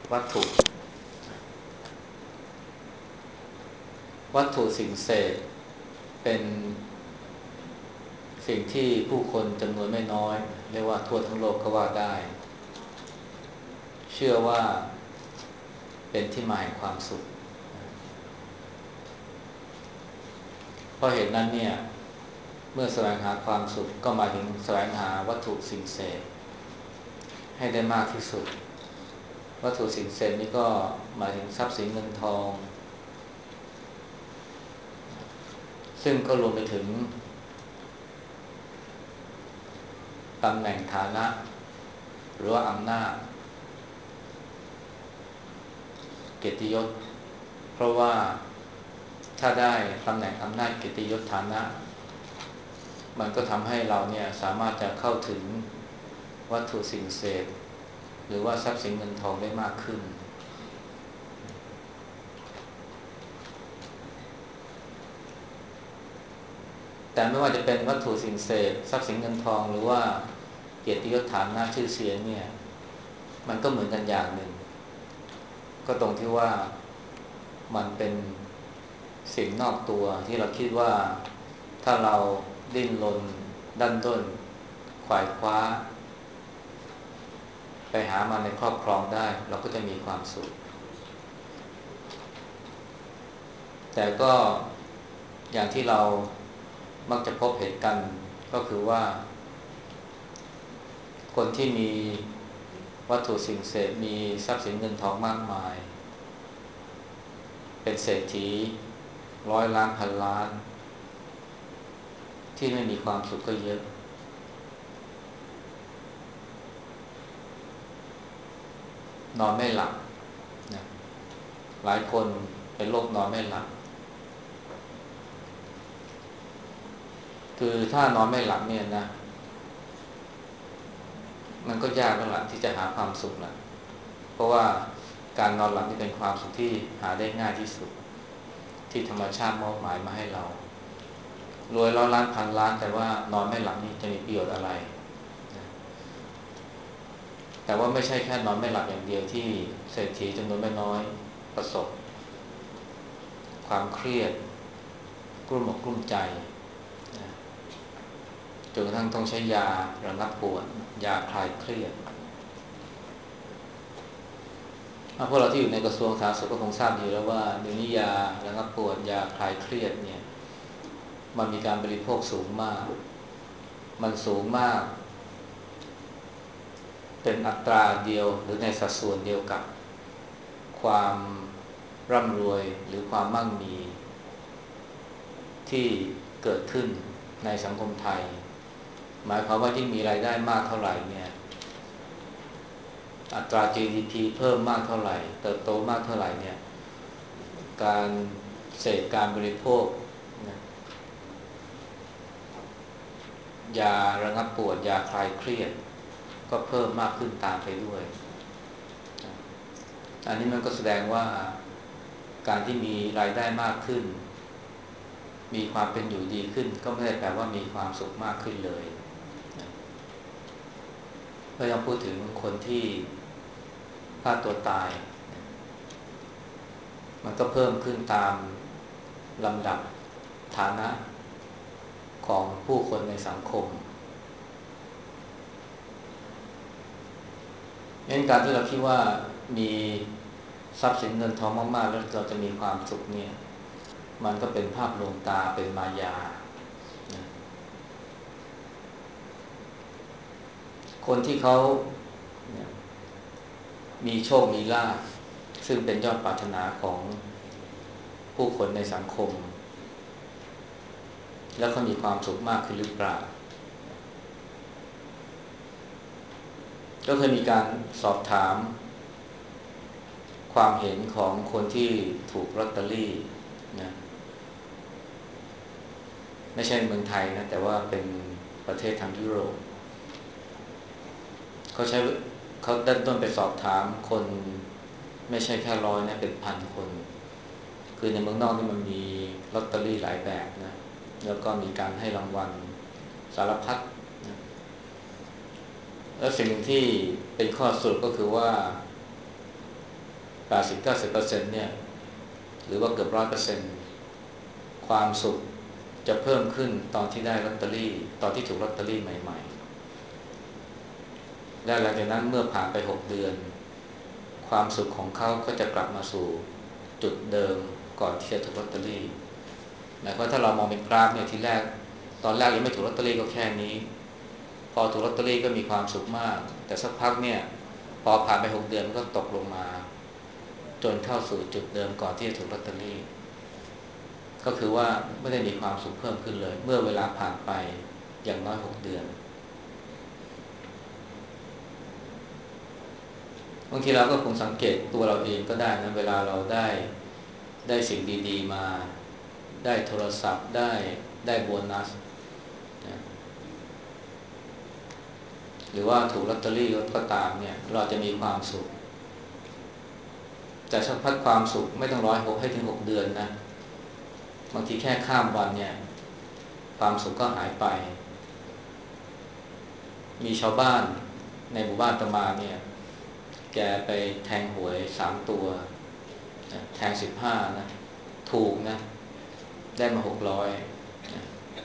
วัตถุสิ่งเสพเป็นสิ่งที่ผู้คนจำนวนไม่น้อยเรียกว่าทั่วทั้งโลกก็ว่าได้เชื่อว่าเป็นที่มาแห่งความสุขเพราะเหตุนั้นเนี่ยเมื่อแสวงหาความสุขก็หมายถึงแสวงหาวัตถุสิ่งเสพให้ได้มากที่สุดวัตถุสิ่งเสพนี้ก็หมายถึงทรัพย์สินเงินทองซึ่งก็รวมไปถึงตำแหน่งฐานะหรือว่าอำนาจเกียรติยศเพราะว่าถ้าได้ตำแหน่งอำนาจเกียรติยศฐานะมันก็ทำให้เราเนี่ยสามารถจะเข้าถึงวัตถุสิ่งเสพหรือว่าทรัพย์สินเงินทองได้มากขึ้นแต่ไม่ว่าจะเป็นวัตถุสิ่งเสพทรัพย์สินเงินทองหรือว่าเกียรติยศฐานะชื่อเสียงเนี่ยมันก็เหมือนกันอย่างหนึ่งก็ตรงที่ว่ามันเป็นสิ่งนอกตัวที่เราคิดว่าถ้าเราดิ้นรนดันด้นขวายคว้าไปหามาในครอบครองได้เราก็จะมีความสุขแต่ก็อย่างที่เรามักจะพบเห็นกันก็คือว่าคนที่มีวัตถุสิ่งเสพมีทรัพย์สินเงินทองมากมายเป็นเศรษฐีร้อยล้านพันล้านที่ไม่มีความสุขก็เยอะนอนไม่หลับนะหลายคนเป็นโรคนอนไม่หลับคือถ้านอนไม่หลับเนี่ยนะมันก็ยากแล้วล่ะที่จะหาความสุขละเพราะว่าการนอนหลับนี่เป็นความสุขที่หาได้ง่ายที่สุดที่ธรรมชาติมอบหมายมาให้เรารวยร้อยล้านพันล้านแต่ว่านอนไม่หลับนี่จะมีประโยชน์อะไรแต่ว่าไม่ใช่แค่นอนไม่หลับอย่างเดียวที่เศรษฐีจำนวนไม่น้อยประสบความเครียดกลุ้มอกกลุ้มใจจนกระทั่งต้องใช้ยาระงับปวดยาคลายเครียดพวกเราที่อยู่ในกระทรวงสาธารณสุขก็คงทราบดีแล้วว่าเดี๋ยวนี้ยาระงับปวดยาคลายเครียดเนี่ยมันมีการบริโภคสูงมากมันสูงมากเป็นอัตราเดียวหรือในสัดส่วนเดียวกับความร่ำรวยหรือความมั่งมีที่เกิดขึ้นในสังคมไทยหมายความว่ายิ่งมีรายได้มากเท่าไหร่เนี่ยอัตรา GDP เพิ่มมากเท่าไหร่เติบโตมากเท่าไหร่เนี่ยการเสพการบริโภคนะยาระงับปวดยาคลายเครียดก็เพิ่มมากขึ้นตามไปด้วยอันนี้มันก็แสดงว่าการที่มีรายได้มากขึ้นมีความเป็นอยู่ดีขึ้นก็ไม่ได้แปลว่ามีความสุขมากขึ้นเลยก็ยังพูดถึงคนที่ฆ่าตัวตายมันก็เพิ่มขึ้นตามลำดับฐานะของผู้คนในสังคมงั้นการที่เราคิดว่ามีทรัพย์สินเงินทองมากๆแล้วเราจะมีความสุขเนี่ยมันก็เป็นภาพลวงตาเป็นมายาคนที่เขามีโชคมีลาภซึ่งเป็นยอดปรารถนาของผู้คนในสังคมแล้วเขามีความสุขมากขึ้นหรือเปล่าก็เคยมีการสอบถามความเห็นของคนที่ถูกลอตเตอรี่นะไม่ใช่เมืองไทยนะแต่ว่าเป็นประเทศทางยุโรปเขาใช้เขาดันต้นไปสอบถามคนไม่ใช่แค่ร้อยนะเป็นพันคนคือในเมืองนอกนี่มันมีลอตเตอรี่หลายแบบนะแล้วก็มีการให้รางวัลสารพัดนะแล้วสิ่งที่เป็นข้อสรุปก็คือว่า 80-90%เนี่ยหรือว่าเกือบ100%ความสุขจะเพิ่มขึ้นตอนที่ได้ลอตเตอรี่ตอนที่ถูกลอตเตอรี่ใหม่ๆและหลังจากนั้นเมื่อผ่านไป6 เดือนความสุขของเขาก็จะกลับมาสู่จุดเดิมก่อนที่จะถูกลอตเตอรี่หมายความว่าถ้าเรามองเป็นกราฟเนี่ยทีแรกตอนแรกยังไม่ถูกลอตเตอรี่ก็แค่นี้พอถูกลอตเตอรี่ก็มีความสุขมากแต่สักพักเนี่ยพอผ่านไป6 เดือนมันก็ตกลงมาจนเข้าสู่จุดเดิมก่อนที่จะถูกลอตเตอรี่ก็คือว่าไม่ได้มีความสุขเพิ่มขึ้นเลยเมื่อเวลาผ่านไปอย่างน้อย6 เดือนบางทีเราก็คงสังเกตตัวเราเองก็ได้นะเวลาเราได้สิ่งดีๆมาได้โทรศัพท์ได้โบนัสนะหรือว่าถูกลอตเตอรี่ก็ตามเนี่ยเราจะมีความสุขแต่สักพักความสุขไม่ต้อง106ให้ถึง6 เดือนนะบางทีแค่ข้ามวันเนี่ยความสุขก็หายไปมีชาวบ้านในหมู่บ้านอาตมาเนี่ยแกไปแทงหวย3 ตัวแทง15นะถูกนะได้มา600นะ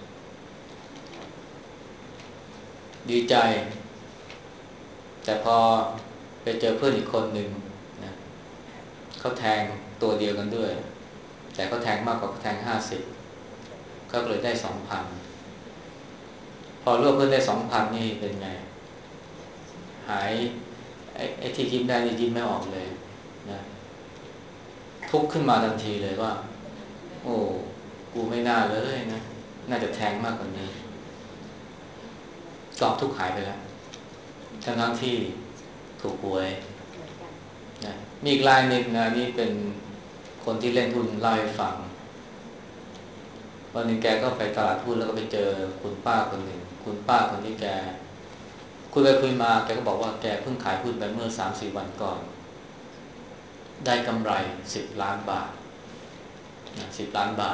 ดีใจแต่พอไปเจอเพื่อนอีกคนหนึ่งนะเขาแทงตัวเดียวกันด้วยแต่เขาแทงมากกว่าเขาแทง50เขาเลยได้ 2,000 พอรวบเพื่อนได้ 2,000 นี่เป็นไงหายไอ้ที่ยิ้มได้นี่ยิ้มไม่ออกเลยนะทุกข์ขึ้นมาทันทีเลยว่าโอ้กูไม่น่าเลยนะน่าจะแทงมากกว่านี้กอบทุกข์หายไปแล้วทั้งที่ถูกหวยนะมีอีกรายหนึ่งนะนี่เป็นคนที่เล่นหุ้นเล่าให้ฟังวันหนึ่งแกก็ไปตลาดหุ้นแล้วก็ไปเจอคุณป้าคนหนึ่งคุณป้าคนนี้แกคุยไปคุยมาแกก็บอกว่าแกเพิ่งขายหุ้นไปเมื่อ 3-4 วันก่อนได้กำไร10 ล้านบาทนะ10 ล้านบาท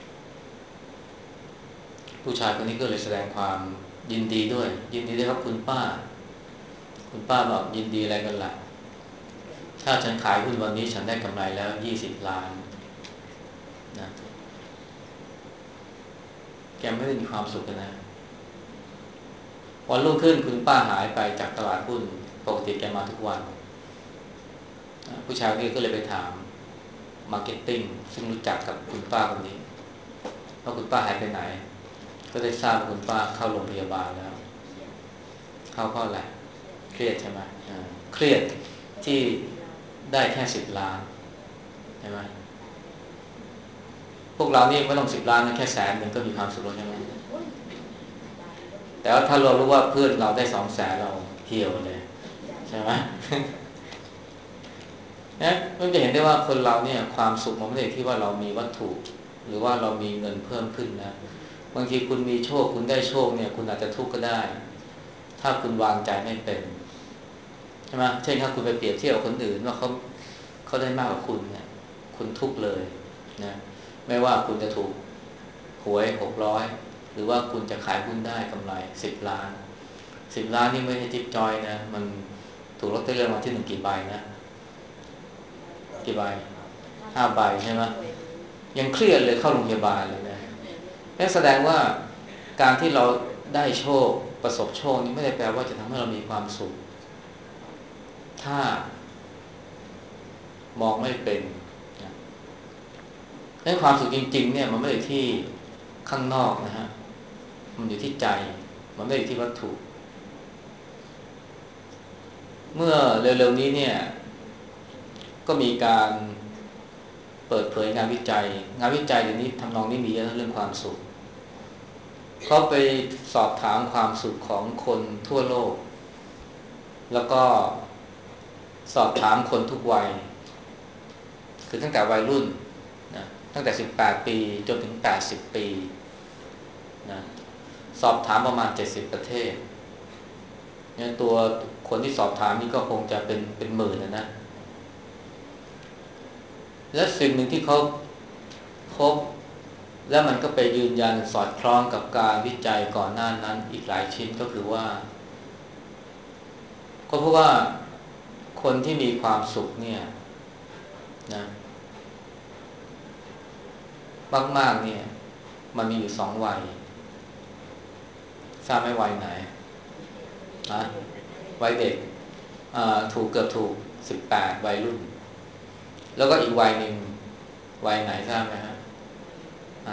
ผู้ชายคนนี้ก็เลยแสดงความยินดีด้วยยินดีด้วยครับคุณป้าคุณป้าบอกยินดีอะไรกันล่ะถ้าฉันขายหุ้นวันนี้ฉันได้กำไรแล้ว20 ล้านนะแกไม่ได้มีความสุขกันนะวันรุ่งขึ้นคุณป้าหายไปจากตลาดหุ้นปกติแกมาทุกวันผู้ชายคนนี้ก็เลยไปถามมาร์เก็ตติ้งซึ่งรู้จักกับคุณป้าคนนี้ว่าคุณป้าหายไปไหนก็ได้ทราบว่าคุณป้าเข้าโรงพยาบาลแล้วเข้าเพราะอะไรเครียดใช่ไหมเครียดที่ได้แค่10 ล้านใช่ไหมพวกเรานี่ไม่ต้อง10 ล้านนะแค่100,000ก็มีความสุขแล้วใช่ไหมแต่ว่าถ้าเรารู้ว่าเพื่อนเราได้200,000เราเหี่ยวเลยใช่ไหมนะมันจะเห็นได้ว่าคนเราเนี่ยความสุขมันไม่ได้ที่ว่าเรามีวัตถุหรือว่าเรามีเงินเพิ่มขึ้นนะบางทีคุณมีโชคคุณได้โชคเนี่ยคุณอาจจะทุกข์ก็ได้ถ้าคุณวางใจไม่เป็นใช่ไหมเช่นถ้าคุณไปเปรียบเทียบกับคนอื่นว่าเขาได้มากกว่าคุณเนี่ยคุณทุกข์เลยนะไม่ว่าคุณจะถูกหวย600หรือว่าคุณจะขายหุ้นได้กำไร10 ล้าน10 ล้านนี่ไม่ใช่จิ๊บจอยนะมันถูกลอตเตอรี่รางวัลที่ 1กี่ใบนะกี่ใบ5 ใบใช่ไหมยังเครียดเลยเข้าโรงพยาบาลเลยนะนั่นแสดงว่าการที่เราได้โชคประสบโชคนี้ไม่ได้แปลว่าจะทำให้เรามีความสุขถ้ามองไม่เป็นนะให้ความสุขจริงๆเนี่ยมันไม่ได้ที่ข้างนอกนะฮะมันอยู่ที่ใจมันไม่ได้ที่วัตถุเมื่อเร็วๆนี้เนี่ยก็มีการเปิดเผยงานวิจัยเดี๋ยวนี้ทำนองนี้มีเยอะเรื่องความสุขเขาไปสอบถามความสุขของคนทั่วโลกแล้วก็สอบถามคนทุกวัยคือตั้งแต่วัยรุ่นนะตั้งแต่18 ปีจนถึง80 ปีนะสอบถามประมาณ70 ประเทศเนี่ยตัวคนที่สอบถามนี่ก็คงจะเป็นหมื่นนะและสิ่งหนึ่งที่เขาพบแล้วมันก็ไปยืนยันสอดคล้องกับการวิจัยก่อนหน้านั้นอีกหลายชิ้นก็คือว่าก็เพราะว่าคนที่มีความสุขเนี่ยนะมากๆเนี่ยมันมีอยู่2 วัยทราบไหมวัยไหนนะวัยเด็กเกือบถูก18วัยรุ่นแล้วก็อีกวัยหนึ่งวัยไหนทราบไหมฮะ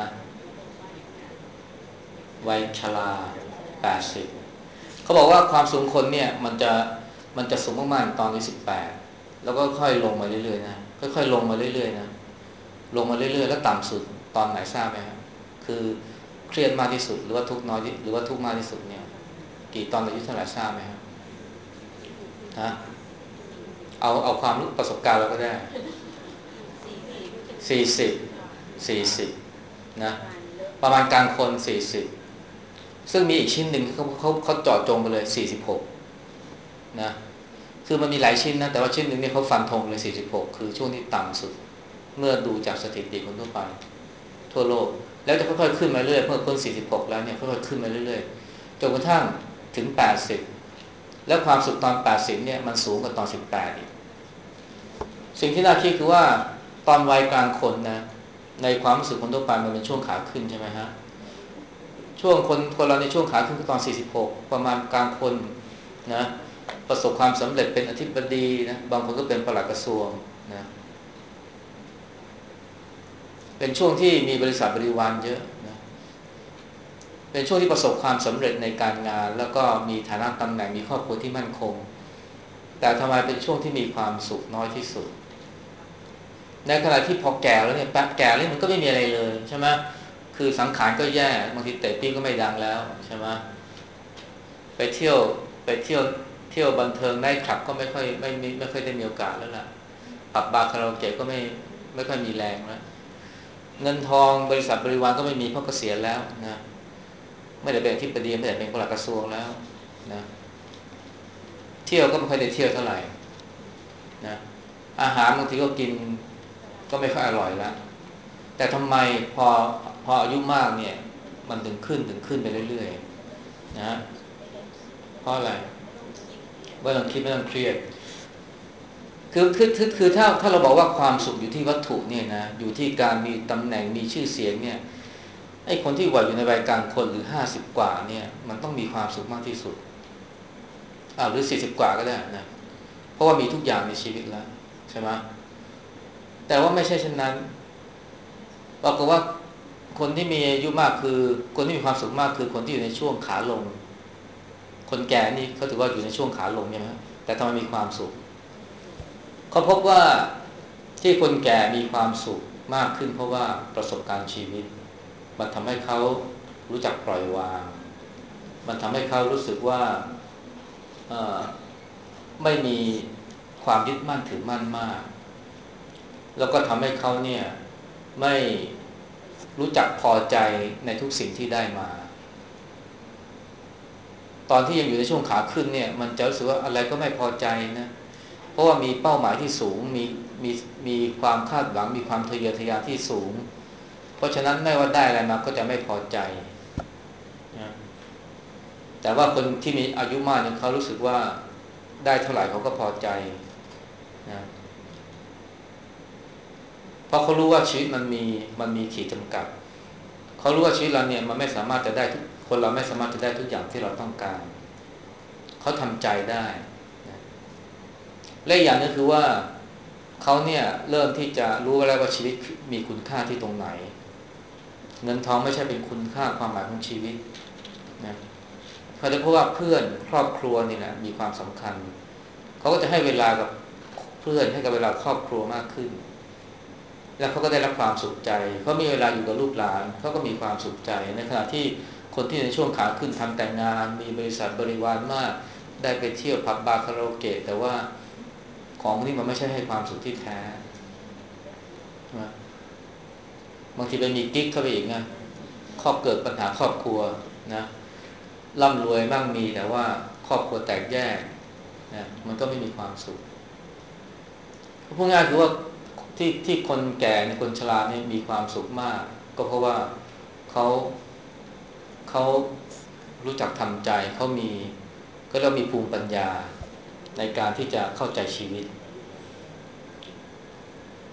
วัยชรา80เขาบอกว่าความสูงคนเนี่ยมันจะสูงมากๆตอนอายุ18แล้วก็ค่อยลงมาเรื่อยๆนะค่อยๆลงมาเรื่อยๆนะลงมาเรื่อยๆแล้วต่ำสุดตอนไหนทราบไหมครับคือเครียดมากที่สุดหรือว่าทุกข์น้อยหรือว่าทุกข์มากที่สุดเนี่ยกี่ตอนอายุเท่าไหร่ทราบไหมครับฮะเอาความรู้ประสบการณ์เราก็ได้4040นะประมาณกลางคน40ซึ่งมีอีกชิ้นหนึ่งเขาเจาะจงไปเลย46นะคือมันมีหลายชิ้นนะแต่ว่าชิ้นหนึ่งเนี่ยเขาฟันธงเลย46คือช่วงที่ต่ำสุดเมื่อดูจากสถิติคนทั่วไปทั่วโลกแล้วจะค่อยๆขึ้นมาเรื่อยเมื่อพ้น46แล้วเนี่ยค่อยๆขึ้นมาเรื่อยๆจนกระทั่งถึง80แล้วความสุขตอน80เนี่ยมันสูงกว่าตอน18อีกสิ่งที่น่าคิดคือว่าตอนวัยกลางคนนะในความรู้สึกคนทั่วไปมันเป็นช่วงขาขึ้นใช่ไหมฮะช่วงคนเราในช่วงขาขึ้นคือตอน46ประมาณกลางคนนะประสบความสำเร็จเป็นอธิบดีนะบางคนก็เป็นปลัดกระทรวงนะเป็นช่วงที่มีบริษัทบริวารเยอะนะเป็นช่วงที่ประสบความสำเร็จในการงานแล้วก็มีฐานะตำแหน่งมีครอบครัวที่มั่นคงแต่ทำไมเป็นช่วงที่มีความสุขน้อยที่สุดในขณะที่พอแก่แล้วเนี่ยแป๊บแก่แล้วมันก็ไม่มีอะไรเลยใช่ไหมคือสังขารก็แย่บางทีเตะปี๊บก็ไม่ดังแล้วใช่ไหมไปเที่ยวไปเที่ยวบันเทิงไนท์คลับก็ไม่ค่อยได้มีโอกาสแล้วล่ะผับบาร์คาราโอเกะก็ไม่ค่อยมีแรงแล้วเงินทองบริษัทบริวารก็ไม่มีเพราะเกษียณแล้วนะไม่ได้เป็นอธิบดีไม่ได้เป็นปลัดกระทรวงแล้วนะเที่ยวก็ไม่ค่อยได้เที่ยวเท่าไหร่นะอาหารบางทีก็กินก็ไม่ค่อยอร่อยแล้วแต่ทำไมพอพออายุมากเนี่ยมันถึงขึ้นไปเรื่อยๆนะเพราะอะไรไม่ต้องคิดไม่ต้องเครียดคือถ้าเราบอกว่าความสุขอยู่ที่วัตถุเนี่ยนะอยู่ที่การมีตำแหน่งมีชื่อเสียงเนี่ยไอ้คนที่วัยอยู่ในวัยกลางคนหรือ50กว่าเนี่ยมันต้องมีความสุขมากที่สุดหรือ40กว่าก็ได้นะเพราะว่ามีทุกอย่างในชีวิตแล้วใช่ไหมแต่ว่าไม่ใช่เช่นนั้นบอกว่าคนที่มีอายุมากคือคนที่มีความสุขมากคือคนที่อยู่ในช่วงขาลงคนแก่นี่เขาถือว่าอยู่ในช่วงขาลงใช่ไหมแต่ทำไมมีความสุขเขาพบว่าที่คนแก่มีความสุขมากขึ้นเพราะว่าประสบการณ์ชีวิตมันทำให้เขารู้จักปล่อยวางมันทำให้เขารู้สึกว่าไม่มีความยึดมั่นถือมั่นมากแล้วก็ทำให้เขาเนี่ยไม่รู้จักพอใจในทุกสิ่งที่ได้มาตอนที่ยังอยู่ในช่วงขาขึ้นเนี่ยมันจะรู้สึกว่าอะไรก็ไม่พอใจนะเพราะว่ามีเป้าหมายที่สูงมีมีความคาดหวังมีความทะเยอทะยานที่สูงเพราะฉะนั้นไม่ว่าได้อะไรมาก็จะไม่พอใจนะแต่ว่าคนที่มีอายุมากเนี่ยเขารู้สึกว่าได้เท่าไหร่เขาก็พอใจนะเพราะเขารู้ว่าชีวิตมันมีขีดจำกัดเขารู้ว่าชีวิตเราเนี่ยมันไม่สามารถจะได้ทุกคนเราไม่สามารถจะได้ทุกอย่างที่เราต้องการเขาทำใจได้นะและอีกอย่างนึงคือว่าเขาเนี่ยเริ่มที่จะรู้แล้วว่าชีวิตมีคุณค่าที่ตรงไหนเงินทองไม่ใช่เป็นคุณค่าความหมายของชีวิตนะเขาจะพบว่าเพื่อนครอบครัวนี่แหละมีความสำคัญเขาก็จะให้เวลากับเพื่อนให้กับเวลาครอบครัวมากขึ้นแล้วเขาก็ได้รับความสุขใจเขามีเวลาอยู่กับลูกหลานเขาก็มีความสุขใจในขณะที่คนที่ในช่วงขาขึ้นทำแต่งงานมีบริษัทบริวารมากได้ไปเที่ยวผับบาร์คาราโอเกะแต่ว่าของนี้มันไม่ใช่ให้ความสุขที่แท้นะบางทีไปมีกิ๊กเข้าไปอีกนะครอบเกิดปัญหาครอบครัวนะร่ำรวยมั่งมีแต่ว่าครอบครัวแตกแยกนะมันก็ไม่มีความสุขพูดง่ายคือว่าที่คนแก่ในคนชราเนี่ยมีความสุขมากก็เพราะว่าเขาเขารู้จักทำใจเขามีก็เรียกมีภูมิปัญญาในการที่จะเข้าใจชีวิต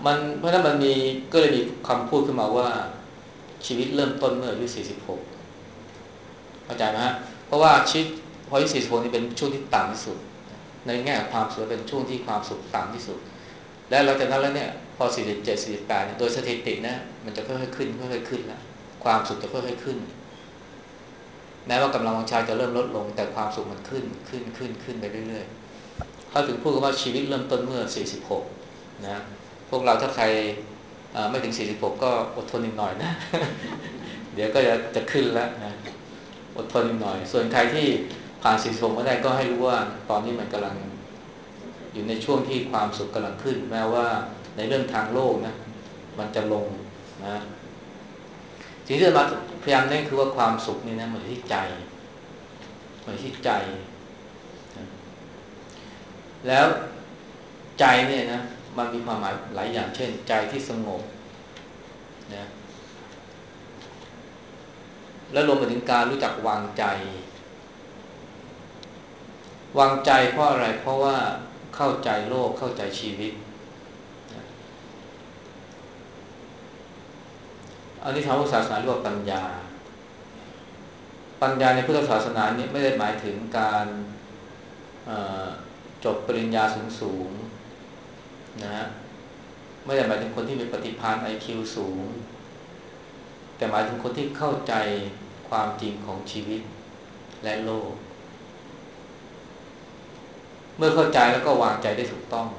มันเพราะนั้นมันมีก็เลยมีคำพูดขึ้นมาว่าชีวิตเริ่มต้นเมื่ออายุ46เข้าใจไหมฮะเพราะว่าชีวิตพออายุ46นี่เป็นช่วงที่ต่ำที่สุดในแง่ความสุขเป็นช่วงที่ความสุขต่ำที่สุดและหลังจากนั้นแล้วเนี่ยพอ47 48เนี่ยโดยสถิตินะมันจะค่อยๆขึ้นค่อยๆขึ้นแล้วความสุขจะค่อยๆขึ้นแม้ว่ากำลังวังชาจะเริ่มลดลงแต่ความสุขมันขึ้นไปเรื่อยๆเขาถึงพูดกันว่าชีวิตเริ่มต้นเมื่อ46นะพวกเราถ้าใครไม่ถึง46ก็อดทนอีกหน่อยนะเดี๋ยวก็จะขึ้นแล้วนะอดทนอีกหน่อยส่วนใครที่ผ่าน46มาได้ก็ให้รู้ว่าตอนนี้มันกำลังอยู่ในช่วงที่ความสุขกำลังขึ้นแม้ว่าในเรื่องทางโลกนะมันจะลงนะสิ่งที่มาพยายามเน้นคือว่าความสุขนี่นะมันอยู่ที่ใจมันอยู่ที่ใจแล้วใจเนี่ยนะมันมีความหมายหลายอย่างเช่นใจที่สงบนะแล้วรวมไปถึงการรู้จักวางใจวางใจเพราะอะไรเพราะว่าเข้าใจโลกเข้าใจชีวิตอันนี้ทางพุทธศาสนาเรียกว่าปัญญาปัญญาในพุทธศาสนาเนี่ยไม่ได้หมายถึงการจบปริญญาสูงนะฮะไม่ได้หมายถึงคนที่มีปฏิภาณ IQ สูงแต่หมายถึงคนที่เข้าใจความจริงของชีวิตและโลกเมื่อเข้าใจแล้วก็วางใจได้ถูกต้อง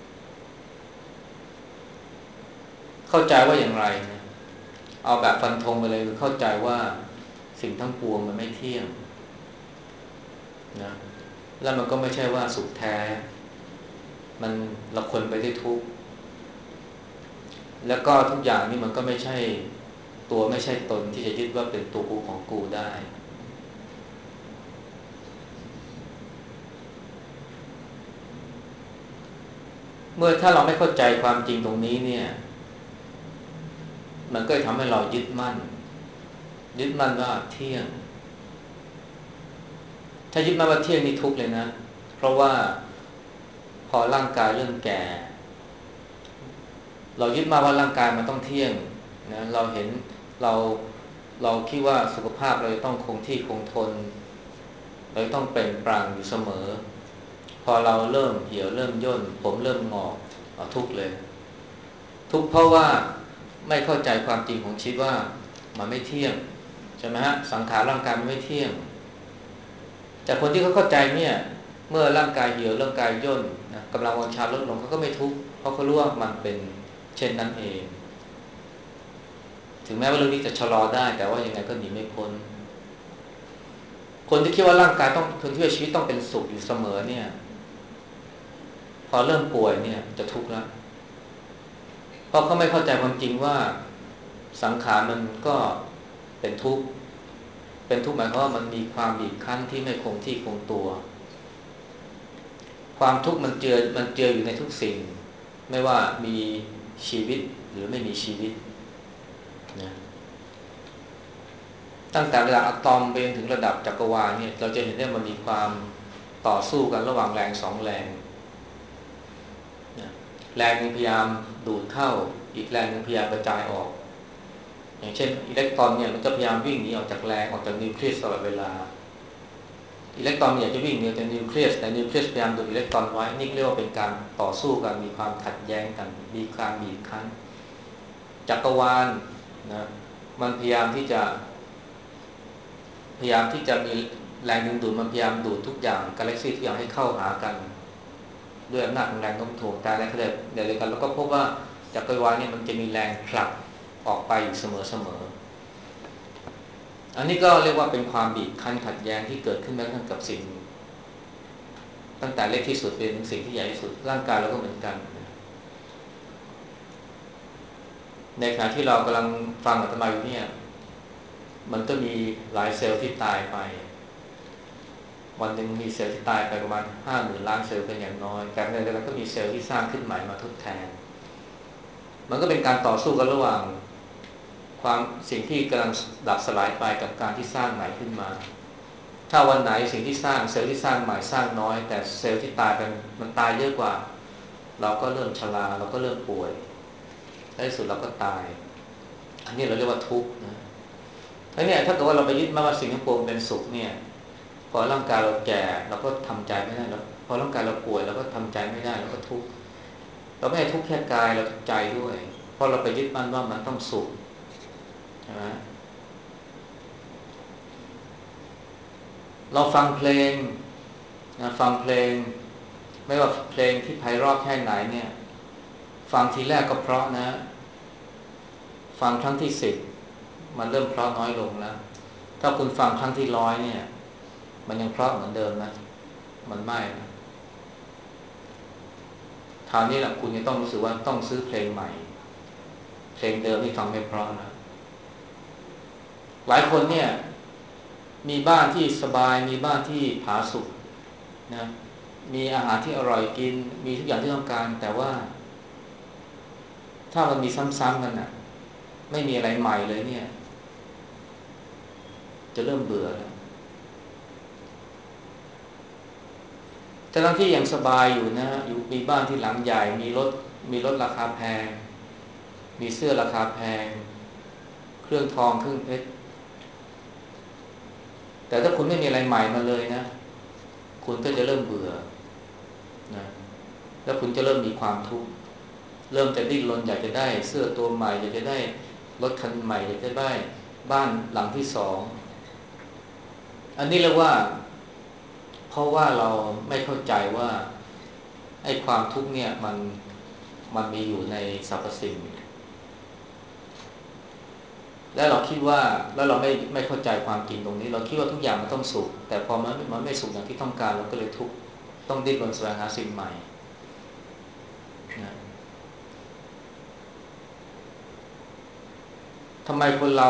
เข้าใจว่าอย่างไรนะเอาแบบฟันธงไปเลยคือเข้าใจว่าสิ่งทั้งปวงมันไม่เที่ยงนะแล้วมันก็ไม่ใช่ว่าสุขแท้มันละคนไปได้ทุกข์แล้วก็ทุกอย่างนี่มันก็ไม่ใช่ตัวไม่ใช่ตนที่จะยึดว่าเป็นตัวกูของกูได้เมื่อถ้าเราไม่เข้าใจความจริงตรงนี้เนี่ยมันก็ทำให้เรายึดมั่นว่าเที่ยงถ้ายึดมั่นว่าเที่ยงนี่ทุกข์เลยนะเพราะว่าพอร่างกายเริ่มแก่เรายึดมาว่าร่างกายมันต้องเที่ยงนะเราเห็นเราเราคิดว่าสุขภาพเราจะต้องคงที่คงทนเราต้องเปล่งปลั่งอยู่เสมอพอเราเริ่มเหี่ยวเริ่มย่นผมเริ่มงอกทุกข์เลยทุกข์เพราะว่าไม่เข้าใจความจริงของชีวิตว่ามันไม่เที่ยงใช่ไหมฮะสังขารร่างกายมันไม่เที่ยงแต่คนที่เขาเข้าใจเนี่ยเมื่อร่างกายเหี่ยวร่างกายย่นนะกำลังวังชาลดลงเขาก็ไม่ทุกข์เพราะเขารู้ว่ามันเป็นเช่นนั้นเองถึงแม้ว่าเรื่องนี้จะชะลอได้แต่ว่ายังไงก็หนีไม่พ้นคนที่คิดว่าร่างกายต้องคนที่ว่าชีวิตต้องเป็นสุขอยู่เสมอเนี่ยพอเริ่มป่วยเนี่ยจะทุกข์แล้วเพราะเขาไม่เข้าใจความจริงว่าสังขารมันก็เป็นทุกข์เป็นทุกข์หมายความว่ามันมีความบีบคั้นที่ไม่คงที่คงตัวความทุกข์มันเจืออยู่ในทุกสิ่งไม่ว่ามีชีวิตหรือไม่มีชีวิตนะตั้งแต่ระดับอะตอมไปจนถึงระดับจักรวาลเนี่ยเราจะเห็นได้มันมีความต่อสู้กันระหว่างแรงสองแรงนะแรงนึงพยายามดูดเข้าอีกแรงนึงพยายามกระจายออกอย่างเช่นอิเล็กตรอนเนี่ยมันจะพยายามวิ่งหนีออกจากแรงออกจากนิวเคลียสตลอดเวลาอิเล็กตรอนอยากจะวิ่งหนีออกจากนิวเคลียสแต่นิวเคลียสพยายามดูดอิเล็กตรอนไว้นี่เรียกว่าเป็นการต่อสู้กันมีความขัดแย้งกันมีการบีบคั้นจักรวาลนะมันพยายามที่จะมีแรงดึงดูดมันพยายามดูดทุกอย่างกาแล็กซี่ทุกอย่างให้เข้าหากันด้วยอำนาจของแรงโน้มถ่วงแต่ในขณะเดียวกันแล้วก็พบว่าจักรวาลเนี่ยมันจะมีแรงผลักออกไปอยู่เสมออันนี้ก็เรียกว่าเป็นความบีบคั้นขัดแย้งที่เกิดขึ้นแม้กระทั่งกับสิ่งตั้งแต่เล็กที่สุดเป็นสิ่งที่ใหญ่ที่สุดร่างกายเราก็เหมือนกันในขณะที่เรากำลังฟังอาตมาอยู่เนี่ยมันก็มีหลายเซลล์ที่ตายไปวันหนึ่งมีเซลล์ที่ตายไปประมาณ50,000 ล้านเซลล์เป็นอย่างน้อยแต่ในเดียวกันก็มีเซลล์ที่สร้างขึ้นใหม่มาทดแทนมันก็เป็นการต่อสู้กันระหว่างความสิ่งที่กำลังดับสลายไปกับการที่สร้างใหม่ขึ้นมาถ้าวันไหนสิ่งที่สร้างเซลล์ที่สร้างใหม่สร้างน้อยแต่เซลล์ที่ตายไปมันตายเยอะกว่าเราก็เริ่มชราเราก็เริ่มป่วยในที่สุดเราก็ตายอันนี้เราเรียกว่าทุกข์นะแล้วเนี่ยถ้าเกิดว่าเราไปยึดมั่นว่าสิ่งทั้งปวงเป็นสุขเนี่ยพอร่างกายเราแก่เราก็ทำใจไม่ได้แล้วพอร่างกายเราป่วยเราก็ทำใจไม่ได้เราก็ทุกข์เราไม่ได้ทุกข์แค่กายเราทุกข์ใจด้วยเพราะเราไปยึดมั่นว่ามันต้องสุขใช่ไหมเราฟังเพลงนะฟังเพลงไม่ว่าเพลงที่ไพเราะแค่ไหนเนี่ยฟังทีแรกก็เพราะนะฟังครั้งที่10มันเริ่มเพราะน้อยลงแล้วถ้าคุณฟังครั้งที่100เนี่ยมันยังเพราะเหมือนเดิมนะมันไม่นะคราวนี้แหละคุณจะต้องรู้สึกว่าต้องซื้อเพลงใหม่เพลงเดิมที่ฟังไม่เพราะนะหลายคนเนี่ยมีบ้านที่สบายมีบ้านที่ผาสุกนะมีอาหารที่อร่อยกินมีทุกอย่างที่ต้องการแต่ว่าถ้ามันมีซ้ำๆกันน่ะไม่มีอะไรใหม่เลยเนี่ยจะเริ่มเบื่อแล้วทั้งที่ยังสบายอยู่นะอยู่มีบ้านที่หลังใหญ่มีรถราคาแพงมีเสื้อราคาแพงเครื่องทองเครื่องเพชรแต่ถ้าคุณไม่มีอะไรใหม่มาเลยนะคุณก็จะเริ่มเบื่อนะแล้วคุณจะเริ่มมีความทุกข์เริ่มจะดิ้นรนอยากจะได้เสื้อตัวใหม่อยากจะได้รถคันใหม่อยากจะได้บ้านหลังที่สองอันนี้เรียกว่าเพราะว่าเราไม่เข้าใจว่าไอ้ความทุกข์เนี่ยมันมีอยู่ในสรรพสิ่งและเราคิดว่าแล้วเราไม่เข้าใจความจริงตรงนี้เราคิดว่าทุกอย่างมันต้องสุขแต่พอมันไม่สุขอย่างที่ต้องการเราก็เลยทุกข์ต้องดิ้นรนแสวงหาสิ่งใหม่นะทำไมคนเรา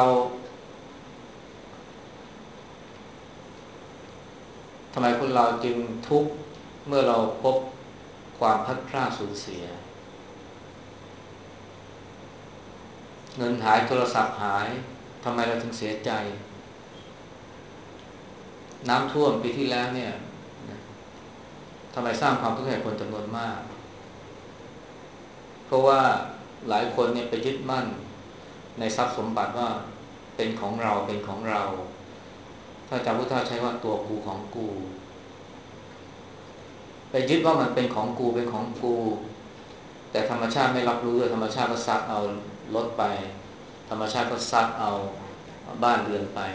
ทำไมคนเราจึงทุกข์เมื่อเราพบความพลัดพรากสูญเสียเงินหายโทรศัพท์หายทำไมเราถึงเสียใจน้ำท่วมปีที่แล้วเนี่ยทำไมสร้างความทุกข์ให้คนจำนวนมากเพราะว่าหลายคนเนี่ยไปยึดมั่นในทรัพย์สมบัติว่าเป็นของเราเป็นของเราถ้าจำพุทธาใช้ว่าตัวกูของกูไปยึดว่ามันเป็นของกูเป็นของกูแต่ธรรมชาติไม่รับรู้ด้วยธรรมชาติก็ซัดเอารถไปธรรมชาติก็ซัดเอาบ้านเรือนไป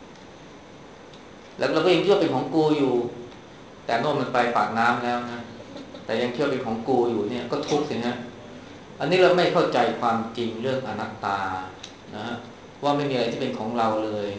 แล้วเราก็ยังเชื่อเป็นของกูอยู่แต่โน่นมันไปปากน้ำแล้วนะแต่ยังเชื่อเป็นของกูอยู่เนี่ยก็ทุกข์สิฮะอันนี้เราไม่เข้าใจความจริงเรื่องอนัตตานะฮะว่าไม่มีอะไรที่เป็นของเราเลย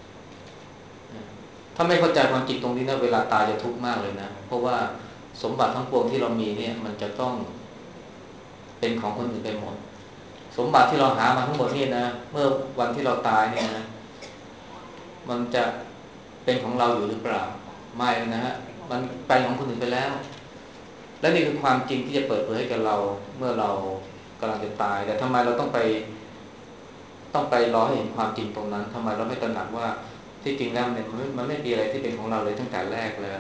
ถ้าไม่เข้าใจความจริงตรงนี้นะเวลาตายจะทุกข์มากเลยนะเพราะว่าสมบัติทั้งปวงที่เรามีเนี่ยมันจะต้องเป็นของคนอื่นไปหมดสมบัติที่เราหามาทั้งหมดนี่นะเมื่อวันที่เราตายเนี่ยนะมันจะเป็นของเราอยู่หรือเปล่าไม่นะฮะมันไปของคนอื่นไปแล้วและนี่คือความจริงที่จะเปิดเผยให้กับเราเมื่อเรากำลังจะตายแต่ทำไมเราต้องไปรอให้เห็นความจริงตรงนั้นทำไมเราไม่ตระหนักว่าที่จริงแล้วมันไม่มีอะไรที่เป็นของเราเลยตั้งแต่แรกแล้ว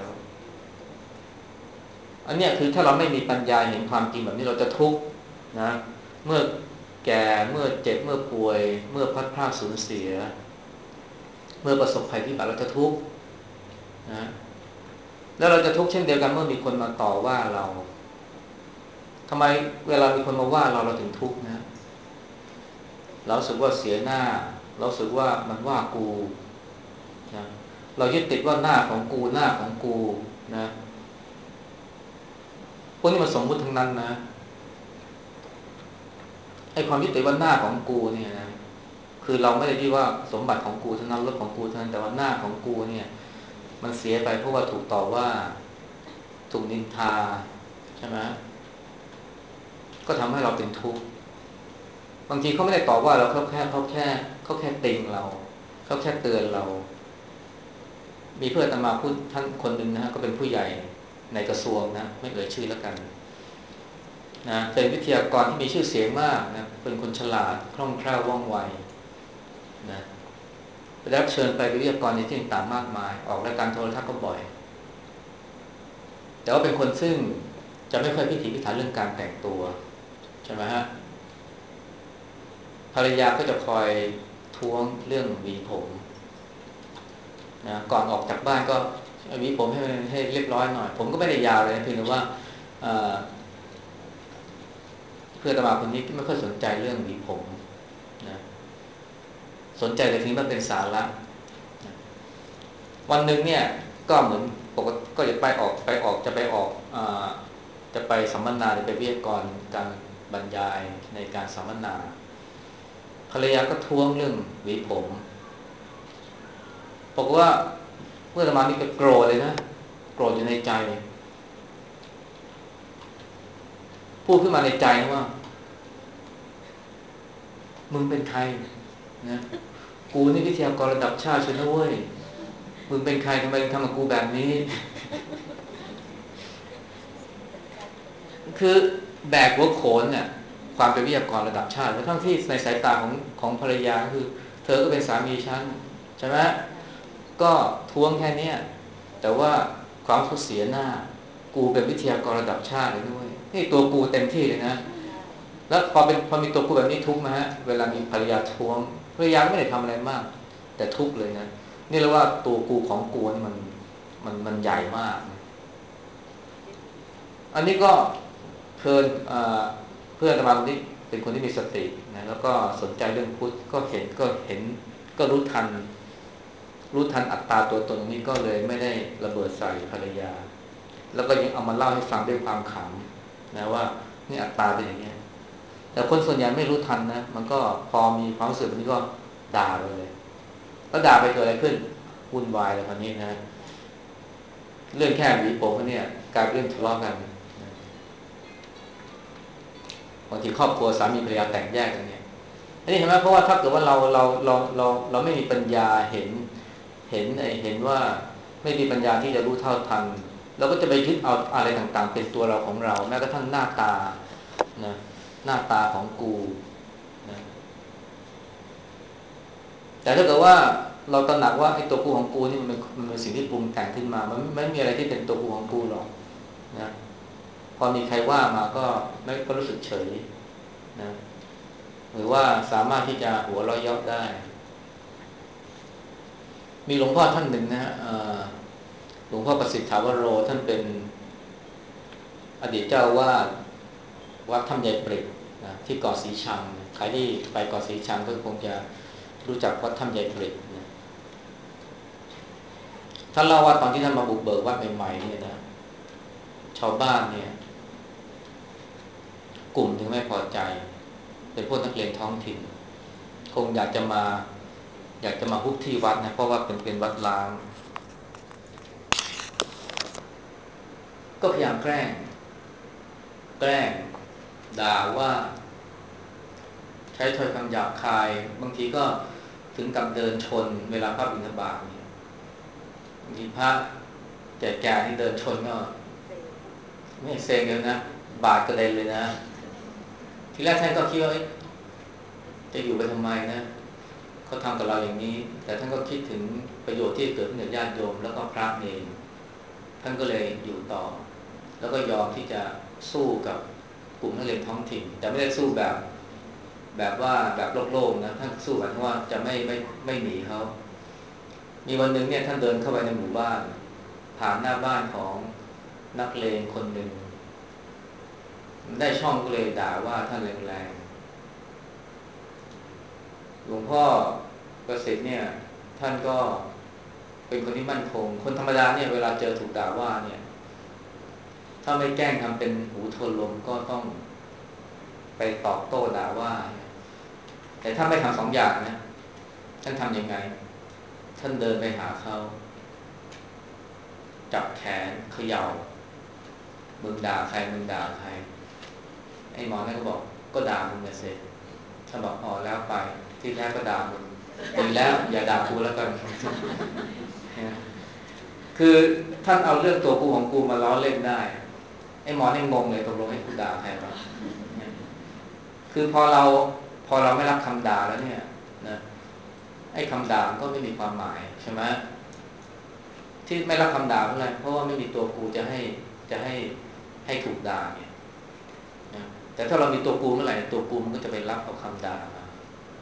อันนี้คือถ้าเราไม่มีปัญญาเห็นความจริงแบบนี้เราจะทุกข์นะเมื่อแก่เมื่อเจ็บเมื่อป่วยเมื่อพลัดพรากสูญเสียเมื่อประสบภัยพิบัติเราจะทุกข์นะแล้วเราจะทุกข์เช่นเดียวกันเมื่อมีคนมาต่อว่าเราทำไมเวลามีคนมาว่าเราถึงทุกข์นะเราสึกว่าเสียหน้าเราสึกว่ามันว่ากูนะเรายึดติดว่าหน้าของกูหน้าของกูนะพวกนี้มันสมมุติทั้งนั้นนะไอ้ความยึดติดว่าหน้าของกูเนี่ยนะคือเราไม่ได้ที่ว่าสมบัติของกูเท่านั้นรถของกูเท่านั้นแต่ว่าหน้าของกูเนี่ยมันเสียไปเพราะว่าถูกต่อว่าถูกนินทาใช่ไหมก็ทำให้เราเป็นทุกข์บางทีเขาไม่ได้ต่อว่าเราเขาแค่ติงเราเขาแค่เตือนเรามีเพื่อนอาตมาพูดท่านคนหนึ่งนะฮะก็เป็นผู้ใหญ่ในกระทรวงนะไม่เอ่ยชื่อแล้วกันนะเป็นวิทยากรที่มีชื่อเสียงมากนะเป็นคนฉลาดคล่องแคล่วว่องไวนะได้รับเชิญไปเป็นวิทยากรในที่ต่างๆมากมายออกรายการโทรทัศน์ก็บ่อยแต่ว่าเป็นคนซึ่งจะไม่ค่อยพิถีพิถันเรื่องการแต่งตัวใช่ไหมฮะภรรยาก็จะคอยท้วงเรื่องหวีผมนะก่อนออกจากบ้านก็หวีผมให้เรียบร้อยหน่อยผมก็ไม่ได้ยาวเลยเพียงแต่ว่าเพื่อนอาตมาคนนี้ไม่ค่อยสนใจเรื่องหวีผมนะสนใจแต่ทีมันเป็นสาระนะวันหนึ่งเนี่ยก็เหมือนปกติก็จะจะไปสัมมนาจะไปวิทยากรการบรรยายในการสัมมนาภรรยาก็ท้วงเรื่องหวีผมบอกว่าเพื่อนอาตมานี่ก็โกรธเลยนะโกรธอยู่ในใจพูดขึ้นมาในใจนะว่ามึงเป็นใครนะกูนี่วิทยากรระดับชาติชนนะเว้ยมึงเป็นใครทำไมถึงทำกับกูแบบนี้คือแบกหัวโขนเนี่ยความเป็นวิทยากรระดับชาติแล้วทั้งที่ในสายตาของภรรยาคือเธอก็เป็นสามีฉันใช่ไหมก็ท้วงแค่นี้แต่ว่าความสูญเสียหน้ากูเป็นวิทยากรระดับชาติเลยด้วยนี่ตัวกูเต็มที่เลยนะแล้วพอมีตัวกูแบบนี้ทุกข์นะฮะเวลามีภรรยาท้วงภรรยาก็ไม่ได้ทำอะไรมากแต่ทุกข์เลยนะนี่เรียกว่าตัวกูของกูนี่มันใหญ่มากนะอันนี้ก็เพื่อนเพื่อนอาตมาคนนี้เป็นคนที่มีสตินะแล้วก็สนใจเรื่องพุทธก็เห็นก็รู้ทันอัตตาตัวตนนี้ก็เลยไม่ได้ระเบิดใส่ภรรยาแล้วก็ยังเอามาเล่าให้ฟังด้วยความขำนะว่านี่อัตตาเป็นอย่างนี้แต่คนส่วนใหญ่ไม่รู้ทันนะมันก็พอมีความรู้สึกแบบนี้ก็ด่าไปเลยแล้วด่าไปเกิดอะไรขึ้นวุ่นวายเลยคนนี้นะเรื่องแค่หวีผมเนี่ยกลายเป็นเรื่องทะเลาะกันบางทีครอบครัวสามีภรรยาแตกแยกกันเนี่ยอันนี้เห็นไหมเพราะว่าถ้าเกิดว่าเราไม่มีปัญญาเห็นว่าไม่มีปัญญาที่จะรู้เท่าทันเราก็จะไปยึดเอาอะไรต่างๆเป็นตัวเราของเราแม้กระทั่งหน้าตานะหน้าตาของกูนะแต่ถ้าเกิดว่าเราตระหนักว่าไอ้ตัวกูของกูนี่มันเป็นสิ่งที่ปรุงแต่งขึ้นมามันไม่มีอะไรที่เป็นตัวกูของกูหรอกนะพอมีใครว่ามาก็รู้สึกเฉยนะหรือว่าสามารถที่จะหัวเราะเยาะได้มีหลวงพ่อท่านหนึ่งนะฮะหลวงพ่อประสิทธิ์ถาวโรท่านเป็นอดีตเจ้าวาดวัดถ้ำยายเปรตนะที่เกาะสีชังใครที่ไปเกาะสีชังก็คงจะรู้จักวัดถ้ำยายเปรตนะท่านเล่าว่าตอนที่ท่านมาบุกเบิกวัดใหม่ๆเนี่ยนะชาวบ้านเนี่ยกลุ่มถึงไม่พอใจเป็นพวกนักเรียนท้องถิ่นคงอยากจะมาฮุบที่วัดนะเพราะว่าเป็นวัดล้างก็พยายามแกล้งด่าว่าใช้ถ้อยคำหยาบคายบางทีก็ถึงกับเดินชนเวลาพระบิณฑบาตเนี่ยมีพระแก่ๆที่เดินชนก็ไม่เซ็งเลยนะบาดกระเด็นเลยนะทีแรกท่านก็คิดว่าจะอยู่ไปทำไมนะเขาทำกับเราอย่างนี้แต่ท่านก็คิดถึงประโยชน์ที่เกิดขึ้นกับญาติโยมแล้วก็พระเนรท่านก็เลยอยู่ต่อแล้วก็ยอมที่จะสู้กับกลุ่มนักเรียนท้องถิ่นแต่ไม่ได้สู้แบบว่าแบบโลกนะท่านสู้แบบว่าจะไม่หนีเขามีวันหนึ่งเนี่ยท่านเดินเข้าไปในหมู่บ้านผ่านหน้าบ้านของนักเลงคนหนึ่งได้ช่องก็เลยด่าว่าท่านแรงๆหลวงพ่อประสิทธิ์เนี่ยท่านก็เป็นคนที่มั่นคงคนธรรมดาเนี่ยเวลาเจอถูกด่าว่าเนี่ยถ้าไม่แกล้งทำเป็นหูทวนลมก็ต้องไปตอบโต้ด่าว่าแต่ถ้าไม่ทำสองอย่างนะท่านทำยังไงท่านเดินไปหาเขาจับแขนเขย่ามึงด่าใครมึงด่าใครไอ้หมอนั่นก็บอกก็ด่ามึงเสร็จท่านบอกอ๋อแล้วไปที่แท้ก็ด่ามึงดีแล้วอย่าด่ากูแล้วกันคือท่านเอาเรื่องตัวกูของกูมาล้อเล่นได้ไอ้หมอนี่งงเลยตกลงให้กูด่าใครวะคือพอเราไม่รับคำด่าแล้วเนี่ยนะไอ้คำด่ามันก็ไม่มีความหมายใช่ไหมที่ไม่รับคำด่าเพราะอะไรเพราะว่าไม่มีตัวกูจะให้ถูกด่าเนี่ยนะแต่ถ้าเรามีตัวกูเมื่อไหร่ตัวกูมันก็จะไปรับเอาคำด่ามา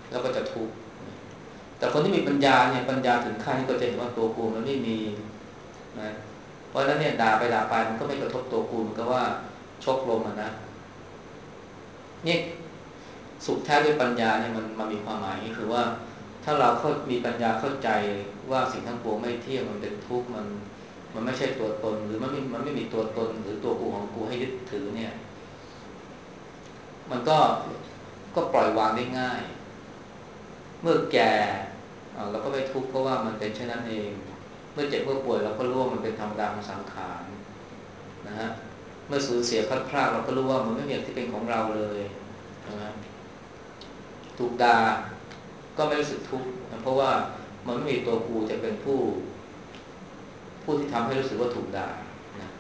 แล้วก็จะทุกข์แต่คนที่มีปัญญาเนี่ยปัญญาถึงขั้นก็จะเห็นว่าตัวกูมันไม่มีนะเพราะฉะนั้นเนี่ยด่าไปด่าไปมันก็ไม่กระทบตัวกูมันก็ว่าชกลมอ่ะนะนี่สุขแท้ด้วยปัญญาเนี่ยมันมีความหมายก็คือว่าถ้าเรามีปัญญาเข้าใจว่าสิ่งทั้งปวงไม่เที่ยงมันเป็นทุกข์มันไม่ใช่ตัวตนหรือมันไม่มีตัวตนหรือตัวกูของกูให้ยึดถือเนี่ยมันก็ปล่อยวางได้ง่ายเมื่อแก่เราก็ไม่ทุกข์เพราะว่ามันเป็นเช่นนั้นเองเมื่อเจ็บเมื่อป่วยเราก็รู้ว่ามันเป็นธรรมดาของสังขารนะฮะเมื่อสูญเสียพัดพรากเราก็รู้ว่ามันไม่มีอะไรที่เป็นของเราเลยนะถูกด่าก็ไม่รู้สึกทุกข์เพราะว่ามันไม่มีตัวกูจะเป็นผู้ที่ทำให้รู้สึกว่าถูกด่านะ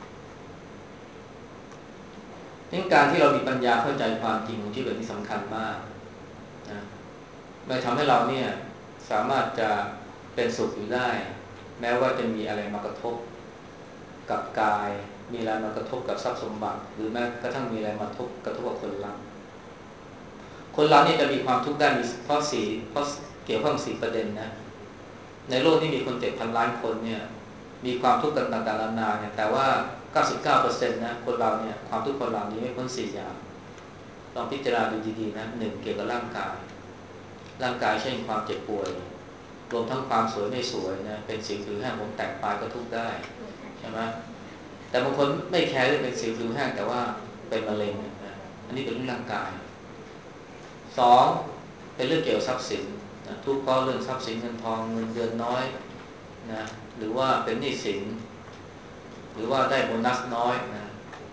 นี่การที่เรามีปัญญาเข้าใจความจริงของชีวิตที่สำคัญมากนะมันทำให้เราเนี่ยสามารถจะเป็นสุขอยู่ได้แม้ว่าจะมีอะไรมากระทบกับกายมีอะไรมากระทบกับทรัพย์สมบัติหรือแม้กระทั่งมีอะไรมากระทบกับคนรักคนเราเนี่ยจะมีความทุกข์ได้มีเพราะเกี่ยวข้อง4ประเด็นนะในโลกนี้มีคน7,000 ล้านคนเนี่ยมีความทุกข์ต่างๆนานาเนี่ยแต่ว่า 99% นะคนเราเนี่ยความทุกข์คนเรานี้ไม่พ้น4อย่างลองพิจารณาดูดีๆนะ1เกี่ยวกับร่างกายเช่นความเจ็บป่วยรวมทั้งความสวยไม่สวยนะเป็นสิวผิวแห้งผมแตกปลายก็ทุกข์ได้ใช่ไหมแต่บางคนไม่แคร์เรื่องเป็นสิวผิวแห้งแต่ว่าเป็นมะเร็งนะอันนี้เป็นเรื่องร่างกาย2เป็นเรื่องเกี่ยวกับทรัพย์สินนะทุกข์เพราะเรื่องทรัพย์สินเงินทองเงินเดือนน้อยนะหรือว่าเป็นหนี้สินหรือว่าได้โบนัสน้อยนะ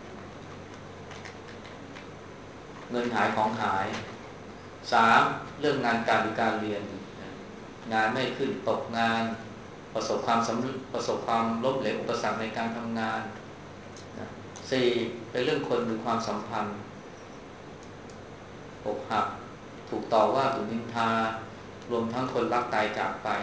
เงินหายของหาย3เรื่องงานการหรือการเรียนงานไม่ขึ้นตกงานประสบความล้มเหลวอุปสรรคในการทำงาน4เป็นเรื่องคนหรือความสัมพันธ์อกหักถูกต่อว่าถูกนินทารวมทั้งคนรักตายจากไป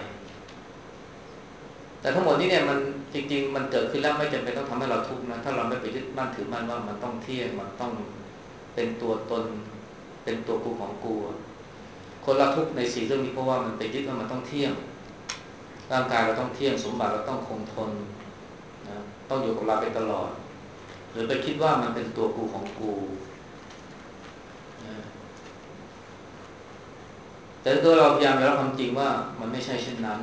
แต่ทั้งหมดนี้เนี่ยมันจริงๆมันเกิดขึ้นแล้วไม่จำเป็นต้องทำให้เราทุกข์นะถ้าเราไม่ไปยึดมั่นถือมั่นว่ามันต้องเที่ยงมันต้องเป็นตัวตนเป็นตัวกูของกูคนเราทุกข์ใน4เรื่องนี้เพราะว่ามันไปยึดว่ามันต้องเที่ยงร่างกายเราต้องเที่ยงสมบัติเราต้องคงทนนะต้องอยู่กับเราไปตลอดหรือไปคิดว่ามันเป็นตัวกูของกูนะแต่ถ้าเราพยายามยอมรับความจริงว่ามันไม่ใช่เช่นนั้น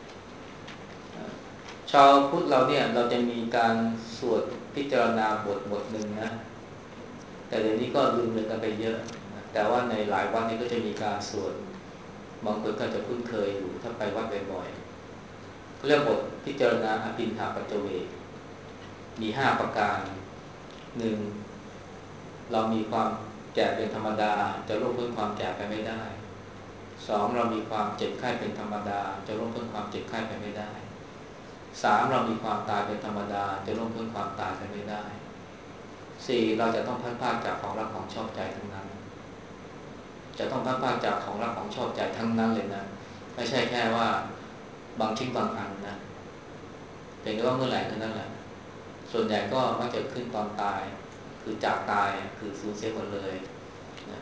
ชาวพุทธเราเนี่ยเราจะมีการสวดพิจารณาบทหนึ่งนะแต่เดี๋ยวนี้ก็ลืมเลยกันไปเยอะนะแต่ว่าในหลายวัดนี้ก็จะมีการสวดบางคนก็จะคุ้นเคยอยู่ถ้าไปวัดบ่อยๆเรื่องบทพิจารณาอภินหาปัจจเวกมี5ประการ1เรามีความแก่เป็นธรรมดาจะล่วงพ้นความแก่ไปไม่ได้2เรามีความเจ็บไข้เป็นธรรมดาจะล่วงพ้นความเจ็บไข้ไปไม่ได้3เรามีความตายเป็นธรรมดาจะล่วงพ้นความตายไปไม่ได้4เราจะต้องพัดพรากจากของรักของชอบใจทั้งนั้นจะต้องพัดพรากจากของรักของชอบใจทั้งนั้นเลยนะไม่ใช่แค่ว่าบางชิ้นบางอันนะเป็นแค่ว่าเมื่อไหร่เท่านั้นแหละส่วนใหญ่ก็มักจะขึ้นตอนตายคือจากตายคือสูญเสียหมดเลยนะ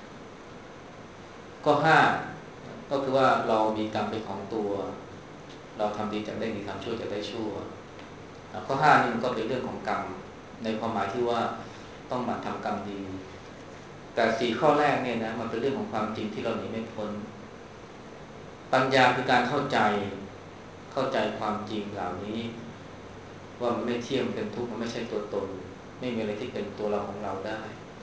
ก็5ก็คือว่าเรามีกรรมเป็นของตัวเราทำดีจะได้ดีทำชั่วจะได้ชั่วข้อ5นี่มันก็เป็นเรื่องของกรรมในความหมายที่ว่าต้องหมั่นทำกรรมดีแต่4ข้อแรกเนี่ยนะมันเป็นเรื่องของความจริงที่เราหนีไม่พ้นปัญญาคือการเข้าใจความจริงเหล่านี้ว่ามันไม่เที่ยงเป็นทุกข์มันไม่ใช่ตัวตนไม่มีอะไรที่เป็นตัวเราของเราได้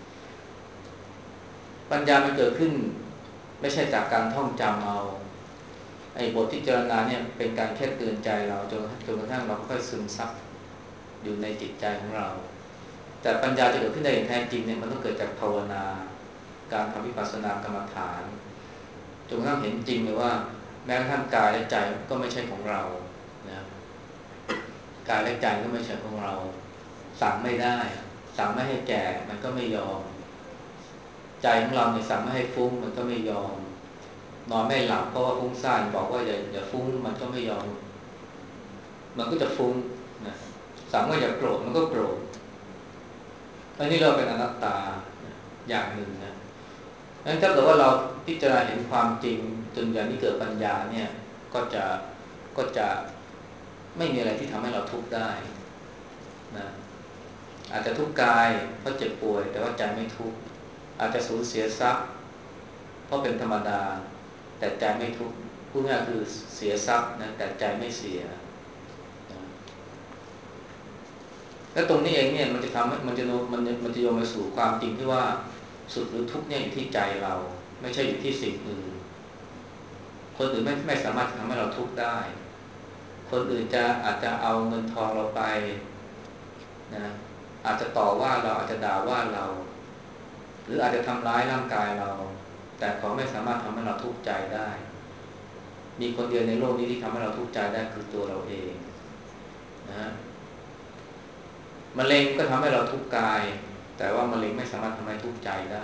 ปัญญามันเกิดขึ้นไม่ใช่จากการท่องจำเอาไอ้บทที่เจรณาเนี่ยเป็นการแค่เตือนใจเราจนกระทั่งเราค่อยซึมซับอยู่ในจิตใจของเราแต่ปัญญาจะเกิดขึ้นได้อย่างแท้จริงเนี่ยมันต้องเกิดจากภาวนาการทำวิปัสสนากรรมฐานจนกระทั่งเห็นจริงเลยว่าแม้กระทั่งกายและใจก็ไม่ใช่ของเรานะกายและใจก็ไม่ใช่ของเราสั่งไม่ได้สั่งไม่ให้แก่มันก็ไม่ยอมใจของเราเนี่ยสั่งไม่ให้ฟุ้งมันก็ไม่ยอมนอนไม่หลับเพราะว่าฟุ้งซ่านบอกว่าอย่าฟุ้งมันก็ไม่ยอมมันก็จะฟุ้งนะสั่งว่าอย่าโกรธมันก็โกรธอันนี้เราเป็นอนัตตาอย่างหนึ่งนะงั้นถ้าเกิดว่าเราพิจารณาเห็นความจริงจนอย่างนี้เกิดปัญญาเนี่ยก็จะก็จะไม่มีอะไรที่ทำให้เราทุกข์ได้นะอาจจะทุกข์กายเพราะเจ็บป่วยแต่ว่าใจไม่ทุกข์อาจจะสูญเสียทรัพย์เพราะเป็นธรรมดาแต่ใจไม่ทุกข์พูดง่ายคือเสียทรัพย์นะแต่ใจไม่เสียนะและตรงนี้เองเนี่ยมันจะทำให้มันจะโยงไปสู่ความจริงที่ว่าสุขหรือทุกข์เนี่ยอยู่ที่ใจเราไม่ใช่อยู่ที่สิ่งอื่นคนอื่นไม่สามารถทำให้เราทุกข์ได้คนอื่นอาจจะเอาเงินทองเราไปนะอาจจะต่อว่าเราอาจจะด่าว่าเราหรืออาจจะทำร้ายร่างกายเราแต่เขาไม่สามารถทำให้เราทุกข์ใจได้มีคนเดียวในโลกนี้ที่ทำให้เราทุกข์ใจได้คือตัวเราเองนะมะเร็งก็ทำให้เราทุกข์กายแต่ว่ามะเร็งไม่สามารถทำให้ทุกข์ใจได้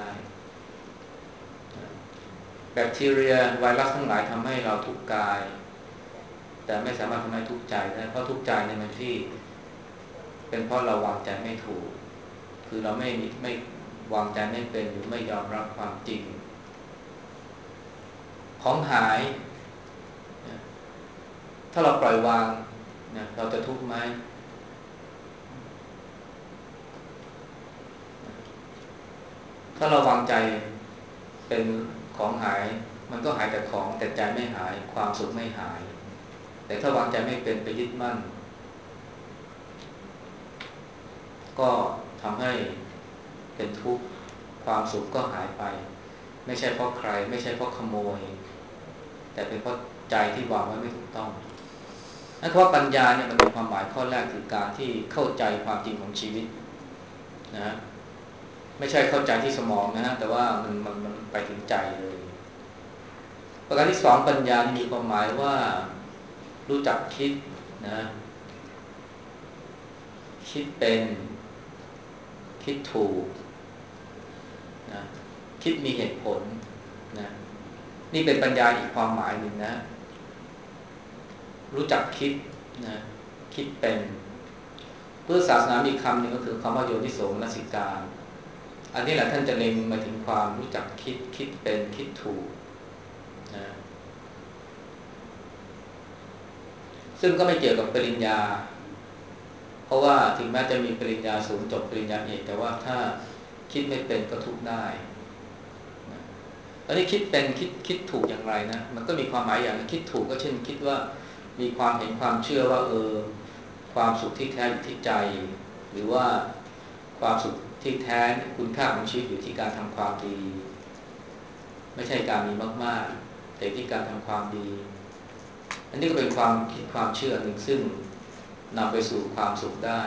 แบคทีเรียไวรัสทั้งหลายทำให้เราทุกข์กายแต่ไม่สามารถทำให้ทุกข์ใจได้เพราะทุกข์ใจในมันที่เป็นเพราะเราวางใจไม่ถูกคือเราไม่วางใจไม่เป็นหรือไม่ยอมรับความจริงของหายถ้าเราปล่อยวางนะเราจะทุกข์ไหมถ้าเราวางใจเป็นของหายมันก็หายแต่ของแต่ใจไม่หายความสุขไม่หายแต่ถ้าวางใจไม่เป็นไปยึดมั่นก็ทำให้เป็นทุกข์ความสุขก็หายไปไม่ใช่เพราะใครไม่ใช่เพราะขโมยแต่เป็นเพราะใจที่วางไว้ไม่ถูกต้องนั่นเพราะปัญญาเนี่ยมันมีความหมายข้อแรกคือการที่เข้าใจความจริงของชีวิตนะไม่ใช่เข้าใจที่สมองนะฮะแต่ว่ามันไปถึงใจเลยประการที่สองปัญญามีความหมายว่ารู้จักคิดนะคิดเป็นคิดถูกนะคิดมีเหตุผลนะนี่เป็นปัญญาอีกความหมายหนึ่งนะรู้จักคิดนะคิดเป็นพุทธศาสนามีคำหนึ่งก็คือคำว่าโยนิโสมนสิการอันนี้แหละท่านจะเล็งมาถึงความรู้จักคิดคิดเป็นคิดถูกนะซึ่งก็ไม่เกี่ยวกับปริญญาเพราะว่าถึงแม้จะมีปริญญาสูงจบปริญญาเอกแต่ว่าถ้าคิดไม่เป็นก็ทุกข์ได้นะอันนี้คิดเป็นคิดถูกอย่างไรนะมันก็มีความหมายอย่างคิดถูกก็เช่นคิดว่ามีความเห็นความเชื่อว่าความสุขที่แท้อยู่ที่ใจหรือว่าความสุขที่แท้คุณค่าของชีวิตอยู่ที่การทำความดีไม่ใช่การมีมากๆแต่ที่การทำความดีอันนี้ก็เป็นความคิดความเชื่อหนึ่งซึ่งนำไปสู่ความสุขได้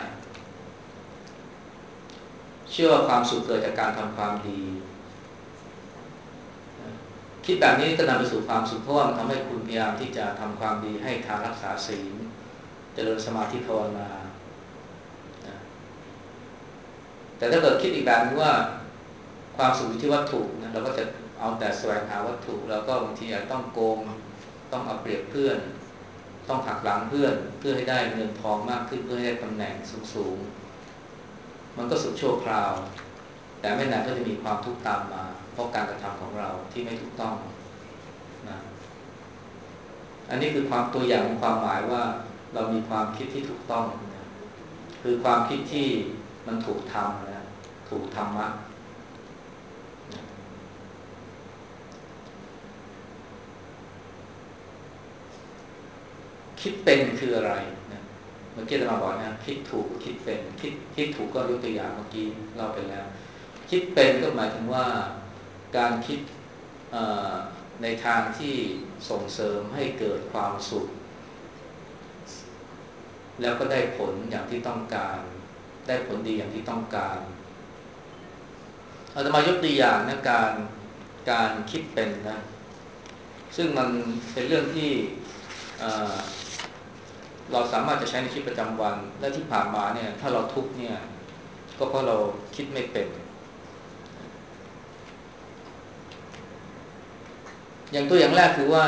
เชื่อว่าความสุขเกิดจากการทำความดีคิดแบบนี้ก็นำไปสู่ความสุขเพราะว่ามันทำให้คุณพยายามที่จะทำความดีให้ทานรักษาศีลเจริญสมาธิภาวนาแต่ถ้าเกิดคิดอีกแบบนึงว่าความสุขอยู่ที่วัตถุนะเราก็จะเอาแต่แสวงหาวัตถุแล้วก็บางทีอาจต้องโกงต้องเอาเปรียบเพื่อนต้องหักหลังเพื่อนเพื่อให้ได้เงินทองมากขึ้นเพื่อให้ได้ตำแหน่งสูงๆมันก็สุขชั่วคราวแต่ไม่นานก็จะมีความทุกข์ตามมาเพราะการกระทำของเราที่ไม่ถูกต้องนะอันนี้คือความตัวอย่างของความหมายว่าเรามีความคิดที่ถูกต้องนะคือความคิดที่มันถูกทำนะถูกธรรมะคิดเป็นคืออะไรนะเมื่อกี้เราบอกนะคิดถูกคิดเป็นคิดถูกก็ยกตัวอย่างเมื่อกี้เราไปแล้วคิดเป็นก็หมายถึงว่าการคิดในทางที่ส่งเสริมให้เกิดความสุขแล้วก็ได้ผลอย่างที่ต้องการได้ผลดีอย่างที่ต้องการอาตมายกตัวอย่างนะการคิดเป็นนะซึ่งมันเป็นเรื่องที่เราสามารถจะใช้ในชีวิตประจำวันและที่ผ่านมาเนี่ยถ้าเราทุกข์เนี่ยก็เพราะเราคิดไม่เป็นอย่างตัวอย่างแรกคือว่า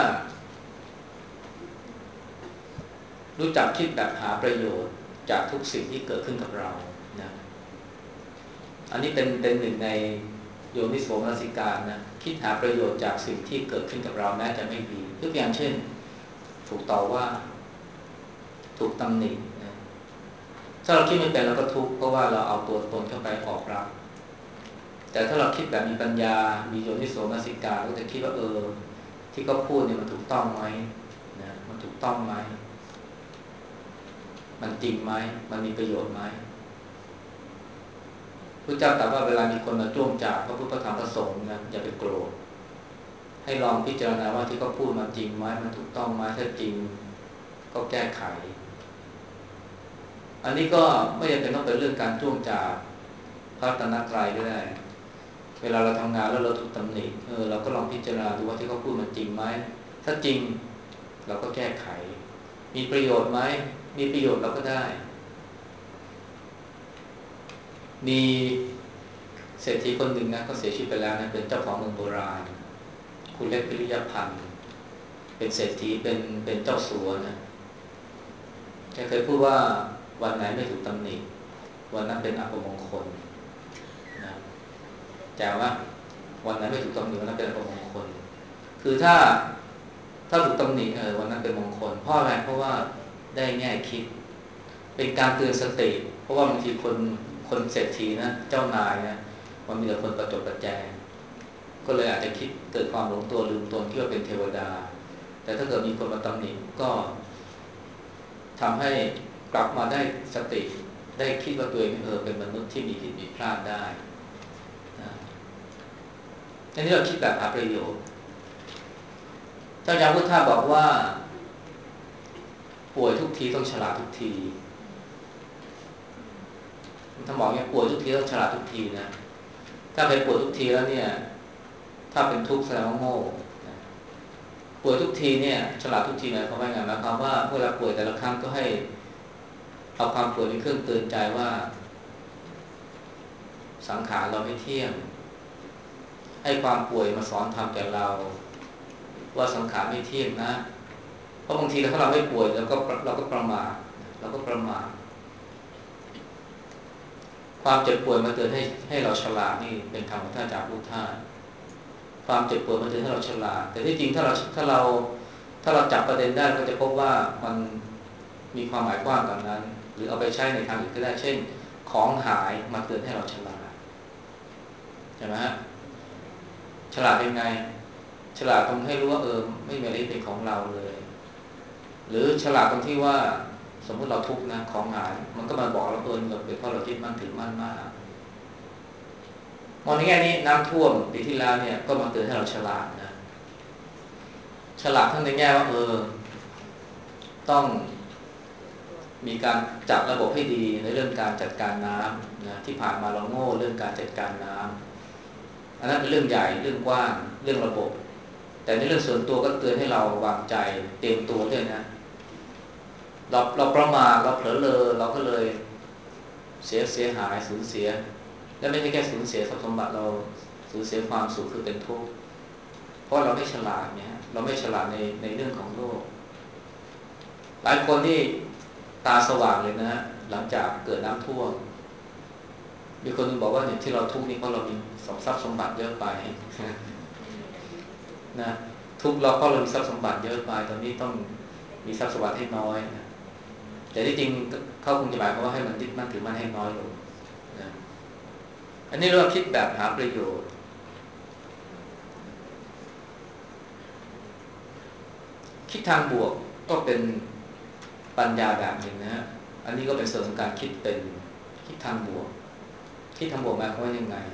รู้จักคิดแบบหาประโยชน์จากทุกสิ่งที่เกิดขึ้นกับเรานะอันนี้เป็นหนึ่งในโยนิโสมนสิการนะคิดหาประโยชน์จากสิ่งที่เกิดขึ้นกับเราแม้จะไม่ดียกอย่างเช่นถูกต่อว่าถูกตำหนินะถ้าเราคิดไม่เป็นเราก็ทุกข์เพราะว่าเราเอาตัวตนเข้าไปออกรับแต่ถ้าเราคิดแบบมีปัญญามีโยนิโสมนสิการก็จะคิดว่าที่เขาพูดเนี่ยมันถูกต้องไหมนะมันถูกต้องไหมมันจริงไหมมันมีประโยชน์ไหมพระเจ้าตรัสว่าเวลามีคนมาจ้วงจาบพระพุทธธรรมพระสงฆ์นะอย่าไปโกรธให้ลองพิจารณาว่าที่เขาพูดมาจริงไหมมันถูกต้องไหมถ้าจริงก็แก้ไขอันนี้ก็ไม่จำเป็นต้องเป็นเรื่องการจ้วงจาบพระรัตนตรัยก็ได้เวลาเราทำงานแล้วเราถูกตำหนิเราก็ลองพิจารณาดูว่าที่เขาพูดมันจริงไหมถ้าจริงเราก็แก้ไขมีประโยชน์ไหมมีประโยชน์เราก็ได้มีเศรษฐีคนหนึ่งนะก็เสียชีวิตไปแล้วนะเป็นเจ้าของเมืองโบราณคุณเล็กพิริยพันธ์เป็นเศรษฐีเป็นเจ้าสัวนะแกเคยพูดว่าวันไหนไม่ถูกตำหนิวันนั้นเป็นอัปมงคลนะแจ๋วว่าวันไหนไม่ถูกตำหนิวันนั้นเป็นอัปมงคลคือถ้าถูกตำหนิวันนั้นเป็นมงคลเพราะอะไรเพราะว่าได้แง่คิดเป็นการเตือนสติเพราะว่าบางทีคนเศรษฐีนะเจ้านายนะมันมีแต่คนประจบประแจงก็เลยอาจจะคิดเกิดความหลงตัวลืมตนคิดว่าเป็นเทวดาแต่ถ้าเกิดมีคนมาตำหนิก็ทำให้กลับมาได้สติได้คิดว่าตัวเองเป็นมนุษย์ที่มีผิดมีพลาดได้นะอันนี้เราคิดแบบหาประโยชน์เจ้าจาพุทธาบอกว่าป่วยทุกทีต้องฉลาดทุกทีถ้าบอกเนี่ยป่วยทุกทีต้องฉลาดทุกทีนะถ้าเป็นป่วยทุกทีแล้วเนี่ยถ้าเป็นทุกข์แสดงว่าโง่ป่วยทุกทีเนี่ยฉลาดทุกทีหมายความว่าไงหมายความว่าเวลาป่วยแต่ละครั้งก็ให้เอาความป่วยเป็นเครื่องเตือนใจว่าสังขารเราไม่เที่ยงให้ความป่วยมาสอนธรรมแก่เราว่าสังขารไม่เที่ยงนะเพราะบางทีถ้าเราไม่ป่วยเราก็ประมาทความเจ็บป่วยมาเตือนให้เราฉลาดนี่เป็นคำของท่านอาจารย์พุทธาความเจ็บป่วยมันเตือนให้เราฉลาดแต่ที่จริงถ้าเราจับประเด็นได้ก็จะพบว่ามันมีความหมายกว้างกว่านั้นหรือเอาไปใช้ในทางอื่นก็ได้เช่นของหายมาเตือนให้เราฉลาดใช่ไหมฮะฉลาดยังไงฉลาดตรงให้รู้ว่าไม่มีอะไรเป็นของเราเลยหรือฉลาดตรงที่ว่าสมมติเราทุกข์นะของหายมันก็มาบอกเราเราเป็นเพราะเราคิดมั่นถือมั่นมากมองในแง่นี้น้ำท่วมปีที่แล้วเนี่ยก็มาเตือนให้เราฉลาดนะฉลาดทั้งในแง่ว่าต้องมีการจัดระบบให้ดีในเรื่องการจัดการน้ำนะที่ผ่านมาเราโง่เรื่องการจัดการน้ำอันนั้นเป็นเรื่องใหญ่เรื่องกว้างเรื่องระบบแต่ในเรื่องส่วนตัวก็เตือนให้เราวางใจเตรียมตัวด้วยนะเราประมาทเราเผลอเลอเราก็เลยเสียหายสูญเสียและไม่ใช่แค่สูญเสียทรัพย์สมบัติเราสูญเสียความสุขคือเป็นทุกข์เพราะเราไม่ฉลาดเนี่ยเราไม่ฉลาดในเรื่องของโลกหลายคนที่ตาสว่างเลยนะหลังจากเกิดน้ำท่วมมีคนนึงบอกว่าเนี่ยที่เราทุกข์นี่เพราะเรามีทรัพย์สมบัติเยอะไปนะทุกข์เราเพราะเรามีทรัพย์สมบัติเยอะไปตอนนี้ต้องมีทรัพย์สมบัติให้น้อยนะแต่ที่จริงเขาคงจะหมายความว่าให้มันยึดมั่นถือมั่นให้น้อยลงนะอันนี้เราคิดแบบหาประโยชน์คิดทางบวกก็เป็นปัญญาแบบหนึ่งนะฮะอันนี้ก็เป็นส่วนของการคิดเป็นคิดทางบวกคิดทางบวกหมายความว่ายังไง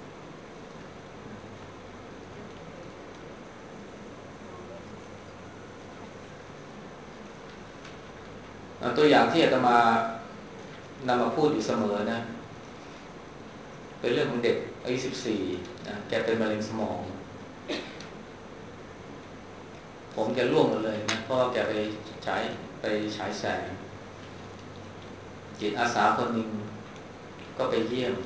ตัวอย่างที่อาตมานำมาพูดอยู่เสมอนะเป็นเรื่องของเด็กอายุ14นะแกเป็นมะเร็งสมองผมแกร่วงหมดเลยนะเพราะว่าแกฉายไปฉายแสงจิตอาสาคนหนึ่งก็ไปเยี่ยม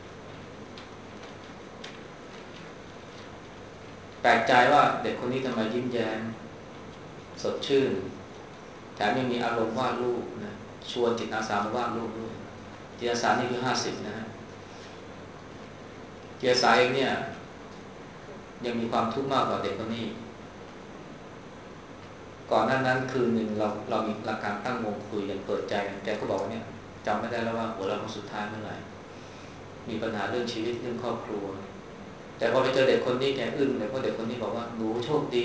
แปลกใจว่าเด็กคนนี้ทำไมยิ้มแย้มสดชื่นแถมยังมีอารมณ์วาดรูปนะชวนจิตอาสามาวาดรูปด้วยจิตอาสานี่คือ50นะฮะเกียร์สายเองเนี่ยยังมีความทุกข์มากกว่าเด็กคนนี้ก่อนหน้านั้นคืนหนึ่งเรามีหลักการตั้งวงคุยกันเปิดใจกันแกก็บอกว่าเนี่ยจำไม่ได้แล้วว่าหัวเราะสุดท้ายเมื่อไหร่มีปัญหาเรื่องชีวิตเรื่องครอบครัวแต่พอไปเจอเด็กคนนี้แกอึ้งเลยเพราะเด็กคนนี้บอกว่าหนูโชคดี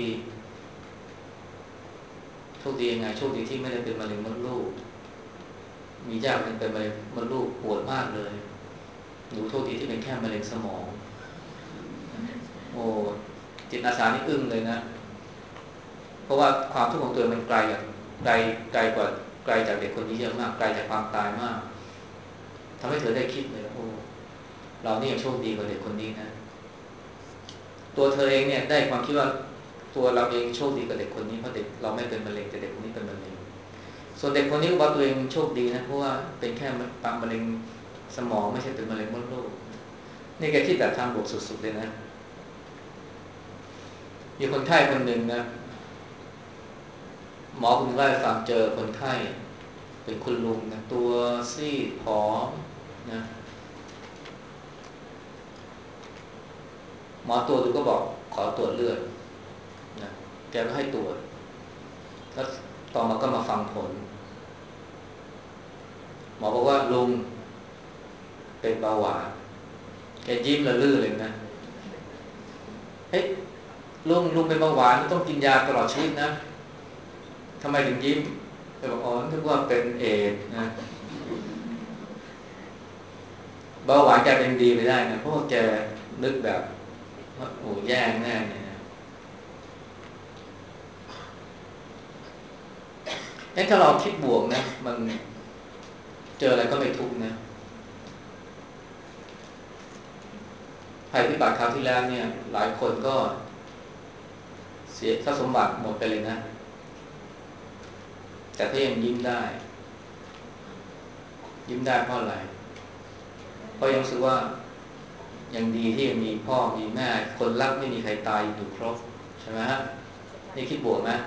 โชคดียังไงโชคดีที่ไม่ได้เป็นมะเร็งมดลูกมีญาติเป็นมะเร็งมดลูกปวดมากเลยหนูโชคดีที่เป็นแค่มะเร็งสมองโอ้จิตอาสานี่อึ้งเลยนะเพราะว่าความทุกข์ของตัวมันไกลกว่าไกลจากเด็กคนนี้เยอะมากไกลจากความตายมากทำให้เธอได้คิดเลยโอ้เรานี่ยังโชคดีกว่าเด็กคนนี้นะตัวเธอเองเนี่ยได้ความคิดว่าตัวเราเองโชคดีกว่าเด็กคนนี้เพราะเด็กเราไม่เป็นมะเร็งแต่เด็กคนนี้เป็นมะเร็งส่วนเด็กคนนี้ก็บอกตัวเองโชคดีนะเพราะว่าเป็นแค่มะเร็งสมองไม่ใช่เป็นมะเร็งมดลูกนี่แกคิดแบบทางบวกสุดๆเลยนะมีคนไข้คนหนึ่งนะหมอคนนึงเล่าให้ฟังเจอคนไข้เป็นคุณลุงนะตัวซีดผอมนะหมอตรวจดูก็บอกขอตรวจเลือดนะแกก็ให้ตรวจแล้วต่อมาก็มาฟังผลหมอบอกว่าลุงเป็นเบาหวานแกยิ้มละลื่นเลยนะเฮ้ยลุงเป็นเบาหวานต้องกินยาตลอดชีวิตนะทำไมถึงยิ้มแกบอกอ๋อนึกว่าเป็นเอดส์นะเบาหวานแกเป็นดีไปได้นะเพราะว่าแกนึกแบบว่าโอ้แย่แน่เนี่ยนะถ้าเราคิดบวกนะมันเจออะไรก็ไม่ทุกข์นะภัยพิบัติคราวที่แล้วเนี่ยหลายคนก็เสียทรัพย์สมบัติหมดไปเลยนะแต่ก็ยังยิ้มได้เพราะอะไรเพราะยังรู้สึกว่ายังดีที่ยังมีพ่อมีแม่คนรักไม่มีใครตายอยู่ครบใช่ไหมฮะนี่คิดบวกไหม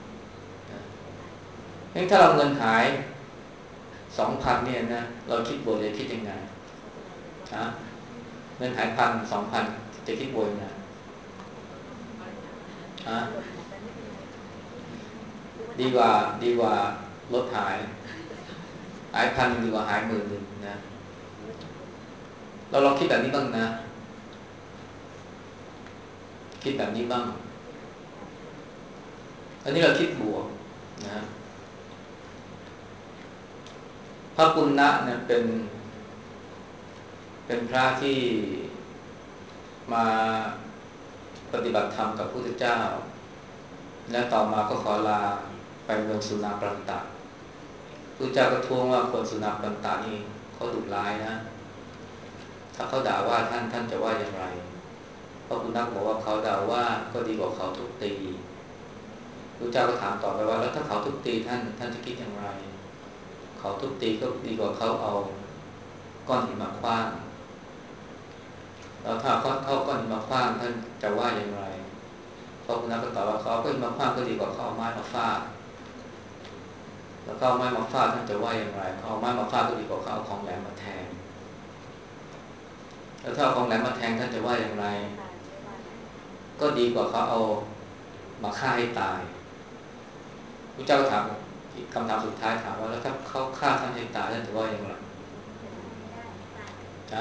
งั้นถ้าเราเงินหาย2,000เนี่ยนะเราคิดบวกจะคิดยังไงฮะเงินหาย1,000 2,000จะคิดบวกยังไงฮะดีกว่าลดหาย1,000ดีกว่าหาย10,000นะเราลองคิดแบบนี้บ้างนะคิดแบบนี้บ้างอันนี้เราคิดบวกนะพระปุณณะเนี่ยเป็นพระที่มาปฏิบัติธรรมกับพระพุทธเจ้าและต่อมาก็ขอลาไปเมืองสุนาปันตะพระเจ้าก็ท้วงว่าคนสุนาปันตะนี่เขาดุร้ายนะถ้าเขาด่าว่าท่านจะว่าอย่างไรพระปุณณะบอกว่าเขาด่าว่าก็ดีกว่าเขาทุบตีพระเจ้าก็ถามต่อไปว่าแล้วถ้าเขาทุบตีท่านจะคิดอย่างไรเขาทุบตีก็ดีกว่าเขาเอาก้อนหินมาขว้างแล้วถ้าเขาก้อนหินมาขว้างท่านจะว่าอย่างไรพระพุทธเจ้าก็ตอบว่าเขาก้อนหินมาขว้างก็ดีกว่าเขาเอาไม้มาฟาดแล้วก็เอาไม้มาฟาดท่านจะว่าอย่างไรเขาเอาไม้มาฟาดก็ดีกว่าเขาเอาของแหลมมาแทงแล้วถ้าเอาของแหลมมาแทงท่านจะว่าอย่างไรก็ดีกว่าเขาเอามาฆ่าให้ตายพระเจ้าถามคำถามสุดท้ายถามว่าแล้วถ้าเขาฆ่าท่านให้ตายท่านจะว่าอย่างไรนะ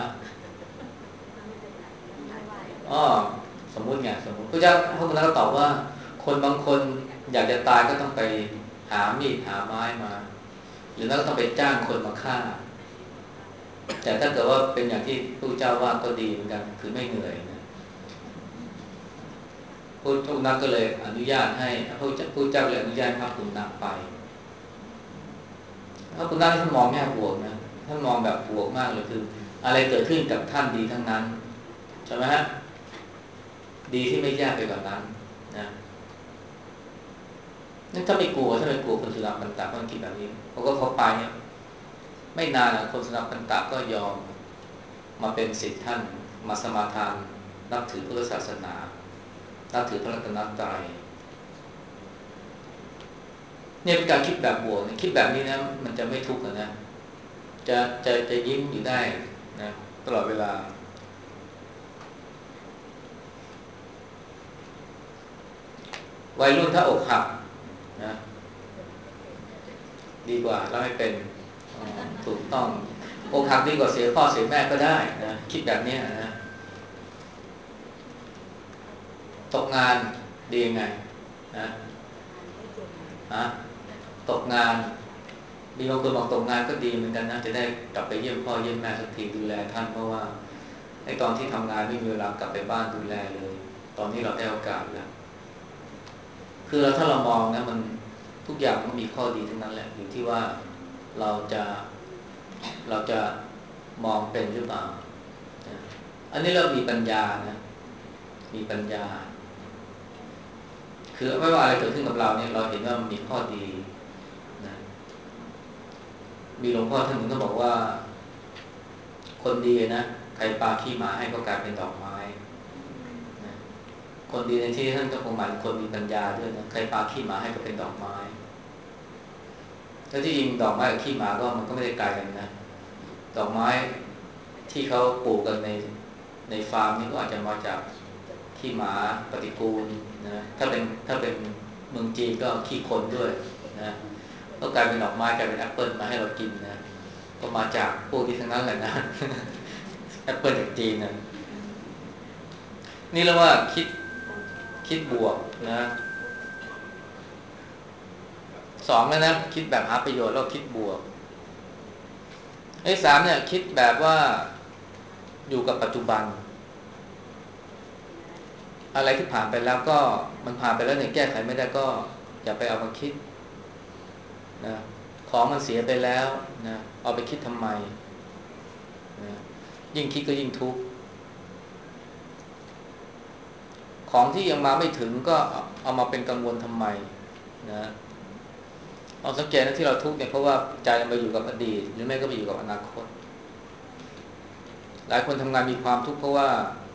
อ๋อสมมุติไงสมมุติพระเจ้าพระพุทธเจ้าก็ตอบว่าคนบางคนอยากจะตายก็ต้องไปหามีดหาไม้มาหรือแล้วก็ต้องไปจ้างคนมาฆ่าแต่ถ้าเกิดว่าเป็นอย่างที่พระเจ้าว่าก็ดีเหมือนกันคือไม่เหนื่อยนะพระพุทธเจ้าก็เลยอนุญาตให้พระพุทธเจ้าเลยอนุญาตให้พระปุณณะไปพระปุณณะที่ท่านมองแง่บวกนะท่านมองแบบบวกมากเลยคืออะไรเกิดขึ้นกับท่านดีทั้งนั้นใช่ไหมฮะดีที่ไม่แย่ไปกว่านั้นนะนั่นถ้าไม่กลัวคนสุนัขปันตะก็คิดแบบนี้เพราะก็พอไปเนี่ยไม่นานคนสุนัขปันตะก็ยอมมาเป็นศิษย์ท่านมาสมาทานนับถือพุทธศาสนานับถือพระรัตนตรัยเนี่ยเป็นการคิดแบบบวกคิดแบบนี้นะมันจะไม่ทุกข์นะจะยิ้มอยู่ได้นะตลอดเวลาวัยรุ่นถ้าอกหักนะดีกว่าเราไม่เป็นถูกต้องอกหักดีกว่าเสียพ่อเสียแม่ก็ได้นะคิดแบบนี้นะตกงานดีไงนะตกงานมีบางคนบอกตกงานก็ดีเหมือนกันนะจะได้กลับไปเยี่ยมพ่อเยี่ยมแม่สักทีดูแลท่านเพราะว่าไอ้ตอนที่ทำงานไม่มีเวลากลับไปบ้านดูแลเลยตอนนี้เราได้โอกาสแล้วคือถ้าเรามองนะมันทุกอย่างมันมีข้อดีทั้งนั้นแหละอยู่ที่ว่าเราจะเราจะมองเป็นหรือเปล่าอันนี้เรามีปัญญานะมีปัญญาคือไม่ว่าอะไรเกิดขึ้นกับเราเนี่ยเราเห็นว่ามันมีข้อดีนะมีหลวงพ่อท่านหนึ่งก็บอกว่าคนดีนะใครปาขี้หมาให้ก็กลายเป็นดอกไม้นะคนดีในที่ท่านก็คงหมายถึงคนมีปัญญาด้วยนะใครปาขี้หมาให้ก็เป็นดอกไม้แล้วที่จริงดอกไม้กับขี้หมาก็มันก็ไม่ได้ไกลกันนะดอกไม้ที่เขาปลูกกันในฟาร์มนี่ก็อาจจะมาจากขี้หมาปฏิกูลนะถ้าเป็นเมืองจีนก็ขี้คนด้วยนะก็กลายเป็นดอกไม้กลายเป็นแอปเปิลมาให้เรากินนะก็มาจากพวกที่ทั้งนั้นแหละนะแอปเปิลจากจีนนะนี่เรียกว่าคิดบวกนะสองแล้วนะคิดแบบหาประโยชน์แล้วคิดบวกไอ้สามเนี่ยคิดแบบว่าอยู่กับปัจจุบันอะไรที่ผ่านไปแล้วก็มันผ่านไปแล้วเนี่ยแก้ไขไม่ได้ก็อย่าไปเอามาคิดนะของมันเสียไปแล้วนะเอาไปคิดทำไมนะยิ่งคิดก็ยิ่งทุกข์ของที่ยังมาไม่ถึงก็เอามาเป็นกังวลทำไมนะเอาสังเกตนะที่เราทุกข์เนี่ยเพราะว่าใจมันไปอยู่กับอดีตหรือไม่ก็ไปอยู่กับอนาคตหลายคนทำงานมีความทุกข์เพราะว่า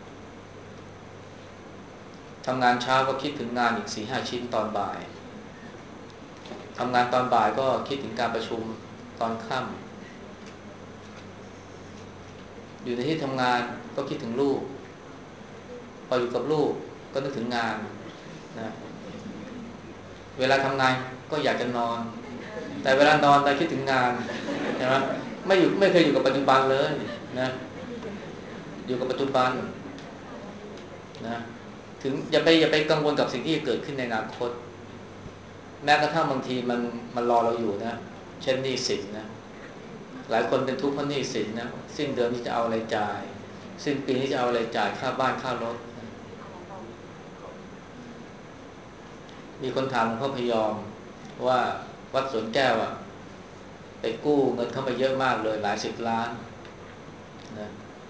ทำงานเช้าก็คิดถึงงานอีก 4-5 ชิ้นตอนบ่ายทำงานตอนบ่ายก็คิดถึงการประชุมตอนค่ำอยู่ในที่ทำงานก็คิดถึงลูกพออยู่กับลูกก็นึกถึงงานนะเวลาทำงานก็อยากจะนอนแต่เวลานอนแต่คิดถึงงานใช่ไหมไม่เคยอยู่กับปัจจุบันเลยนะอยู่กับปัจจุบันนะถึงอย่าไปกังวลกับสิ่งที่จะเกิดขึ้นในอนาคตแม้กระทั่งบางทีมันรอเราอยู่นะเช่นหนี้สินนะหลายคนเป็นทุกข์เพราะหนี้สินนะสิ้นเดือนนี้จะเอาอะไรจ่ายสิ้นปีนี้จะเอาอะไรจ่ายค่าบ้านค่ารถมีคนถามหลวงพ่อพยอมว่าวัดสวนแก้วอะไปกู้เงินเข้ามาเยอะมากเลยหลายสิบล้านนะ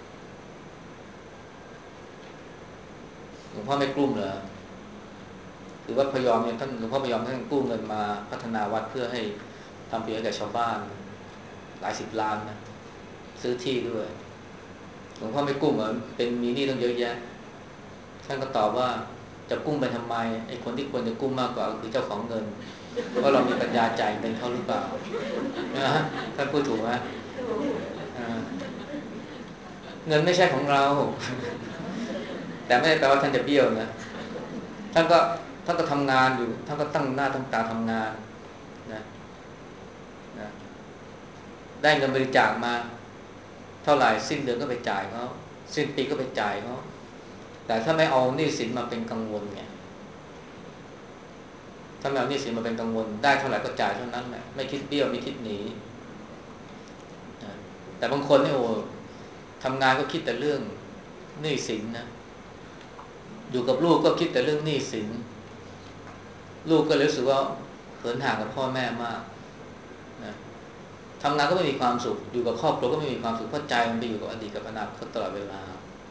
หลวงพ่อไม่กลุ้มเหรอคือวัดพยอมเนี่ยท่านหลวงพ่อพยอมท่านกู้เงินมาพัฒนาวัดเพื่อให้ทำประโยชน์แก่ชาวบ้านหลายสิบล้านนะซื้อที่ด้วยหลวงพ่อไม่กุ้มเหรอเป็นมีหนี้ต้องเยอะแยะท่านก็ตอบว่าจะกุ้มไปทำไมไอ้คนที่ควรจะกุ้มมากกว่าคือเจ้าของเงินว่าเรามีปัญญาจ่ายเป็นเขาหรือเปล่านะท่านพูดถูกไหมเงินไม่ใช่ของเราแต่ไม่ได้แปลว่าท่านจะเบี้ยวนะท่านก็ทำงานอยู่ท่านก็ตั้งหน้าตั้งตาทำงานนะนะได้เงินบริจาคมาเท่าไหร่สิ้นเดือนก็ไปจ่ายเขาสิ้นปีก็ไปจ่ายเขาแต่ถ้าไม่เอาหนี้สินมาเป็นกังวลเนี่ยถ้าไม่เอาหนี้สินมาเป็นกังวลได้เท่าไหร่ก็จ่ายเท่านั้นแหละไม่คิดเบี้ยวไม่คิดหนีนะแต่บางคนนี่โอ้ทำงานก็คิดแต่เรื่องหนี้สินนะอยู่กับลูกก็คิดแต่เรื่องหนี้สินลูกก็รู้สึกว่าเหินห่างกับพ่อแม่มากนะทำงานก็ไม่มีความสุขอยู่กับครอบครัวก็ไม่มีความสุขเพราะใจมันไปอยู่กับอดีตกับอนาคตตลอดเวลา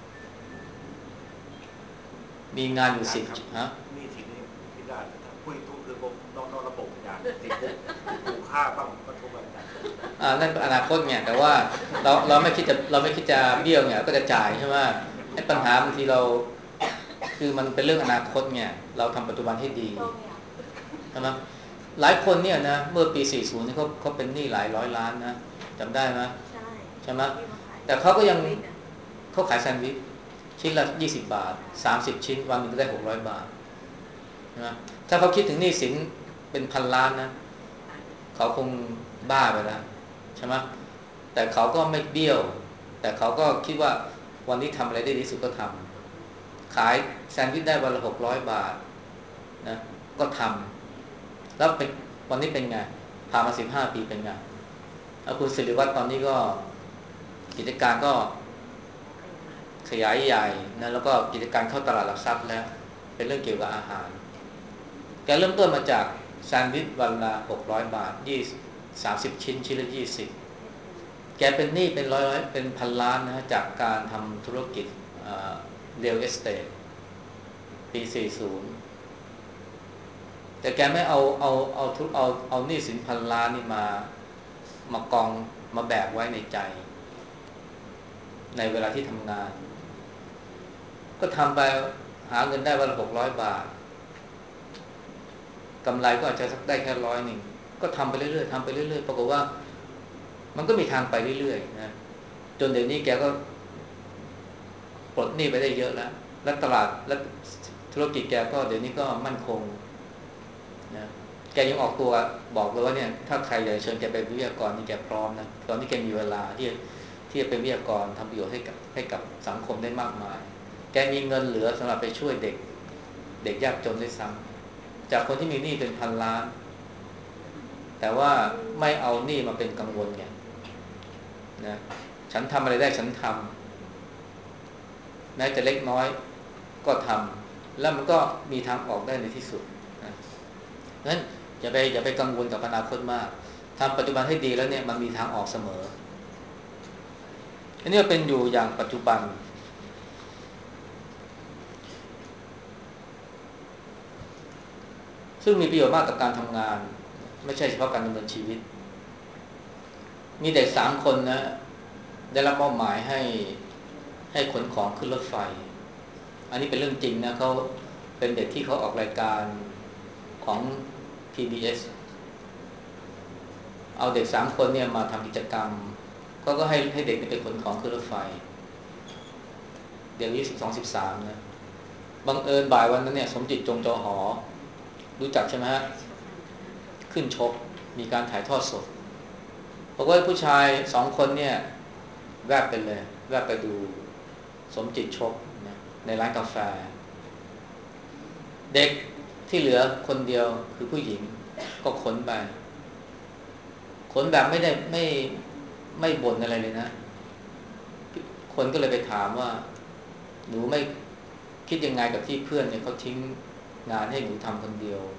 มีงานอยู่สิบฮะนี่สินี่คิดได้ถ้าคุยทุกคือนอกระบบงานติดคุกถูกฆ่าบ้างก็ทุกแบบนั้นนั่นเป็นอนาคตเนี่ยแต่ว่าเราไม่คิดจะเบี้ยวเนี่ยก็จะจ่ายใช่ไหมไอ้ปัญหาบางทีเราคือมันเป็นเรื่องอนาคตเนี่ยเราทำปัจจุบันให้ดีใช่ไหมหลายคนเนี่ยนะเมื่อปี40นี่เขาเป็นหนี้หลายร้อยล้านนะจำได้ไหมใช่ไหมแต่เขาก็ยังเขาขายแซนด์วิชชิ้นละ20 บาท30 ชิ้นวันหนึ่งก็ได้600 บาทนะถ้าเขาคิดถึงหนี้สินเป็นพันล้านนะเขาคงบ้าไปแล้วใช่ไหมแต่เขาก็ไม่เบี้ยวแต่เขาก็คิดว่าวันนี้ทำอะไรได้ดีสุดก็ทำขายแซนด์วิชได้วันละ600 บาทนะก็ทำแล้วเป็นวันนี้เป็นไงผ่านมา15 ปีเป็นไงแล้วคุณศิริวัตรตอนนี้ก็กิจการก็ขยายใหญ่นะแล้วก็กิจการเข้าตลาดหลักทรัพย์แล้วเป็นเรื่องเกี่ยวกับอาหารแกเริ่มต้นมาจากแซนด์วิชวันละ600 บาท30 ชิ้นชิ้นละ20แกเป็นหนี้เป็นร้อยเป็นพันล้านนะจากการทำธุรกิจเรียลเอสเตทปี40แต่แกไม่เอาหนี้สินพันล้านนี่มากองมาแบกไว้ในใจในเวลาที่ทำงานก็ทำไปหาเงินได้วันละ600 บาทกำไรก็อาจจะสักได้แค่100ก็ทำไปเรื่อยๆทำไปเรื่อยๆปรากฏว่ามันก็มีทางไปเรื่อยๆนะจนเดี๋ยวนี้แกก็ปลดหนี้ไปได้เยอะแล้วและตลาดและธุรกิจแกก็เดี๋ยวนี้ก็มั่นคงนะแกยังออกตัวบอกเลยว่าเนี่ยถ้าใครอยากเชิญแกเป็นวิทยากรนี่แกพร้อมนะตอนนี้แกมีเวลาที่จะเป็นวิทยากรทำประโยชน์ให้กับสังคมได้มากมายแกมีเงินเหลือสำหรับไปช่วยเด็กยากจนด้วยซ้ำจากคนที่มีหนี้เป็นพันล้านแต่ว่าไม่เอาหนี้มาเป็นกังวลไงนะฉันทำอะไรได้ฉันทำแม้จะเล็กน้อยก็ทำแล้วมันก็มีทางออกได้ในที่สุดนะนั้นอย่าไปกังวลกับอนาคตมากทำปัจจุบันให้ดีแล้วเนี่ยมันมีทางออกเสมออันนี้เป็นอยู่อย่างปัจจุบันซึ่งมีประโยชน์มากกับการทำงานไม่ใช่เฉพาะการดำเนินชีวิตมีเด็ก3 คนนะได้รับมอบหมายให้ขนของขึ้นรถไฟอันนี้เป็นเรื่องจริงนะเขาเป็นเด็กที่เขาออกรายการของ PBS เอาเด็ก3 คนเนี่ยมาทำกิจกรรมก็ให้เด็กไปขนของขึ้นรถไฟเด็กอายุ12-13นะบังเอิญบ่ายวันนั้นเนี่ยสมจิตจงจอหอรู้จักใช่ไหมฮะขึ้นชกมีการถ่ายทอดสดบอกว่าผู้ชาย2 คนเนี่ยแวบไปเลยแวบไปดูสมจิตชกนะในร้านกาแฟเด็กที่เหลือคนเดียวคือผู้หญิงก็ขนไปขนแบบไม่บ่นอะไรเลยนะคนก็เลยไปถามว่าหนูไม่คิดยังไงกับที่เพื่อนเนี่ยเขาทิ้งงานให้หนูทำคนเดียว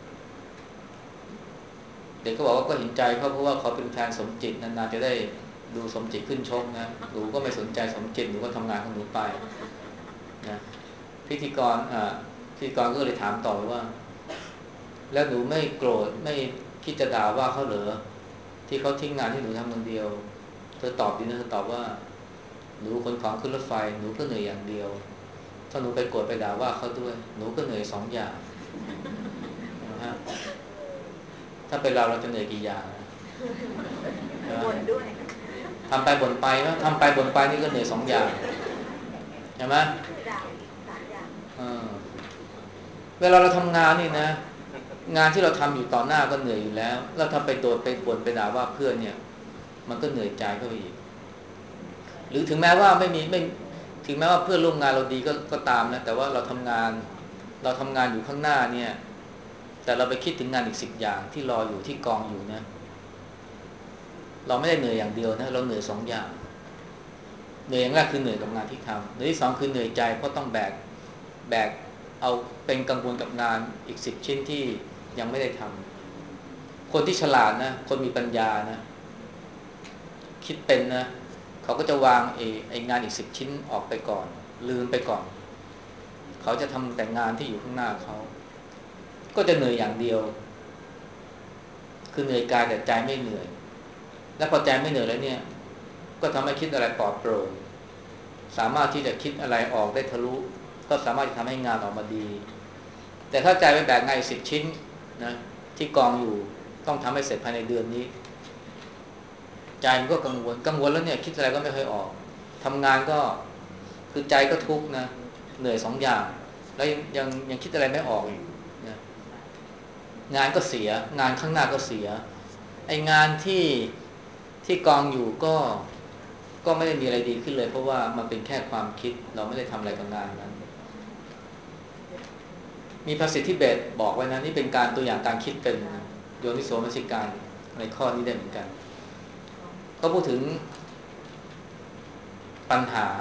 เด็กก็บอกว่าก็เห็นใจเขาเพราะว่าเขาเป็นแฟนสมจิตนานๆจะได้ดูสมจิตขึ้นชกนะหนูก็ไม่สนใจสมจิตหนูก็ทำงานของหนูไปนะพิธีกรก็เลยถามต่อว่าแล้วหนูไม่โกรธไม่คิดจะด่าว่าเขาเหรอที่เขาทิ้งงานที่หนูทำคนเดียวเธอตอบดีนะเธอตอบว่าหนูขนของขึ้นรถไฟหนูก็เหนื่อยอย่างเดียวถ้าหนูไปโกรธไปด่าว่าเขาด้วยหนูก็เหนื่อย2 อย่างนะฮะถ้าเป็นเราจะเหนื่อยกี่อย่างบ่นด้วยทำไปบ่นไปนะทำไปบ่นไปนี่ก็เหนื่อย2 อย่างใช่ไหมด่า3 อย่างเออเวลาเราทำงานนี่นะงานที่เราทำอยู่ต่อหน้าก็เหนื่อยอยู่แล้วแล้วถ้าไปโดดไปบ่นไปด่าว่าเพื่อนเนี่ยมันก็เหนื่อยใจเข้าไปอีกหรือถึงแม้ว่าไม่ถึงแม้ว่าเพื่อนร่วมงานเราดีก็ตามนะแต่ว่าเราทำงานอยู่ข้างหน้าเนี่ยแต่เราไปคิดถึงงานอีก10 อย่างที่รออยู่ที่กองอยู่นะเราไม่ได้เหนื่อยอย่างเดียวนะเราเหนื่อย2 อย่างเหนื่อยอย่างแรกคือเหนื่อยกับงานที่ทำเหนื่อยที่สองคือเหนื่อยใจเพราะต้องแบกเอาเป็นกังวลกับงานอีก10 ชิ้นที่ยังไม่ได้ทำคนที่ฉลาดนะคนมีปัญญานะคิดเป็นนะเขาก็จะวางงานอีก10 ชิ้นออกไปก่อนลืมไปก่อนเขาจะทำแต่งานที่อยู่ข้างหน้าเขาก็จะเหนื่อยอย่างเดียวคือเหนื่อยกายแต่ใจไม่เหนื่อยและพอใจไม่เหนื่อยแล้วเนี่ยก็ทำให้คิดอะไรปลอดโปร่งสามารถที่จะคิดอะไรออกได้ทะลุก็สามารถจะทำให้งานออกมาดีแต่ถ้าใจไปแบกงานอีก10 ชิ้นนะที่กองอยู่ต้องทำให้เสร็จภายในเดือนนี้ใจมันก็กังวลแล้วเนี่ยคิดอะไรก็ไม่ค่อยออกทำงานก็คือใจก็ทุกข์นะเหนื่อย2 อย่างแล้วยังคิดอะไรไม่ออกอีกนะงานก็เสียงานข้างหน้าก็เสียไองานที่กองอยู่ก็ไม่ได้มีอะไรดีขึ้นเลยเพราะว่ามันเป็นแค่ความคิดเราไม่ได้ทำอะไรกับงานนั้นมีภาษิตทิเบตบอกไว้นะนี่เป็นการตัวอย่างการคิดเป็นโยนิโสมนสิการในข้อนี้ได้เหมือนกันเขาพูดถึงปัญหา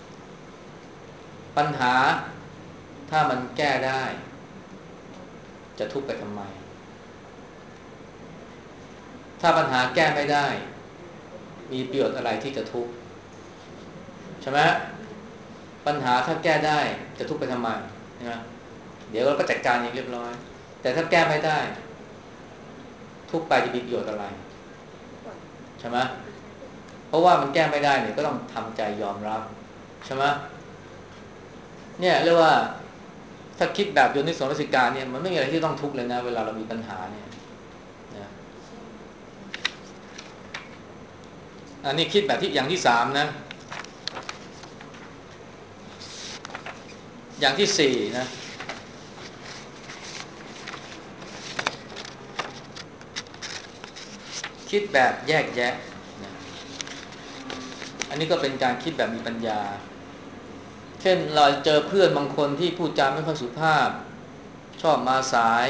ถ้ามันแก้ได้จะทุกข์ไปทำไมถ้าปัญหาแก้ไม่ได้มีประโยชน์อะไรที่จะทุกข์ใช่ไหมปัญหาถ้าแก้ได้จะทุกข์ไปทำไมนะเดี๋ยวเราก็จัดการอย่างเรียบร้อยแต่ถ้าแก้ไม่ได้ทุกข์ไปจะมีประโยชน์อะไรใช่ไหมเพราะว่ามันแก้ไม่ได้เนี่ยก็ต้องทำใจยอมรับใช่ไหมเนี่ยเรียกว่าถ้าคิดแบบโยนิโสมนสิการเนี่ยมันไม่มีอะไรที่ต้องทุกข์เลยนะเวลาเรามีปัญหาเนี่ยนะอันนี้คิดแบบที่อย่างที่สามนะอย่างที่สี่นะคิดแบบแยกแยะนะอันนี้ก็เป็นการคิดแบบมีปัญญาเช่นเราเจอเพื่อนบางคนที่พูดจาไม่ค่อยสุภาพชอบมาสาย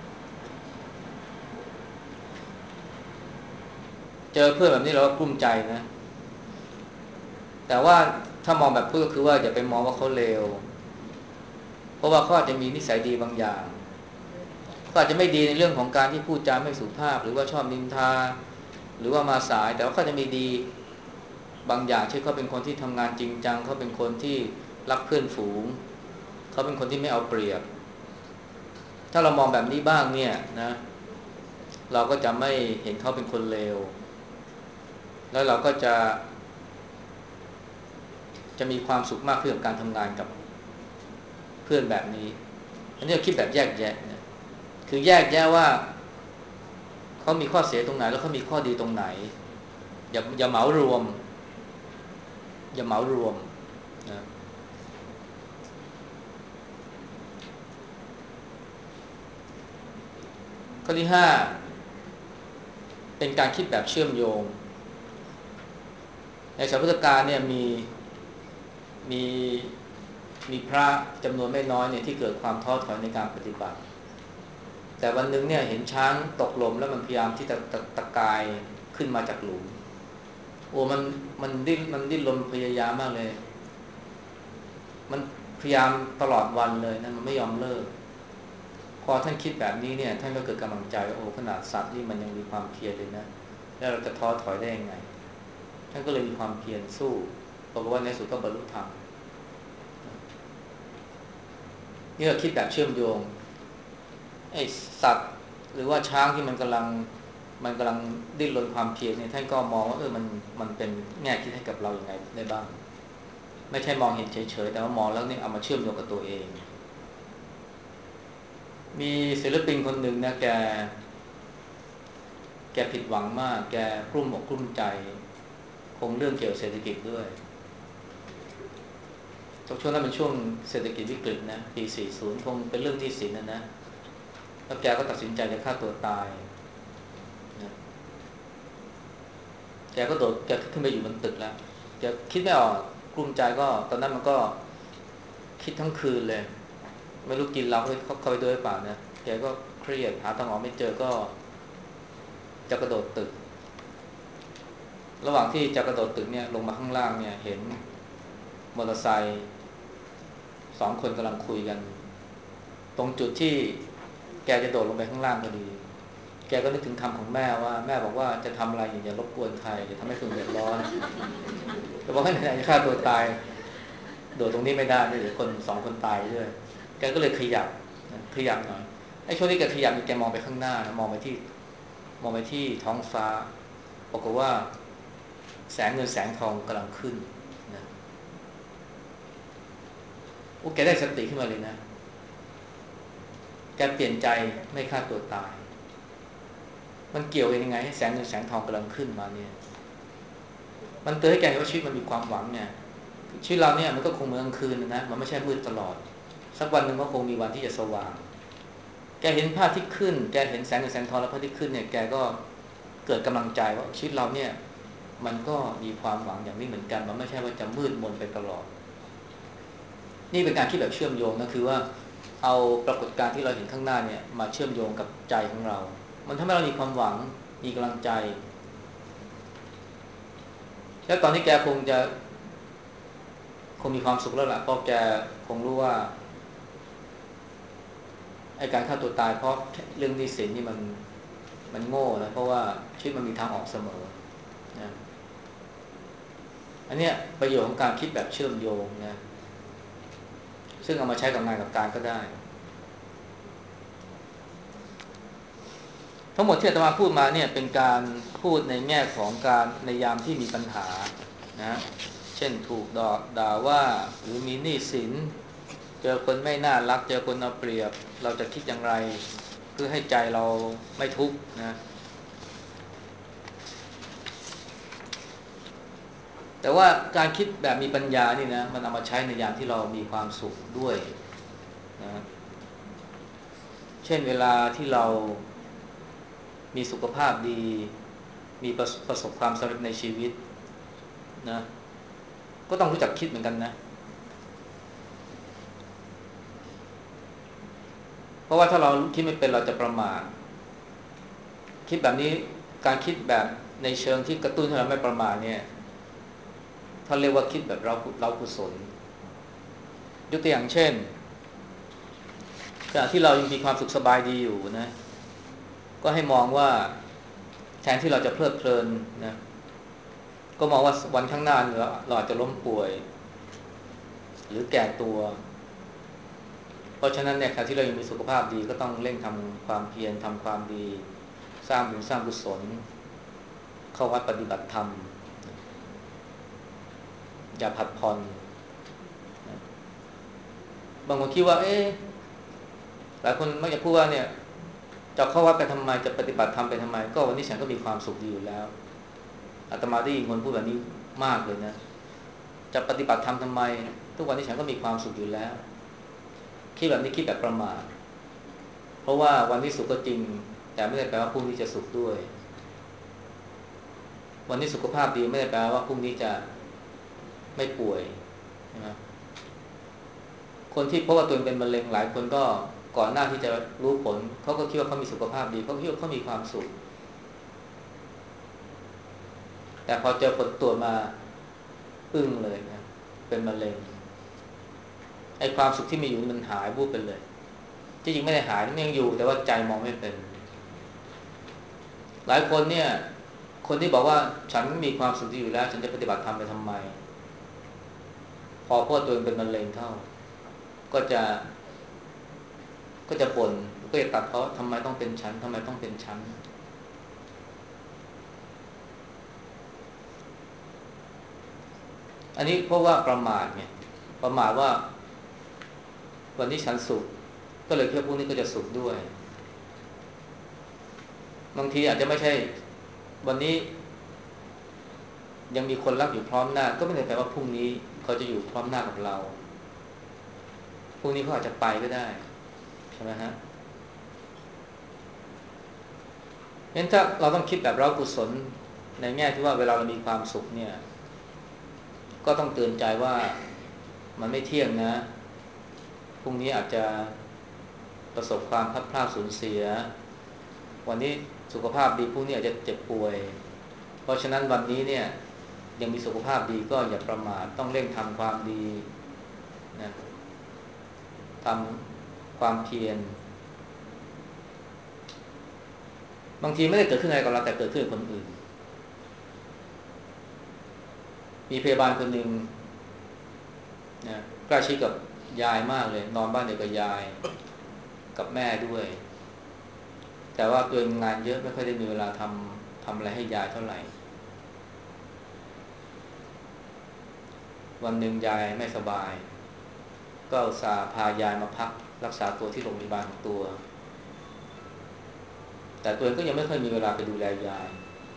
เจอเพื่อนแบบนี้เราก็กลุ้มใจนะแต่ว่าถ้ามองแบบพูดก็คือว่าอย่าไปมองว่าเขาเลวเพราะว่าเขาอาจจะมีนิสัยดีบางอย่างก็อาจจะไม่ดีในเรื่องของการที่พูดจาไม่สุภาพหรือว่าชอบนินทาหรือว่ามาสายแต่ว่าเขาจะมีดีบางอย่างเช่นเขาเป็นคนที่ทำงานจริงจังเขาเป็นคนที่รักเพื่อนฝูงเขาเป็นคนที่ไม่เอาเปรียบถ้าเรามองแบบนี้บ้างเนี่ยนะเราก็จะไม่เห็นเขาเป็นคนเลวแล้วเราก็จะมีความสุขมากขึ้นกับการทำงานกับเพื่อนแบบนี้อันนี้เราคิดแบบแยกแยะนะคือแยกแยะว่าเขามีข้อเสียตรงไหนแล้วเขามีข้อดีตรงไหนอย่าเหมารวมนะข้อที่ห้าเป็นการคิดแบบเชื่อมโยงในสมัยพุทธกาลเนี่ยมีมีพระจำนวนไม่น้อยเนี่ยที่เกิดความท้อถอยในการปฏิบัติแต่วันหนึ่งเนี่ยเห็นช้างตกหลุมแล้วมันพยายามที่จะตะกายขึ้นมาจากหลุมโอ้มันดิ้นรนพยายามมากเลยมันพยายามตลอดวันเลยนะมันไม่ยอมเลิกพอท่านคิดแบบนี้เนี่ยท่านก็เกิดกำลังใจว่าโอ้ขนาดสัตว์นี่มันยังมีความเพียรเลยนะแล้วเราจะท้อถอยได้ยังไงท่านก็เลยมีความเพียรสู้ปรากฏว่าในสุดก็บรรลุธรรมนี่เราคิดแบบเชื่อมโยงไอ้สัตว์หรือว่าช้างที่มันกำลังดิ้นรนความเพียรเนี่ยท่านก็มองว่ามันเป็นแง่คิดให้กับเราอย่างไรได้บ้างไม่ใช่มองเห็นเฉยๆแต่ว่ามองแล้วนี่เอามาเชื่อมโยงกับตัวเองมีศิลปินคนหนึ่งนะแกผิดหวังมากแกกลุ้มอกกลุ้มใจคงเรื่องเกี่ยวกับเศรษฐกิจด้วยช่วงนั้นเป็นช่วงเศรษฐกิจวิกฤตนะปี40คงเป็นเรื่องหนี้สินนะแล้วแกก็ตัดสินใจจะฆ่าตัวตายนะแกขึ้นไปอยู่บนตึกแล้วแกคิดไม่ออกกลุ้มใจก็ตอนนั้นมันก็คิดทั้งคืนเลยไม่รู้กินเหล้าเข้าไปด้วยหรือเปล่านะแกก็เครียดหาทางออกไม่เจอก็จะกระโดดตึกระหว่างที่จะกระโดดตึกเนี่ยลงมาข้างล่างเนี่ยเห็นมอเตอร์ไซค์2 คนกำลังคุยกันตรงจุดที่แกจะโดดลงไปข้างล่างพอดีแกก็นึกถึงคำของแม่ว่าแม่บอกว่าจะทำอะไรอย่ารบกวนใครอย่าทำให้คนเดือดร้อนแต่บอกให้ไหนจะฆ่าตัวตายโดดตรงนี้ไม่ได้เดี๋ยวคน2 คนตายด้วยแกก็เลยขยับหน่อยไอ้ช่วงที่แกขยับแกมองไปข้างหน้านะมองไปที่ท้องฟ้าบอกว่าแสงเงินแสงทองกำลังขึ้นนะโอ้แกได้สติขึ้นมาเลยนะแกเปลี่ยนใจไม่ฆ่าตัวตายมันเกี่ยวยังไงให้แสงเงินแสงทองกำลังขึ้นมาเนี่ยมันเตือนให้แกว่าชีวิตมันมีความหวังเนี่ยชีวิตเราเนี่ยมันก็คงเหมือนกลางคืนนะมันไม่ใช่มืดตลอดสักวันหนึ่งก็คงมีวันที่จะสว่างแกแกเห็นพระอาทิตย์ขึ้นแกเห็นแสงเงินแสงทองแล้วพระอาทิตย์ขึ้นเนี่ยแกก็เกิดกำลังใจว่าชีวิตเราเนี่ยมันก็มีความหวังอย่างนี้เหมือนกันมันไม่ใช่ว่าจะมืดมนไปตลอดนี่เป็นการคิดแบบเชื่อมโยงนะคือว่าเอาปรากฏการณ์ที่เราเห็นข้างหน้าเนี่ยมาเชื่อมโยงกับใจของเรามันทำให้เรามีความหวังมีกำลังใจแล้วตอนนี้แกคงมีความสุขแล้วล่ะเพราะแกคงรู้ว่าไอ้การฆ่าตัวตายเพราะเรื่องหนี้สินนี่มันโง่นะเพราะว่าชีวิตมันมีทางออกเสมอนะอันเนี้ยประโยชน์ของการคิดแบบเชื่อมโยงนะซึ่งเอามาใช้กับงานกับการก็ได้ทั้งหมดที่อาตมาพูดมาเนี่ยเป็นการพูดในแง่ของการในยามที่มีปัญหานะเช่นถูกด่าว่าหรือมีหนี้สินเจอคนไม่น่ารักเจอคนเอาเปรียบเราจะคิดอย่างไรเพื่อให้ใจเราไม่ทุกข์นะแต่ว่าการคิดแบบมีปัญญานี่นะมันเอามาใช้ในยามที่เรามีความสุขด้วยนะเช่นเวลาที่เรามีสุขภาพดีมีประสบความสำเร็จในชีวิตนะก็ต้องรู้จักคิดเหมือนกันนะเพราะว่าถ้าเราคิดไม่เป็นเราจะประมาทคิดแบบนี้การคิดแบบในเชิงที่กระตุ้นให้เราไม่ประมาทเนี่ยท่านเรียกว่าคิดแบบเรากุศลยกตัวอย่างเช่นขณะที่เรายังมีความสุขสบายดีอยู่นะก็ให้มองว่าแทนที่เราจะเพลิดเพลินนะก็มองว่าวันข้างหน้าเราอาจจะล้มป่วยหรือแก่ตัวเพราะฉะนั้นเนี่ยขณะที่เรายังมีสุขภาพดีก็ต้องเร่งทำความเพียรทำความดีสร้างบุญสร้างกุศลเข้าวัดปฏิบัติธรรมอย่าผัดผ่อนบางคนคิดว่าหลายคนมักจะพูดว่าเนี่ยจะเข้าวัดไปทำไมจะปฏิบัติธรรมไปทำไมก็วันนี้ฉันก็มีความสุขดีอยู่แล้วอาตมาได้ยินคนพูดแบบนี้มากเลยนะจะปฏิบัติธรรมทำไมทุกวันนี้ฉันก็มีความสุขอยู่แล้วคิดแบบนี้คิดแบบประมาทเพราะว่าวันนี้สุขก็จริงแต่ไม่ได้แปลว่าพรุ่งนี้จะสุขด้วยวันนี้สุขภาพดีไม่ได้แปลว่าพรุ่งนี้จะไม่ป่วยนะคนที่พบว่าตัวเองเป็นมะเร็งหลายคนก็ก่อนหน้าที่จะรู้ผลเขาก็คิดว่าเขามีสุขภาพดีเขาคิดว่าเขามีความสุขแต่พอเจอผลตรวจมาอึ้งเลยนะเป็นมะเร็งไอ้ความสุขที่มีอยู่มันหายวูบไปเลยที่จริงไม่ได้หายมันยังอยู่แต่ว่าใจมองไม่เป็นหลายคนเนี่ยคนที่บอกว่าฉันมีความสุขดีอยู่แล้วฉันจะปฏิบัติธรรมไปทำไมพอตัวเองเป็นมะเร็งเข้าก็จะบ่นก็จะตัดเพราะทำไมต้องเป็นฉันทำไมต้องเป็นฉันอันนี้เพราะว่าประมาทไงประมาทว่าวันนี้ฉันสุขก็เลยคิดว่าพรุ่งนี้ก็จะสุขด้วยบางทีอาจจะไม่ใช่วันนี้ยังมีคนรักอยู่พร้อมหน้าก็ไม่ได้แปลว่าพรุ่งนี้เขาจะอยู่พร้อมหน้ากับเราพรุ่งนี้เขาอาจจะไปก็ได้ใช่ไหมฮะงั้นถ้าเราต้องคิดแบบเรากุศลในแง่ที่ว่าเวลาเรามีความสุขเนี่ยก็ต้องเตือนใจว่ามันไม่เที่ยงนะพรุ่งนี้อาจจะประสบความพลัดพรากสูญเสียวันนี้สุขภาพดีพรุ่งนี้อาจจะเจ็บป่วยเพราะฉะนั้นวันนี้เนี่ยยังมีสุขภาพดีก็อย่าประมาทต้องเร่งทำความดีนะทำความเพียรบางทีไม่ได้เกิดขึ้นอะไรกับเราแต่เกิดขึ้นกับคนอื่นมีพยาบาลคนหนึ่งนะใกล้ชิดกับยายมากเลยนอนบ้านเดียวกับยายกับแม่ด้วยแต่ว่าตัวเองงานเยอะไม่ค่อยได้มีเวลาทำอะไรให้ยายเท่าไหร่วันหนึ่งยายไม่สบายก็อุตส่าห์พายายมาพักรักษาตัวที่โรงพยาบาลของตัวแต่ตัวเองก็ยังไม่ค่อยมีเวลาไปดูแลยาย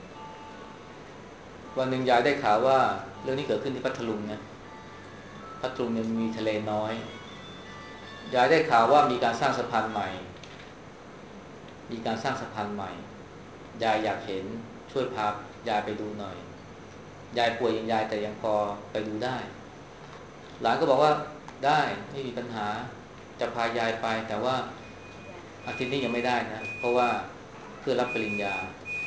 วันหนึ่งยายได้ข่าวว่าเรื่องนี้เกิดขึ้นที่พัทลุงนะพัทลุงเนี่ยมีทะเลน้อยยายได้ข่าวว่ามีการสร้างสะพานใหม่มีการสร้างสะพานใหม่ยายอยากเห็นช่วยพายายไปดูหน่อยยายป่วยยังยายแต่ยังพอไปดูได้หลานก็บอกว่าได้ไม่มีปัญหาจะพายายไปแต่ว่าอาทิตย์นี้ยังไม่ได้นะเพราะว่าเพื่อรับปริญญา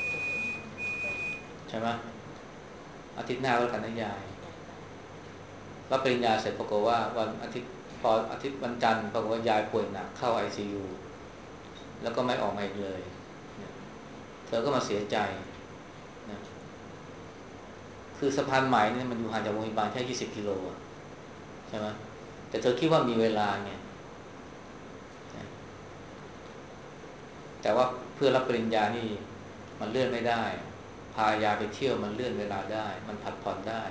ใช่ไหมอาทิตย์หน้าก็แล้วกันนะยายรับปริญญาเสร็จปรากฏว่าวันอาทิตย์พออาทิตย์วันจันทร์ปรากฏว่ายายป่วยหนักเข้า ICU แล้วก็ไม่ออกมาอีกเลยเธอก็มาเสียใจนะคือสะพานใหม่เนี่ยมันอยู่ห่างจากโรงพยาบาลแค่20 กิโลใช่ไหมแต่เธอคิดว่ามีเวลาเนี่ยแต่ว่าเพื่อรับปริญญานี่มันเลื่อนไม่ได้พายาไปเที่ยวมันเลื่อนเวลาได้มันผัดผ่อนได้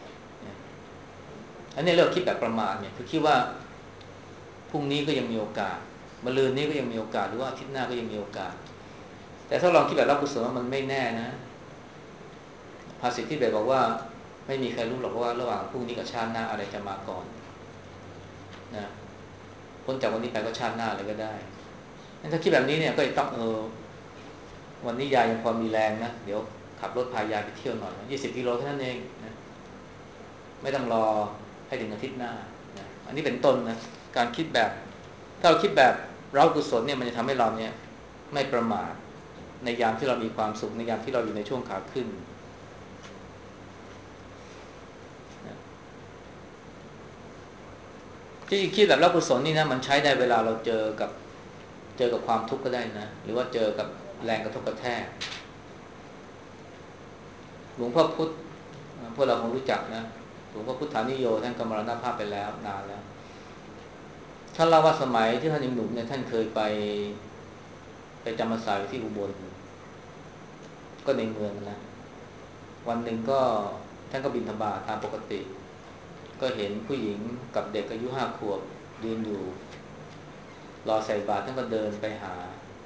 อันนี้เราคิดแบบประมาทเนี่ยคือคิดว่าพรุ่งนี้ก็ยังมีโอกาสมะรืนนี้ก็ยังมีโอกาสหรือว่าอาทิตย์หน้าก็ยังมีโอกาสแต่ถ้าลองคิดแบบรับกุศลว่ามันไม่แน่นะภาษิตที่แบบบอกว่าไม่มีใครรู้หรอกว่าระหว่างพรุ่งนี้กับชาติหน้าอะไรจะมาก่อนนะพ้นจากวันนี้ไปก็ชาติหน้าเลยก็ได้ถ้าคิดแบบนี้เนี่ยก็ต้องวันนี้ยายยังพอมีแรงนะเดี๋ยวขับรถพายายไปเที่ยวหน่อย20 กิโลแค่นั้นเองนะไม่ต้องรอให้ถึงอาทิตย์หน้านะอันนี้เป็นต้นนะการคิดแบบถ้าเราคิดแบบเรากุศลเนี่ยมันจะทำให้เราเนี่ยไม่ประมาทในยามที่เรามีความสุขในยามที่เราอยู่ในช่วงขาขึ้นนะที่คิดแบบเรากุศลนี่นะมันใช้ได้เวลาเราเจอกับความทุกข์ก็ได้นะหรือว่าเจอกับแรงกระทบกระแทกหลวงพ่อพุธพวกเราคงรู้จักนะหลวงพ่อพุทธานิโยท่านก็มรณภาพไปแล้วนานแล้วท่านเล่าว่าสมัยที่ท่านยังหนุ่มเนี่ยท่านเคยไปจำพรรษาอยู่ที่อุบลก็ในเมืองนะวันหนึ่งก็ท่านก็บิณฑบาตตามปกติก็เห็นผู้หญิงกับเด็กอายุ5 ขวบยืนอยู่รอใส่บาตรท่านก็เดินไปหา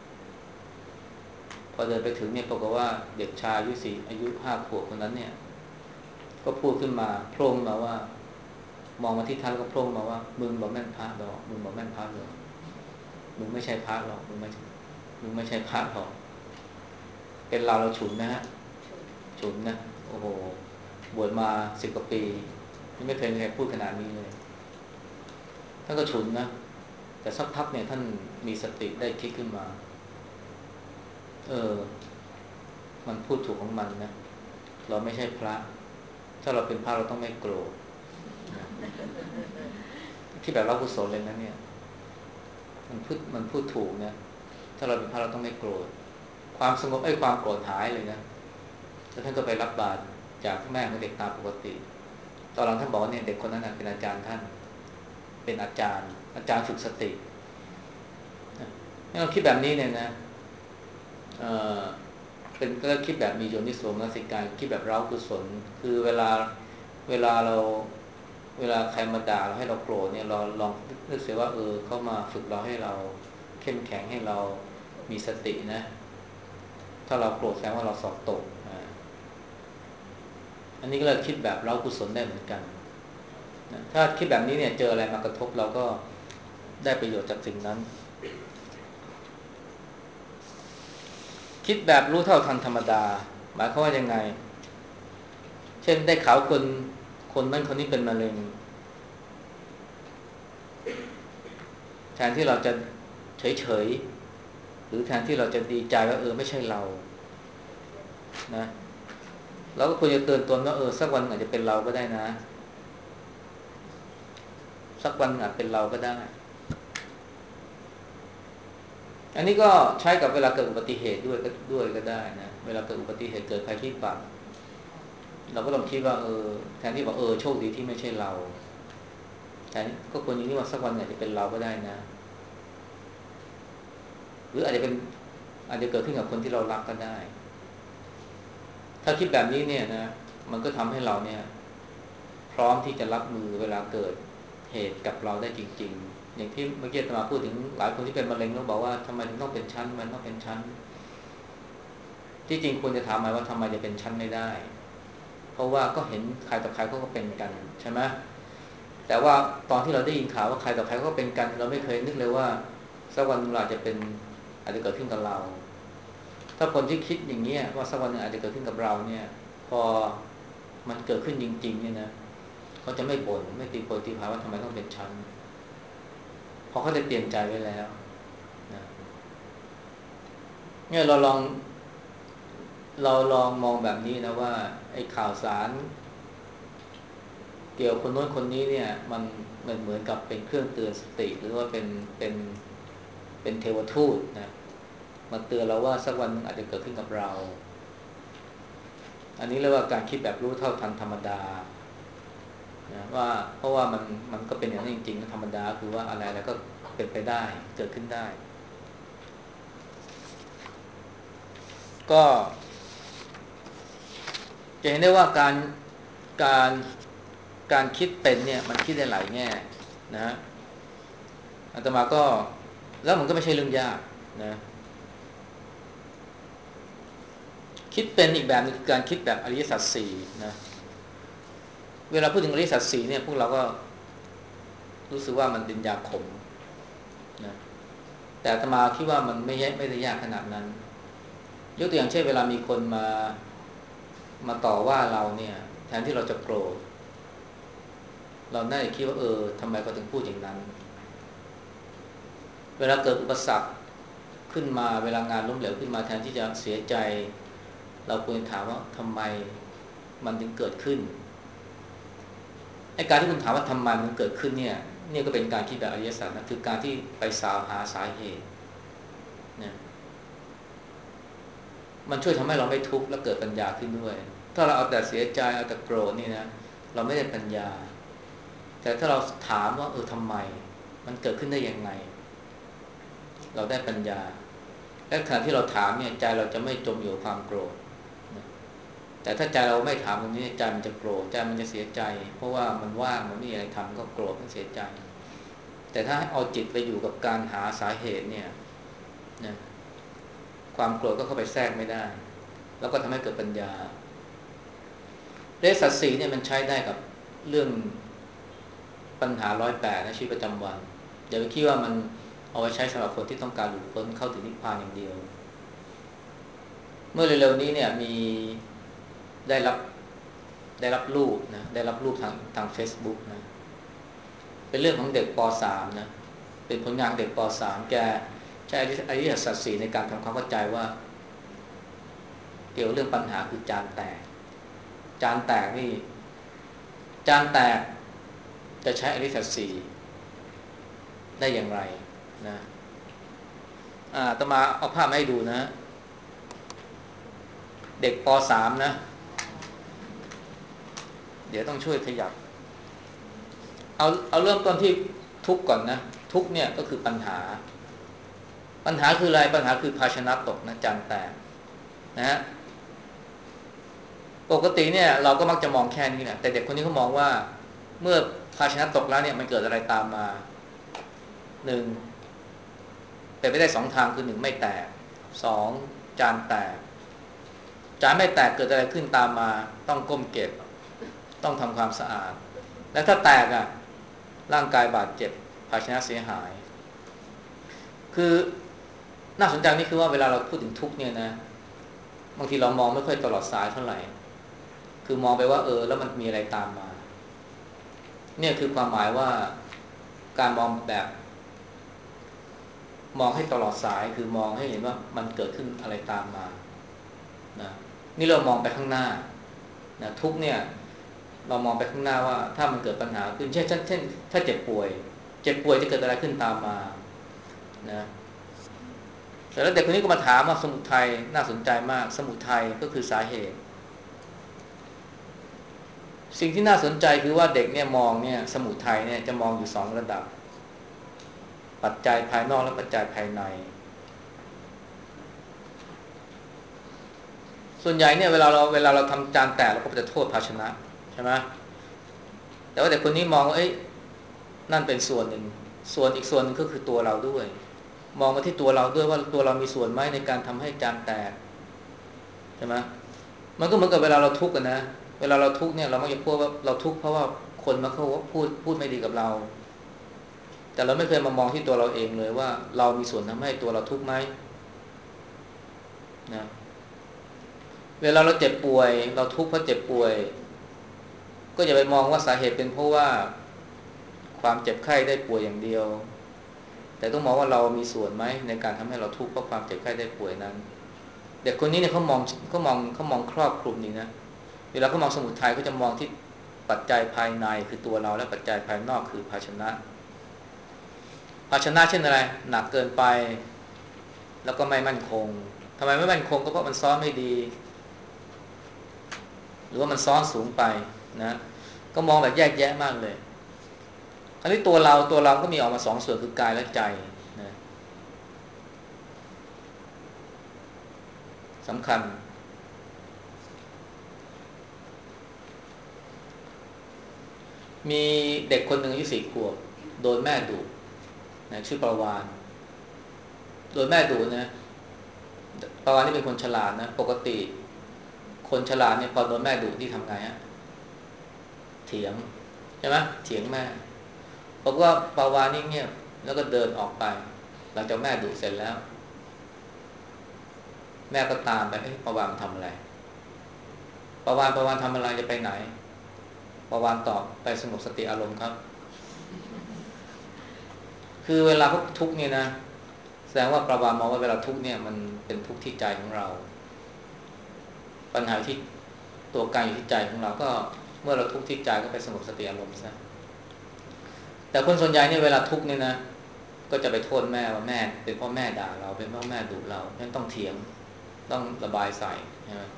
พอเดินไปถึงเนี่ยปรากฏว่าเด็กชายอายุ5 ขวบคนนั้นเนี่ยก็พูดขึ้นมาโพร่งมาว่ามองมาที่ท่านแล้วก็โพร่งมาว่ามึงบอกแม่นพระหรอกมึงบอกแม่นพระหรอกมึงไม่ใช่พระหรอกมึงไม่ใช่พระหรอกเป็นเราฉุนนะฮะฉุนนะโอ้โหบวชมา10 กว่าปีไม่เคยมีใครพูดขนาดนี้เลยท่านก็ฉุนนะแต่สักพักเนี่ยท่านมีสติได้คิดขึ้นมามันพูดถูกของมันนะเราไม่ใช่พระถ้าเราเป็นพระเราต้องไม่โกรธที่แบบเรากุศลเลยนะเนี่ยมันพูดถูกนะถ้าเราเป็นพระเราต้องไม่โกรธความสงบความโกรธหายเลยนะแล้วท่านก็ไปรับบาตรจากแม่ของเด็กตามปกติตอนหลังท่านบอกว่าเนี่ยเด็กคนนั้นเป็นอาจารย์ท่านเป็นอาจารย์ฝึกสติเราคิดแบบนี้เนี่ยนะเป็นก็คิดแบบมีโยนิโสมนสิการคิดแบบเรากุศลคือเวลาเวลาใครมาด่าเราให้เราโกรธเนี่ยเราลองนึกเสียว่าเข้ามาฝึกเราให้เราเข้มแข็งให้เรามีสตินะถ้าเราโกรธแสดงว่าเราสอบตกอันนี้ก็เลยคิดแบบเรากุศลได้เหมือนกันนะถ้าคิดแบบนี้เนี่ยเจออะไรมากระทบเราก็ได้ประโยชน์จากสิ่งนั้นคิดแบบรู้เท่าทันธรรมดาหมายความว่ายังไงเช่นได้ข่าวคนนั้นคนนี้เป็นมะเร็งแทนที่เราจะเฉยหรือแทนที่เราจะดีใจว่าไม่ใช่เรานะเราก็ควรจะเตือนตนว่าสักวันอาจจะเป็นเราก็ได้นะสักวันอาจเป็นเราก็ได้อันนี้ก็ใช้กับเวลาเกิดอุบัติเหตุด้วยก็ได้นะเวลาเกิดอุบัติเหตุเกิดภัยพิบัติเราก็ต้องคิดว่าแทนที่บอกโชคดีที่ไม่ใช่เราแต่ก็ควรอย่างนี้ว่าสักวันอาจจะเป็นเราก็ได้นะหรืออาจจะเกิดขึ้นกับคนที่เรารักก็ได้ถ้าคิดแบบนี้เนี่ยนะมันก็ทำให้เราเนี่ยพร้อมที่จะรับมือเวลาเกิดเหตุกับเราได้จริงๆอย่างที่เมื่อกี้อาตมาพูดถึงหลายคนที่เป็นมะเร็งแล้วบอกว่าทำไมถึงต้องเป็นชั้นมันต้องเป็นชั้นที่จริงควรจะถามหมายว่าทำไมจะเป็นชั้นไม่ได้เพราะว่าก็เห็นใครต่อใครเขาก็เป็นกันใช่ไหมแต่ว่าตอนที่เราได้ยินข่าวว่าใครต่อใครก็เป็นกันเราไม่เคยนึกเลยว่าสักวันเราจะเป็นอาจจะเกิดขึ้นกับเราถ้าคนที่คิดอย่างนี้ว่าสักวันหนึ่งอาจจะเกิดขึ้นกับเราเนี่ยพอมันเกิดขึ้นจริงๆเนี่ยนะเขาจะไม่บ่นไม่ตีโพยตีพายว่าทำไมต้องเป็นฉันเพราะเขาได้เตรียมใจไว้แล้วนะเนี่ยเราลองมองแบบนี้นะว่าไอ้ข่าวสารเกี่ยวคนโน้นคนนี้เนี่ยมันเหมือนกับเป็นเครื่องเตือนสติหรือว่าเป็นเทวทูตนะมาเตือนเราว่าสักวันนึงอาจจะเกิดขึ้นกับเราอันนี้เรียกว่าการคิดแบบรู้เท่าทันธรรมดานะว่าเพราะว่ามันก็เป็นอย่างนั้นจริงๆธรรมดาคือว่าอะไรแล้วก็เป็นไปได้เกิดขึ้นได้ก็จะเห็นได้ว่าการการคิดเป็นเนี่ยมันคิดได้หลายแง่นะอาตมาก็แล้วมันก็ไม่ใช่เรื่องยากนะคิดเป็นอีกแบบนึงคือการคิดแบบอริยสัจสี่นะเวลาพูดถึงอริยสัจสี่เนี่ยพวกเราก็รู้สึกว่ามันเป็นยาขมนะแต่อาตมาคิดว่ามันไม่ได้ยากขนาดนั้นยกตัวอย่างเช่นเวลามีคนมาต่อว่าเราเนี่ยแทนที่เราจะโกรธเราได้คิดว่าทำไมเขาถึงพูดอย่างนั้นเวลาเกิดอุปสรรคขึ้นมาเวลางานล้มเหลวขึ้นมาแทนที่จะเสียใจเราควรถามว่าทำไมมันถึงเกิดขึ้นไอ้การที่คุณถามว่าทำไมมันเกิดขึ้นเนี่ยก็เป็นการคิดแบบอริยสัจนะคือการที่ไปสาวหาสาเหตุนะมันช่วยทำให้เราไม่ทุกข์และเกิดปัญญาขึ้นด้วยถ้าเราเอาแต่เสียใจเอาแต่โกรธนี่นะเราไม่ได้ปัญญาแต่ถ้าเราถามว่าทำไมมันเกิดขึ้นได้ยังไงเราได้ปัญญาและขณะที่เราถามเนี่ยใจเราจะไม่จมอยู่กับความโกรธแต่ถ้าใจเราไม่ถามตรงนี้ใจมันจะโกรธใจมันจะเสียใจเพราะว่ามันว่างมันไม่มีอะไรทำก็โกรธมันเสียใจแต่ถ้าเอาจิตไปอยู่กับการหาสาเหตุเนี่ยนะความโกรธก็เข้าไปแทรกไม่ได้แล้วก็ทำให้เกิดปัญญาเรื่องสัตว์สีเนี่ยมันใช้ได้กับเรื่องปัญหา108ในชีวิตประจำวันอย่าไปคิดว่ามันเอาไว้ใช้สำหรับคนที่ต้องการหลุดพ้นเข้าถึงนิพพานอย่างเดียวเมื่อเร็วๆนี้เนี่ยมีได้รับได้รับรูปนะได้รับรูปทาง Facebook นะเป็นเรื่องของเด็กป .3 นะเป็นผลงานเด็กป .3 แกใช้อริยสัจสี่ในการทำความเข้าใจว่าเกี่ยวเรื่องปัญหาคือจานแตกจานแตกนี่จานแตกจะใช้อริยสัจสี่ได้อย่างไรนะต่อมาเอาภาพมาให้ดูนะเด็กป .3 นะเดี๋ยวต้องช่วยขยับเอาเริ่มต้นที่ทุกข์ก่อนนะทุกข์เนี่ยก็คือปัญหาคืออะไรปัญหาคือภาชนะตกนะจานแตกนะฮะปกติเนี่ยเราก็มักจะมองแค่นี้แหละแต่เด็กคนนี้เขามองว่าเมื่อภาชนะตกแล้วเนี่ยมันเกิดอะไรตามมาหนึ่งเป็นไปได้2ทางคือ1ไม่แตก2จานแตกจานไม่แตกเกิดอะไรขึ้นตามมาต้องก้มเก็บต้องทำความสะอาดและถ้าแตกร่างกายบาดเจ็บภาชนะเสียหายคือน่าสนใจนี่คือว่าเวลาเราพูดถึงทุกข์เนี่ยนะบางทีเรามองไม่ค่อยตลอดสายเท่าไหร่คือมองไปว่าแล้วมันมีอะไรตามมาเนี่ยคือความหมายว่าการมองแบบมองให้ตลอดสายคือมองให้เห็นว่ามันเกิดขึ้นอะไรตามมานะนี่เรามองไปข้างหน้านะทุกเนี่ยเรามองไปข้างหน้าว่าถ้ามันเกิดปัญหาขึ้นเช่นถ้าเจ็บป่วยจะเกิดอะไรขึ้นตามมานะแต่แล้วเด็กคนนี้ก็มาถามว่าสมุทัยน่าสนใจมากสมุทัยก็คือสาเหตุสิ่งที่น่าสนใจคือว่าเด็กเนี่ยมองเนี่ยสมุทัยเนี่ยจะมองอยู่2ระดับปัจจัยภายนอกและปัจจัยภายในส่วนใหญ่เนี่ยเวลาเราทำจานแตกเราก็จะโทษภาชนะใช่ไหมแต่ว่าเด็กคนนี้มองว่านั่นเป็นส่วนหนึ่งส่วนอีกส่วนนึงก็คือตัวเราด้วยมองมาที่ตัวเราด้วยว่าตัวเรามีส่วนไหมในการทำให้จานแตกใช่ไหมมันก็เหมือนกับเวลาเราทุกข์กันนะเวลาเราทุกข์เนี่ยเรามักจะพูดว่าเราทุกข์เพราะว่าคนมาเขาพูดไม่ดีกับเราแต่เราไม่เคยมามองที่ตัวเราเองเลยว่าเรามีส่วนทำให้ตัวเราทุกข์ไหมนะเวลาเราเจ็บป่วยเราทุกข์เพราะเจ็บป่วยก็อย่าไปมองว่าสาเหตุเป็นเพราะว่าความเจ็บไข้ได้ป่วยอย่างเดียวแต่ต้องมองว่าเรามีส่วนไหมในการทำให้เราทุกข์เพราะความเจ็บไข้ได้ป่วยนั้นเด็กคนนี้เนี่ยเขามองครอบคลุมนี่นะเวลาเขามองสมุทัยเขาจะมองที่ปัจจัยภายในคือตัวเราและปัจจัยภายนอกคือภาชนะเช่นอะไรหนักเกินไปแล้วก็ไม่มั่นคงทำไมไม่มั่นคงก็เพราะมันซ้อนไม่ดีหรือว่ามันซ้อนสูงไปนะก็มองแบบแยกแยะมากเลยคราวนี้ตัวเราก็มีออกมาสองส่วนคือกายและใจนะสำคัญมีเด็กคนหนึ่งอายุ4 ขวบโดนแม่ดุนะชื่อประวานโดนแม่ดุนะประวานนี่เป็นคนฉลาดนะปกติคนฉลาดเนี่ยพอโดนแม่ดุที่ทำไงฮะเถียงใช่ไหมเถียงแม่บอกว่าประวานนี่เงียบแล้วก็เดินออกไปหลังจากแม่ดุเสร็จแล้วแม่ก็ตามไปประวานทำอะไรประวานทำอะไรจะไปไหนประวานตอบไปสงบสติอารมณ์ครับคือเวลาเขาทุกข์เนี่ยนะแสดงว่าประวานมองว่าเวลาทุกข์เนี่ยมันเป็นทุกข์ที่ใจของเราปัญหาที่ตัวการอยู่ที่ใจของเราก็เมื่อเราทุกข์ที่ใจก็ไปสงบสติอารมณ์ซะแต่คนส่วนใหญ่เนี่ยเวลาทุกข์เนี่ยนะก็จะไปโทษแม่ว่าแม่เป็นเพราะแม่ด่าเราเป็นเพราะแม่ดุเราฉะนั้นต้องเถียงต้องระบายใส่ใช่ไหม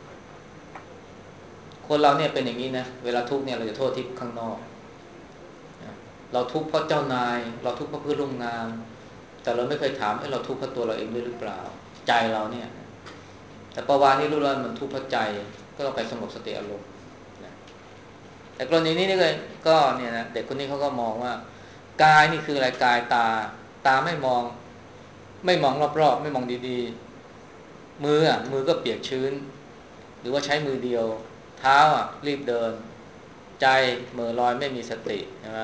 คนเราเนี่ยเป็นอย่างนี้นะเวลาทุกข์เนี่ยเราจะโทษที่ข้างนอกเราทุกข์เพราะเจ้านายเราทุกข์เพราะเพื่อนร่วมงานแต่เราไม่เคยถามเราทุกข์เพราะตัวเราเองด้วยหรือเปล่าใจเราเนี่ยแต่ประวานี่รู้แล้วมันทุกข์เพราะใจก็ต้องไปสงบสติอารมณ์แต่กรณีนี้นี่ก็เนี่ยนะเด็กคนนี้เขาก็มองว่ากายนี่คืออะไรกายตาไม่มองรอบๆไม่มองดีๆมือก็เปียกชื้นหรือว่าใช้มือเดียวเท้ารีบเดินใจเหม่อลอยไม่มีสติใช่ไหม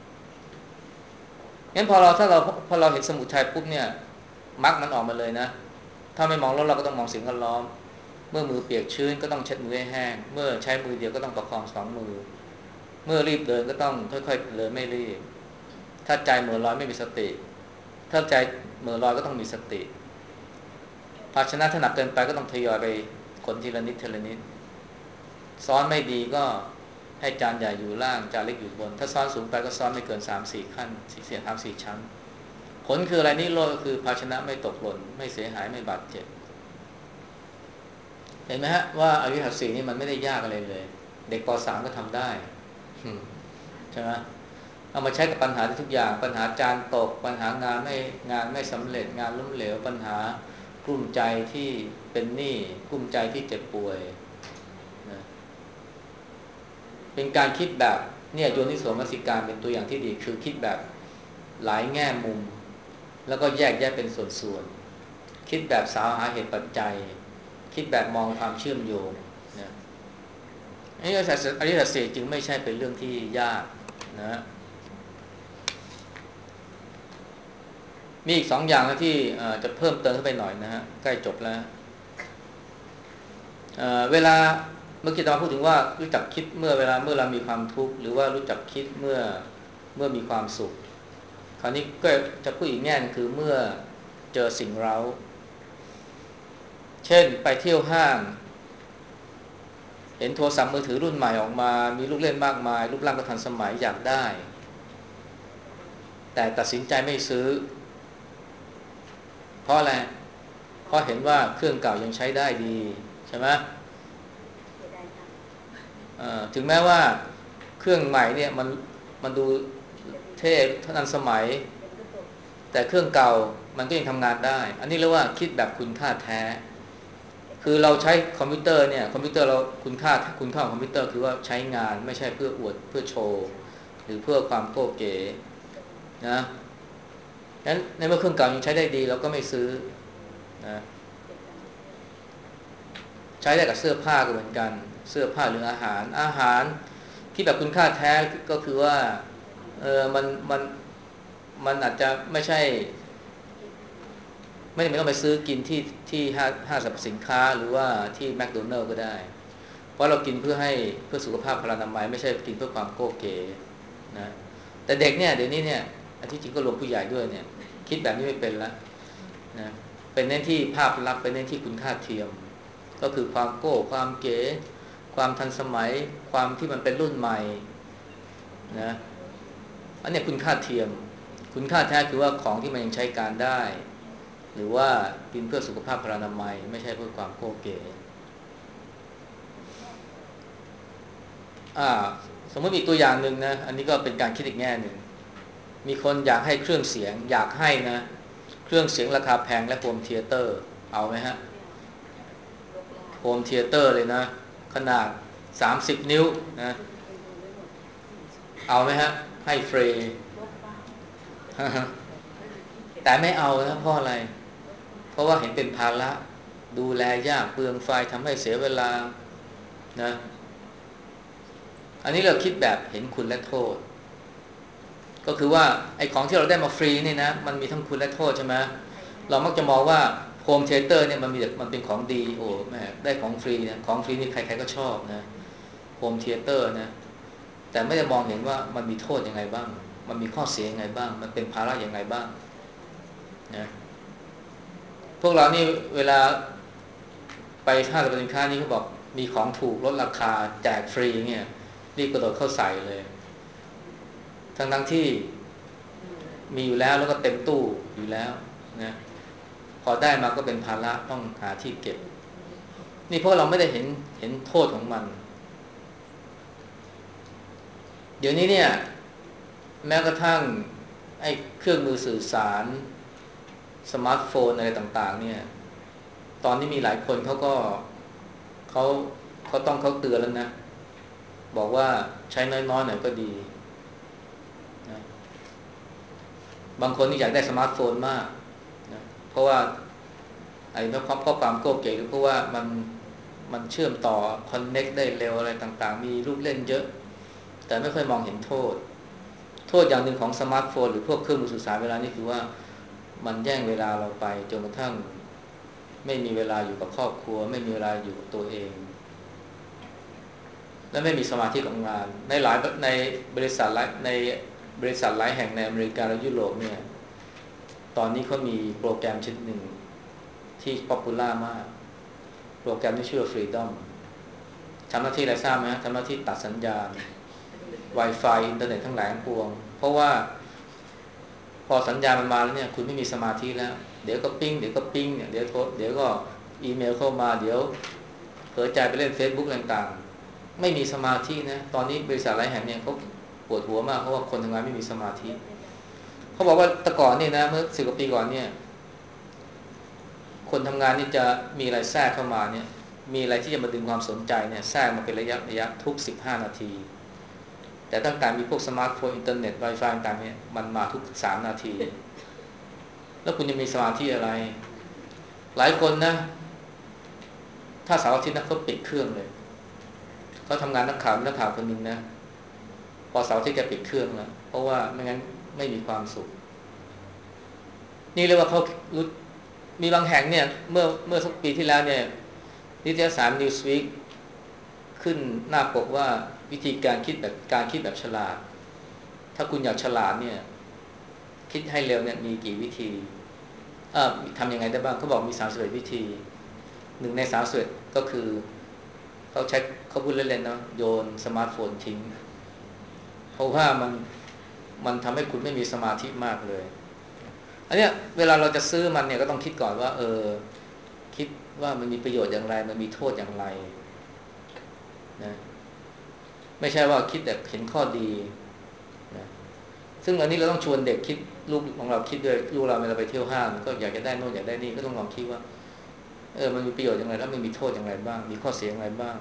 งั้นพอเราเห็นสมุทัยปุ๊บเนี่ยมรรคมันออกมาเลยนะถ้าไม่มองแล้วเราก็ต้องมองสิ่งแวดล้อมเมื่อมือเปียกชื้นก็ต้องเช็ดมือให้แห้งเมื่อใช้มือเดียวก็ต้องประคอง2 มือเมื่อรีบเดินก็ต้องค่อยๆเดินไม่รีบถ้าใจเหม่อลอยไม่มีสติถ้าใจเหม่อลอยก็ต้องมีสติภาชนะถ้าหนักเกินไปก็ต้องทยอยไปขนทีละนิดทีละนิดซ้อนไม่ดีก็ให้จานใหญ่อยู่ล่างจานเล็กอยู่บนถ้าซ้อนสูงไปก็ซ้อนไม่เกิน3-4 ขั้น3-4 ชั้นผลคืออะไรนี่โลก็คือภาชนะไม่ตกหล่นไม่เสียหายไม่บาดเจ็บเห็นไหมฮะว่าอริยสัจสี่นี่มันไม่ได้ยากอะไรเลยเด็กป.3ก็ทำได้ใช่ไหมเอามาใช้กับปัญหาทุกอย่างปัญหาจานตกปัญหางานไม่สำเร็จงานล้มเหลวปัญหากลุ้มใจที่เป็นหนี้กลุ้มใจที่เจ็บป่วยนะเป็นการคิดแบบเนี่ยโยนิโสมนสิการเป็นตัวอย่างที่ดีคือคิดแบบหลายแง่มุมแล้วก็แยกแยะเป็นส่วนๆคิดแบบสาวหาเหตุปัจจัยคิดแบบมองความเชื่อมโยงนะอริยสัจสี่จึงไม่ใช่เป็นเรื่องที่ยากนะมีอีก2 อย่างนะที่จะเพิ่มเติมเข้าไปหน่อยนะฮะใกล้จบแล้วเวลาเมื่อกี้ตอนพูดถึงว่ารู้จักคิดเมื่อเรามีความทุกข์หรือว่ารู้จักคิดเมื่อมีความสุขคราวนี้ก็จะพูดอีกแง่นึงคือเมื่อเจอสิ่งเร้าเช่นไปเที่ยวห้างเห็นโทรศัพท์มือถือรุ่นใหม่ออกมามีลูกเล่นมากมายรูปร่างก็ทันสมัยอยากได้แต่ตัดสินใจไม่ซื้อเพราะอะไรเพราะเห็นว่าเครื่องเก่ายังใช้ได้ดีใช่ไหมถึงแม้ว่าเครื่องใหม่เนี่ยมันดูเท่ทันสมัยแต่เครื่องเก่ามันก็ยังทำงานได้อันนี้เรียกว่าคิดแบบคุณค่าแท้คือเราใช้คอมพิวเตอร์เนี่ยคอมพิวเตอร์เราคุณค่าของคอมพิวเตอร์คือว่าใช้งานไม่ใช่เพื่ออวดเพื่อโชว์หรือเพื่อความโก้เก๋นะงั้นในเมื่อเครื่องเก่ายังใช้ได้ดีเราก็ไม่ซื้อนะใช้ได้กับเสื้อผ้าก็เหมือนกันเสื้อผ้าหรืออาหารที่แบบคุณค่าแท้ก็คือว่ามันอาจจะไม่ใช่ไม่จำเป็นต้องไปซื้อกินที่ห้างสรรพสินค้าหรือว่าที่แมคโดนัลด์ก็ได้เพราะเรากินเพื่อสุขภาพพลานามัยไม่ใช่กินเพื่อความโก้เก๋นะแต่เด็กเนี่ยเดี๋ยวนี้เนี่ยอันที่จริงก็รวมผู้ใหญ่ด้วยเนี่ยคิดแบบนี้ไม่เป็นแล้วนะเป็นเน้นที่ภาพลักษณ์เป็นเน้นที่คุณค่าเทียมก็คือความโก้ความเก๋ความทันสมัยความที่มันเป็นรุ่นใหม่นะอันนี้คุณค่าเทียมคุณค่าแท้คือว่าของที่มันยังใช้การได้หรือว่ากินเพื่อสุขภาพพลานามัยไม่ใช่เพื่อความโก้เก๋สมมติอีกตัวอย่างหนึ่งนะอันนี้ก็เป็นการคิดอีกแง่หนึ่งมีคนอยากให้เครื่องเสียงอยากให้นะเครื่องเสียงราคาแพงและโฮมเธียเตอร์เอาไหมฮะโฮมเธียเตอร์เลยนะขนาด30นิ้วนะเอาไหมฮะให้ฟรี แต่ไม่เอานะเพราะอะไรเพราะว่าเห็นเป็นภาระดูแลยากเปลืองไฟทำให้เสียเวลานะอันนี้เราคิดแบบเห็นคุณและโทษก็คือว่าไอ้ของที่เราได้มาฟรีนี่นะมันมีทั้งคุณและโทษใช่ไหมเรามักจะมองว่าโฮมเธียเตอร์เนี่ยมันเป็นของดีโอ้แม่ได้ของฟรีเนี่ยของฟรีนี่ใครๆก็ชอบนะโฮมเธียเตอร์นะแต่ไม่ได้มองเห็นว่ามันมีโทษยังไงบ้างมันมีข้อเสียยังไงบ้างมันเป็นภาระยังไงบ้างนะพวกเรานี่เวลาไปห้างสรรพสินค้านี่เขาบอกมีของถูกลดราคาแจกฟรีเนี่ยรีบกระโดดเข้าใส่เลยทั้งที่มีอยู่แล้วก็เต็มตู้อยู่แล้วนะพอได้มาก็เป็นภาระต้องหาที่เก็บนี่เพราะเราไม่ได้เห็นโทษของมันเดี๋ยวนี้เนี่ยแม้กระทั่งไอ้เครื่องมือสื่อสารสมาร์ทโฟนอะไรต่างๆเนี่ยตอนนี้มีหลายคนเขาเขาเตือนแล้วนะบอกว่าใช้น้อยๆหน่อยก็ดีนะบางคนนี่อยากได้สมาร์ทโฟนมากนะเพราะว่าไอ้ข้อความโก้เก๋หรือเพราะว่ามันเชื่อมต่อคอนเน็กได้เร็วอะไรต่างๆมีลูกเล่นเยอะแต่ไม่ค่อยมองเห็นโทษอย่างหนึ่งของสมาร์ทโฟนหรือพวกเครื่องมือสื่อสารเวลานี้คือว่ามันแย่งเวลาเราไปจนกระทั่งไม่มีเวลาอยู่กับครอบครัวไม่มีเวลาอยู่กับตัวเองและไม่มีสมาธิกับงานในบริษัทหลายแห่งในอเมริกาและยุโรปเนี่ยตอนนี้เขามีโปรแกรมชนิดหนึ่งที่ป๊อปปูล่ามากโปรแกรมที่ชื่อ Freedom ทำหน้าที่อะไรทราบไหมทำหน้าที่ตัดสัญญาณ Wi-Fi อินเทอร์เน็ตทั้งหลายทั้งปวงเพราะว่าพอสัญญาณมันมาแล้วเนี่ยคุณไม่มีสมาธิแล้วเดี๋ยวก็ปิ้งเนี่ยเดี๋ยวก็อีเมลเข้ามาเดี๋ยวเผลอใจไปเล่น Facebook ต่างๆไม่มีสมาธินะตอนนี้บริษัทหลายแห่งเนี่ยเขาปวดหัวมากเพราะว่าคนทำงานไม่มีสมาธิเขาบอกว่าแต่ก่อนเนี่ยนะเมื่อ10 กว่าปีก่อนเนี่ยคนทำงานนี่จะมีอะไรแทรกเข้ามาเนี่ยมีอะไรที่จะมาดึงความสนใจเนี่ยแทรกมาเป็นระยะทุก15 นาทีแต่ตั้งแต่มีพวกสมาร์ทโฟนอินเทอร์เน็ต Wi-Fi ต่างๆเนี่ยมันมาทุก3 นาทีแล้วคุณจะมีสมาธิอะไรหลายคนนะถ้าเสาร์อาทิตย์นะเขาปิดเครื่องเลยเขาทำงานนักข่าวคนหนึ่งนะพอเสาร์อาทิตย์แกปิดเครื่องแล้วเพราะว่าไม่งั้นไม่มีความสุขนี่เรียกว่าเขารู้มีบางแห่งเนี่ยเมื่อสักปีที่แล้วเนี่ยนิตยสาร Newsweek ขึ้นหน้าปกว่าวิธีการคิดแบบฉลาดถ้าคุณอยากฉลาดเนี่ยคิดให้เร็วเนี่ยมีกี่วิธีทำยังไงได้บ้างเขาบอกมี31 วิธีหนึ่งใน31ก็คือเขาพูดเล่นๆเนาะโยนสมาร์ทโฟนทิ้งเพราะว่ามันทำให้คุณไม่มีสมาธิมากเลยอันเนี้ยเวลาเราจะซื้อมันเนี่ยก็ต้องคิดก่อนว่าคิดว่ามันมีประโยชน์อย่างไรมันมีโทษอย่างไรนะไม่ใช่ว่าคิดแต่เห็นข้อดีนะซึ่งอันนี้เราต้องชวนเด็กคิดลูกของเราคิดด้วยลูกเราเวลาไปเที่ยวห้างก็อยากจะได้โน่นอยากได้นี่ก็ต้องลองคิดว่ามันมีประโยชน์อย่างไรแล้วมันมีโทษอย่างไรบ้างมีข้อเสียอย่างไรบ้าง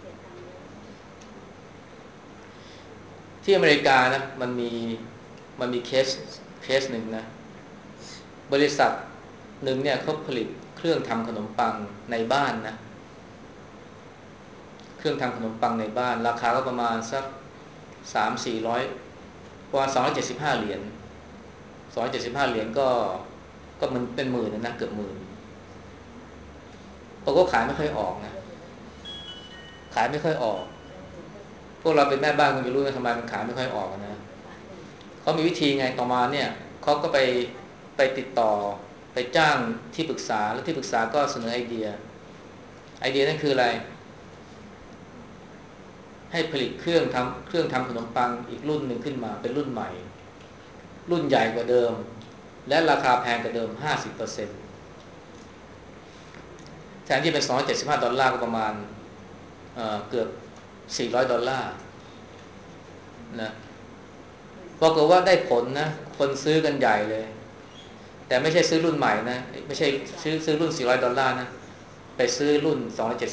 ที่อเมริกานะมันมีเคสหนึ่งนะบริษัทหนึ่งเนี่ยเขาผลิตเครื่องทำขนมปังในบ้านนะเครื่องทำขนมปังในบ้านราคาก็ประมาณสัก300-400ประมาณ275 เหรียญก็ก็มันเป็นหมื่นนะเกือบหมื่นปรากฏขายไม่ค่อยออกนะขายไม่ค่อยออกพวกเราเป็นแม่บ้านคงจะรู้นะทำไมมันขายไม่ค่อยออกนะเขามีวิธีไงต่อมาเนี่ยเขาก็ไปติดต่อไปจ้างที่ปรึกษาแล้วที่ปรึกษาก็เสนอไอเดียนั่นคืออะไรให้ผลิตเครื่องทำขนมปังอีกรุ่นหนึ่งขึ้นมาเป็นรุ่นใหม่รุ่นใหญ่กว่าเดิมและราคาแพงกว่าเดิม 50% แทนที่เป็น$275ก็ประมาณเกือบ$400นะปรากฏว่าได้ผลนะคนซื้อกันใหญ่เลยแต่ไม่ใช่ซื้อรุ่นใหม่นะไม่ใช่ซื้อรุ่น$400นะไปซื้อรุ่น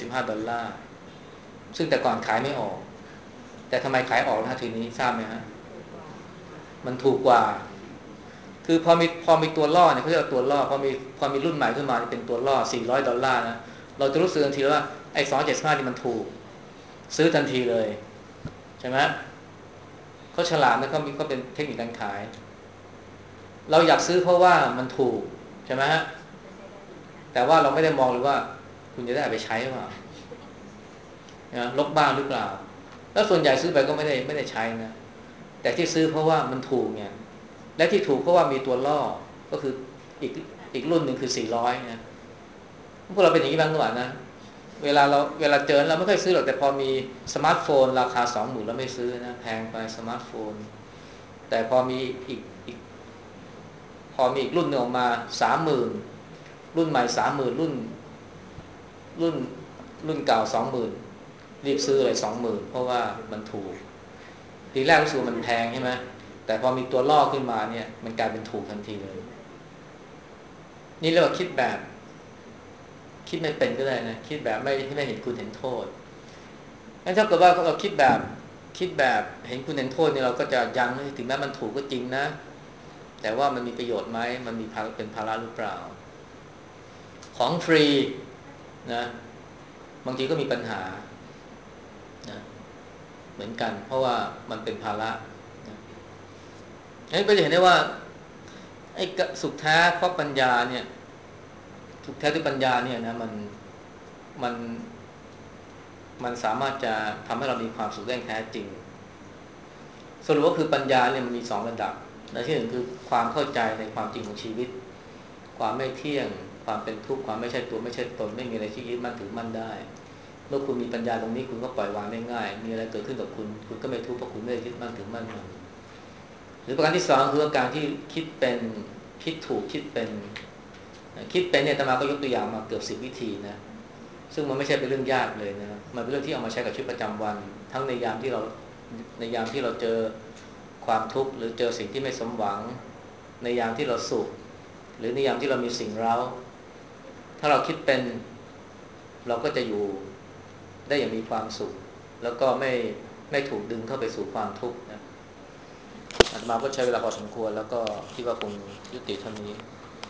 $275ซึ่งแต่ก่อนขายไม่ออกแต่ทำไมขายออกนะทีนี้ทราบไหมฮะมันถูกกว่าคือพอมีตัวล่อเนี่ยเขาเรียกว่าตัวล่อพอมีรุ่นใหม่ขึ้นมาเป็นตัวล่อ$400นะเราจะรู้สึกทันทีว่าไอ้275นี่มันถูกซื้อทันทีเลยใช่ไหมเขาฉลาดนะก็เป็นเทคนิคการขายเราอยากซื้อเพราะว่ามันถูกใช่ไหมฮะแต่ว่าเราไม่ได้มองเลยว่าคุณจะได้เอาไปใช้หรือเปล่านะลบบ้างหรือเปล่าแล้วส่วนใหญ่ซื้อไปก็ไม่ได้ใช้นะแต่ที่ซื้อเพราะว่ามันถูกเนี่ยและที่ถูกเพราะว่ามีตัวล่อก็คืออีกรุ่นหนึ่งคือ400นะพวกเราเป็นอย่างนี้บ้างหรือเปล่านะเวลาเจอเราไม่ค่อยซื้อหรอกแต่พอมีสมาร์ทโฟนราคา20,000แล้วไม่ซื้อนะแพงไปสมาร์ทโฟนแต่พอมีอีกพอมีอีกรุ่นหนึ่งออกมา30,000รุ่นใหม่30,000รุ่นรุ่นเก่า20,000รีบซื้อเลย20,000เพราะว่ามันถูกทีแรกรู้สึกมันแพงใช่ไหมแต่พอมีตัวล่อขึ้นมาเนี่ยมันกลายเป็นถูกทันทีเลยนี่เรียกว่าคิดไม่เป็นก็ได้นะคิดแบบไม่เห็นคุณเห็นโทษงั้นถ้าเกิดว่าเราคิดแบบเห็นคุณเห็นโทษเนี่ยเราก็จะยังถึงแม้มันถูกก็จริงนะแต่ว่ามันมีประโยชน์ไหมมันมีเป็นภาระหรือเปล่าของฟรีนะบางทีก็มีปัญหานะเหมือนกันเพราะว่ามันเป็นภาระนะก็จะเห็นได้ว่าไอ้สุขแท้เพราะปัญญาเนี่ยสุขแท้ด้วยปัญญาเนี่ยนะมันมันสามารถจะทำให้เรามีความสุขได้แท้จริงสรุปก็คือปัญญาเนี่ยมันมี2ระดับและที่หนึ่งคือความเข้าใจในความจริงของชีวิตความไม่เที่ยงความเป็นทุกข์ความไม่ใช่ตัวไม่ใช่ตนไม่มีอะไรที่ยึดมั่นถือมั่นได้เมื่อคุณมีปัญญาตรงนี้คุณก็ปล่อยวางได้ง่ายมีอะไรเกิดขึ้นกับคุณก็ไม่ทุกข์เพราะคุณไม่ได้ยึดมั่นถือมั่นมันหรือประการที่สองคือการที่คิดเป็นคิดถูกคิดเป็นเนี่ยอาตมาก็ยกตัวอย่างมาเกือบ10 วิธีนะซึ่งมันไม่ใช่เป็นเรื่องยากเลยนะมันเป็นเรื่องที่เอามาใช้กับชีวิตประจำวันทั้งในยามที่เราเจอความทุกข์หรือเจอสิ่งที่ไม่สมหวังในยามที่เราสุขหรือในยามที่เรามีสิ่งเร้าถ้าเราคิดเป็นเราก็จะอยู่ได้อย่างมีความสุขแล้วก็ไม่ถูกดึงเข้าไปสู่ความทุกข์นะอาตมาก็ใช้เวลาพอสมควรแล้วก็คิดว่าคงยุติเท่านี้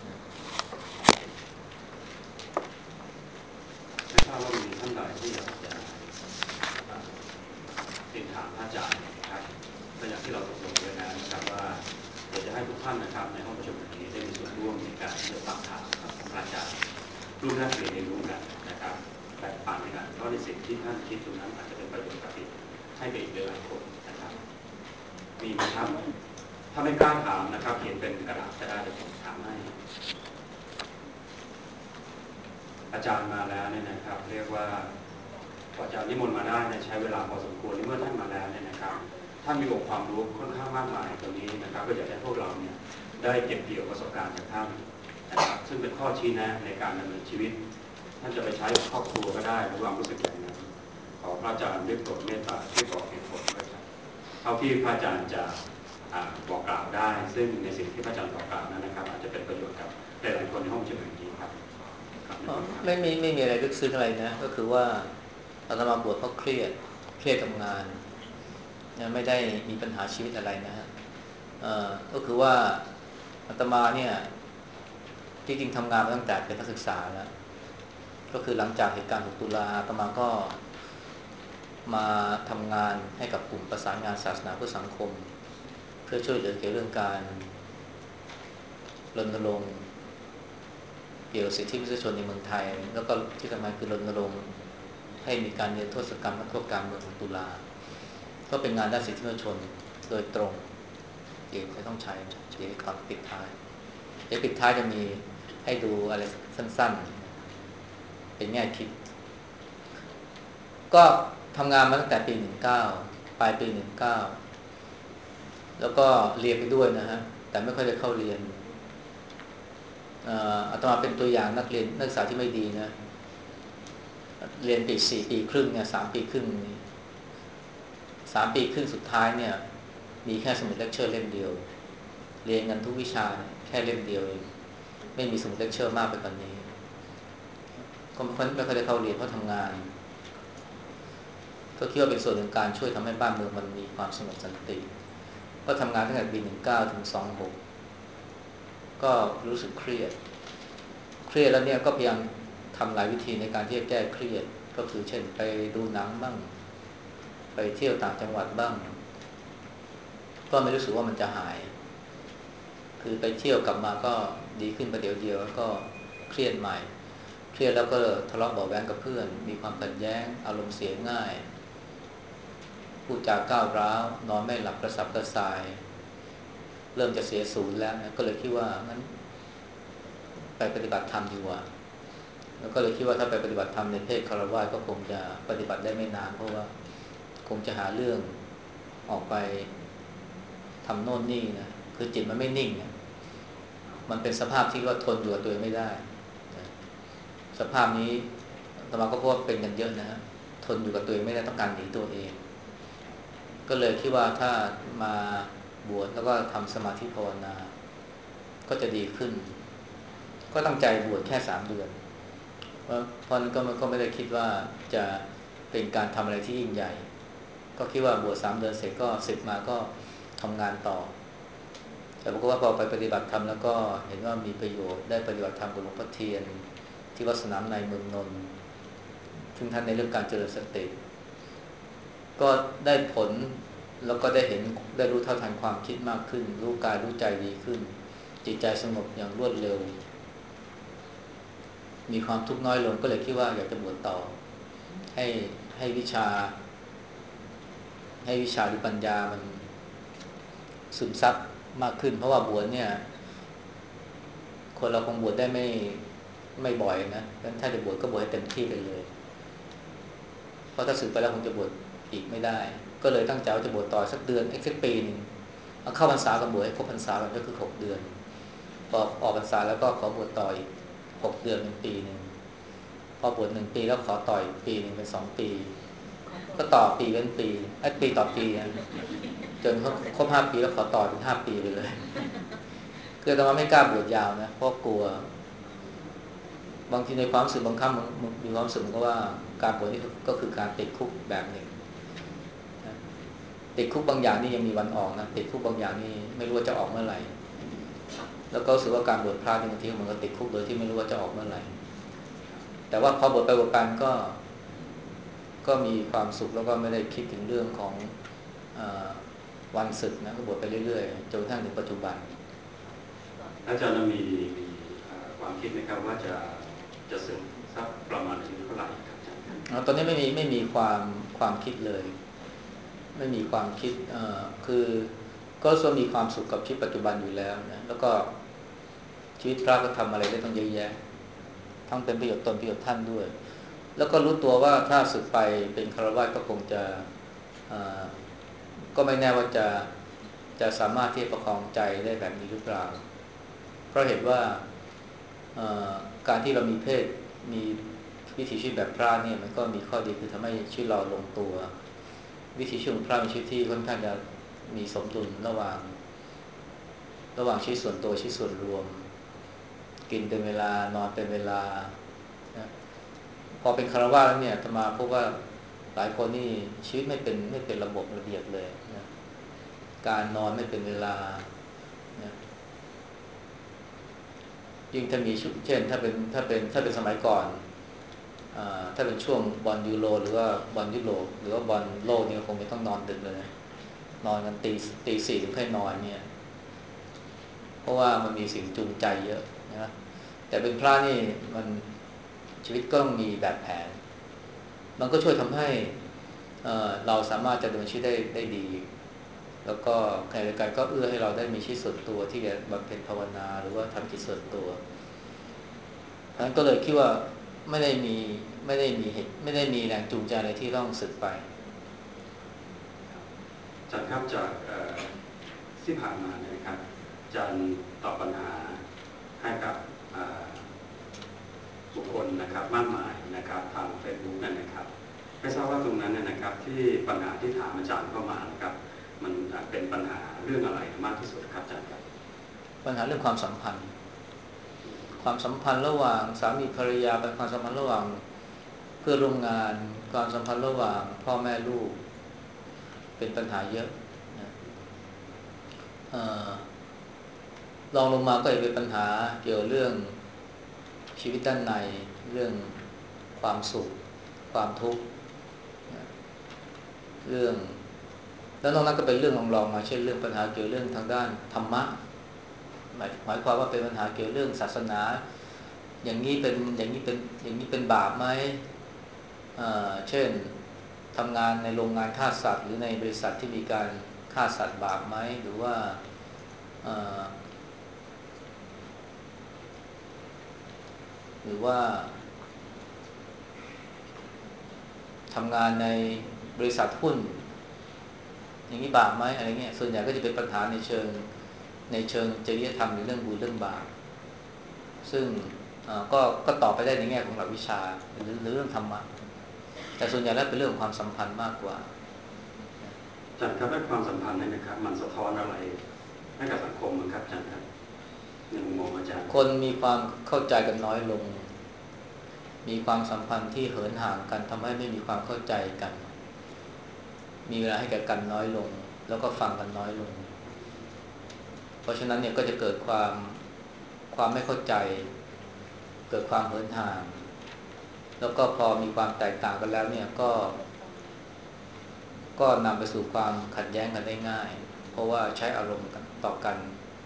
ไม่ทราบว่ามีท่านใดที่อยากจะเรียนถามพระอาจารย์นะครับก็อย่างที่เราตกลงไว้แล้วนะครับว่าเดี๋ยวจะให้ทุกท่านนะครับในห้องประชุมนี้ได้มีส่วนร่วมในการที่จะฟังถามของพระอาจารย์ร่วมแลกเปลี่ยนเรียนรู้กันนะครับแบ่งปันกันเพราะในสิ่งที่ท่านคิดตรงนั้นอาจจะเป็นประโยชน์กับให้กับอีกหลายคนนะครับมีไหมครับถ้าไม่กล้าถามนะครับเขียนเป็นกระดาษก็ได้เดี๋ยวผมถามให้อาจารย์มาแล้วเนี่ยนะครับเรียกว่ากว่าจะนิมนต์มาได้ใช้เวลาพอสมควรเมื่อท่านมาแล้วเนี่ยนะครับท่านมีองค์ความรู้ค่อนข้างมากมายตรงนี้นะครับก็อยากให้พวกเราเนี่ยได้เก็บเกี่ยวประสบการณ์จากท่านนะครับซึ่งเป็นข้อชี้แนะในการดำเนินชีวิตท่านจะไปใช้กับครอบครัวก็ได้หรือความรู้สึกอย่างนั้นขอพระอาจารย์ได้โปรดเมตตาช่วยบอกเหตุผลด้วยครับเท่าที่พระอาจารย์จะบอกกล่าวได้ซึ่งในสิ่งที่พระอาจารย์บอกกล่าวนั้นนะครับอาจจะเป็นประโยชน์กับหลายๆคนในห้องประชุมแห่งนี้ครับไม่มีอะไรลึกซึ้งอะไรนะก็คือว่าอาตมาบวชเพราะเครียดกับงานนะไม่ได้มีปัญหาชีวิตอะไรนะฮะก็คือว่าอาตมาเนี่ยที่จริงทำงานมาตั้งแต่เป็นนักศึกษาแล้วก็คือหลังจากเหตุการณ์6 ตุลาอาตมาก็มาทำงานให้กับกลุ่มประสานงานศาสนาเพื่อสังคมเพื่อช่วยเหลือเกี่ยวกับเรื่องการรณรงค์เกี่ยวกับสิทธิมนุษยชนในเมืองไทยแล้วก็ที่สำคัญคือรณรงค์ให้มีการนิรโทษกรรมนักโทษการเมืองตุลาก็เป็นงานด้านสิทธิมนุษยชนโดยตรงเดี๋ยวไม่ต้องใช้นะเดี๋ยวตอนปิดท้ายจะมีให้ดูอะไรสั้นๆเป็นแง่คิดก็ทำงานมาตั้งแต่ปี19ปลายปี19แล้วก็เรียนไปด้วยนะฮะแต่ไม่ค่อยได้เข้าเรียนอาตมาเป็นตัวอย่างนักศึกษาที่ไม่ดีนะเรียนปี4 ปีครึ่งเนี่ย3 ปีครึ่ง3 ปีครึ่งสุดท้ายเนี่ยมีแค่สมุดเลคเชอร์เล่มเดียวเรียนกันทุกวิชาแค่เล่มเดียวเองไม่มีสมุดเลคเชอร์มากไปกว่านี้ก็ไม่ค่อยได้เข้าเรียนเพราะทำงานก็คิดว่าเป็นส่วนหนึ่งการช่วยทำให้บ้านเมืองมันมีความสงบสันติก็ทำงานตั้งแต่ปี19ถึง26ก็รู้สึกเครียดแล้วเนี่ยก็พยายามทำหลายวิธีในการที่จะแก้เครียดก็คือเช่นไปดูหนังบ้างไปเที่ยวต่างจังหวัดบ้างก็ไม่รู้สึกว่ามันจะหายคือไปเที่ยวกลับมาก็ดีขึ้นประเดี๋ยวเดียวแล้วก็เครียดใหม่เครียดแล้วก็ทะเลาะเบาะแว้งกับเพื่อนมีความขัดแย้งอารมณ์เสียง่ายพูดจาก้าวร้าวนอนไม่หลับกระสับกระส่ายเริ่มจะเสียศูนย์แล้วนะก็เลยคิดว่างั้นไปปฏิบัติธรรมดีกว่าแล้วก็เลยคิดว่าถ้าไปปฏิบัติธรรมในเพศคฤหัสถ์ก็คงจะปฏิบัติได้ไม่นานเพราะว่าคงจะหาเรื่องออกไปทำโน่นนี่นะคือจิตมันไม่นิ่งนะมันเป็นสภาพที่ว่าทนอยู่กับตัวเองไม่ได้สภาพนี้อาตมาก็พบว่าเป็นกันเยอะนะฮะทนอยู่กับตัวเองไม่ได้ต้องการหนีตัวเองก็เลยคิดว่าถ้ามาบวชแล้วก็ทำสมาธิภาวนาก็จะดีขึ้นก็ตั้งใจบวชแค่3 เดือนเพราะนั้นก็ไม่ได้คิดว่าจะเป็นการทำอะไรที่ยิ่งใหญ่ก็คิดว่าบวช3 เดือนเสร็จก็ศึกมาก็ทำงานต่อแต่ปรากฏว่าพอไปปฏิบัติธรรมแล้วก็เห็นว่ามีประโยชน์ได้ปฏิบัติธรรมกับหลวงพ่อเทียนที่วัดสนามในเมืองนนท์ซึ่งท่านในเรื่องการเจริญสติก็ได้ผลแล้วก็ได้เห็นได้รู้เท่าทันความคิดมากขึ้นรู้กายรู้ใจดีขึ้นจิตใจสงบอย่างรวดเร็วมีความทุกข์น้อยลงก็เลยคิดว่าอยากจะบวชต่อให้วิชาหรือปัญญามันซึมซับมากขึ้นเพราะว่าบวชเนี่ยคนเราคงบวชได้ไม่บ่อยนะงั้นถ้าจะบวชก็บวชให้เต็มที่ไปเลยเพราะถ้าสึกไปแล้วคงจะบวชอีกไม่ได้ก็เลยตั้งใจว่าจะบวชต่อสักเดือนสักปีนึงเอาเข้าพรรษากับบวชให้ครบพรรษากันก็คือ6 เดือนพอออกพรรษาแล้วก็ขอบวชต่ออีก6 เดือนเป็นปีนึงพอบวช1 ปีแล้วขอต่ออีกปีนึงเป็น2 ปีก็ต่อปีเป็นปีปีต่อปีนะจนครบ5 ปีแล้วขอต่อเป็น5 ปีไปเลยคือแต่ว่าไม่กล้าบวชยาวนะเพราะกลัวบางทีในความรู้สึกบางครั้งมีความรู้สึกก็ว่าการบวชนี่ก็คือการติดคุกแบบหนึ่งติดคุกบางอย่างนี่ยังมีวันออกนะติดคุกบางอย่างนี่ไม่รู้ว่าจะออกเมื่อไหร่แล้วก็รู้สึกว่าการบวชพระบางทีมันก็ติดคุกโดยที่ไม่รู้ว่าจะออกเมื่อไหร่แต่ว่าพอบวชไปบวชกันก็มีความสุขแล้วก็ไม่ได้คิดถึงเรื่องของวันศึกนะก็บวชไปเรื่อยๆจนกระทั่งถึงปัจจุบันอาจารย์มีความคิดไหมครับว่าจะศึกสักประมาณอายุเท่าไหร่ครับอาจารย์ตอนนี้ไม่มีความคิดเลยไม่มีความคิดคือก็ส่วนมีความสุขกับชีวิตปัจจุบันอยู่แล้วนะแล้วก็ชีวิตพระก็ทำอะไรได้ต้องเยอะแยะทั้งเป็นประโยชน์ตนประโยชน์ท่านด้วยแล้วก็รู้ตัวว่าถ้าสึกไปเป็นฆราวาสก็คงจะก็ไม่แน่ว่าจะสามารถที่จะประคองใจได้แบบนี้หรือเปล่าเพราะเห็นว่าการที่เรามีเพศมีวิถีชีวิตแบบพระเนี่ยมันก็มีข้อดีคือทำให้ชีวิตเราลงตัววิถีชีวิตของพระเป็นชีวิตที่ค่อนข้างจะมีสมดุลระหว่างชีวิตส่วนตัวชีวิตส่วนรวมกินเป็นเวลานอนเป็นเวลานะพอเป็นฆราวาสแล้วเนี่ยอาตมาพบว่าหลายคนนี่ชีวิตไม่เป็นระบบระเบียบเลยนะการนอนไม่เป็นเวลานะยิ่งถ้ามีเช่นถ้าเป็นสมัยก่อนถ้าเป็นช่วงบอลยูโรหรือว่าบอลยุโรปหรือว่าบอลโลกนี่คงไม่ต้องนอนดึกเลยนะนอนกันตี 4ถึงค่อยนอนเนี่ยเพราะว่ามันมีสิ่งจูงใจเยอะนะแต่เป็นพระนี่มันชีวิตก็ต้องมีแบบแผนมันก็ช่วยทำให้เราสามารถจะดำเนินชีวิตได้ดีแล้วก็ใครๆก็เอื้อให้เราได้มีชีวิตส่วนตัวที่จะบำเพ็ญภาวนาหรือว่าทำกิจส่วนตัวฉะนั้นก็เลยคิดว่าไม่ได้มีเหตุไม่ได้มีแรงจูงใจอะไรที่ต้องสึกไปอาจารย์ครับจากที่ผ่านมาเนี่ยนะครับอาจารย์ตอบปัญหาให้กับบุคคลนะครับมากมายนะครับทาง Facebook นะครับไม่ทราบว่าตรงนั้นนะครับที่ปัญหาที่ถามอาจารย์เข้ามานะครับมันเป็นปัญหาเรื่องอะไรมากที่สุดครับอาจารย์ครับปัญหาเรื่องความสัมพันธ์ระหว่างสามีภรรยาเป็นความสัมพันธ์ระหว่างเพื่อนร่วมงานความสัมพันธ์ระหว่างพ่อแม่ลูกเป็นปัญหาเยอะนะลองลงมาก็จะเป็นปัญหาเกี่ยวเรื่องชีวิตด้านในเรื่องความสุขความทุกข์เรื่องแล้วนอกนั้นก็เป็นเรื่องรองๆมาเช่นเรื่องปัญหาเกี่ยวเรื่องทางด้านธรรมะหมายความว่าเป็นปัญหาเกี่ยวเรื่องศาสนาอย่างนี้เป็นบาปไหมเช่นทำงานในโรงงานฆ่าสัตว์หรือในบริษัทที่มีการฆ่าสัตว์บาปไหมหรือว่าทำงานในบริษัทหุ้นอย่างนี้บาปไหมอะไรเงี้ยส่วนใหญ่ก็จะเป็นปัญหาในเชิงจริยธรรมหรือเรื่องบุญเรื่องบาปซึ่งก็ตอบไปได้ในแง่ของหลักวิชาหรือเรื่องธรรมะแต่ส่วนใหญ่แล้วเป็นเรื่องความสัมพันธ์มากกว่าอาจารย์ครับความสัมพันธ์นี่นะครับมันสะท้อนอะไรให้กับสังคมครับอาจารย์ครับในมุมมองอาจารย์คนมีความเข้าใจกันน้อยลงมีความสัมพันธ์ที่เหินห่างกันทำให้ไม่มีความเข้าใจกันมีเวลาให้แก่กันน้อยลงแล้วก็ฟังกันน้อยลงเพราะฉะนั้นเนี่ยก็จะเกิดความไม่เข้าใจเกิดความเหินห่างแล้วก็พอมีความแตกต่างกันแล้วเนี่ยก็นำไปสู่ความขัดแย้งกันได้ง่ายเพราะว่าใช้อารมณ์ต่อกัน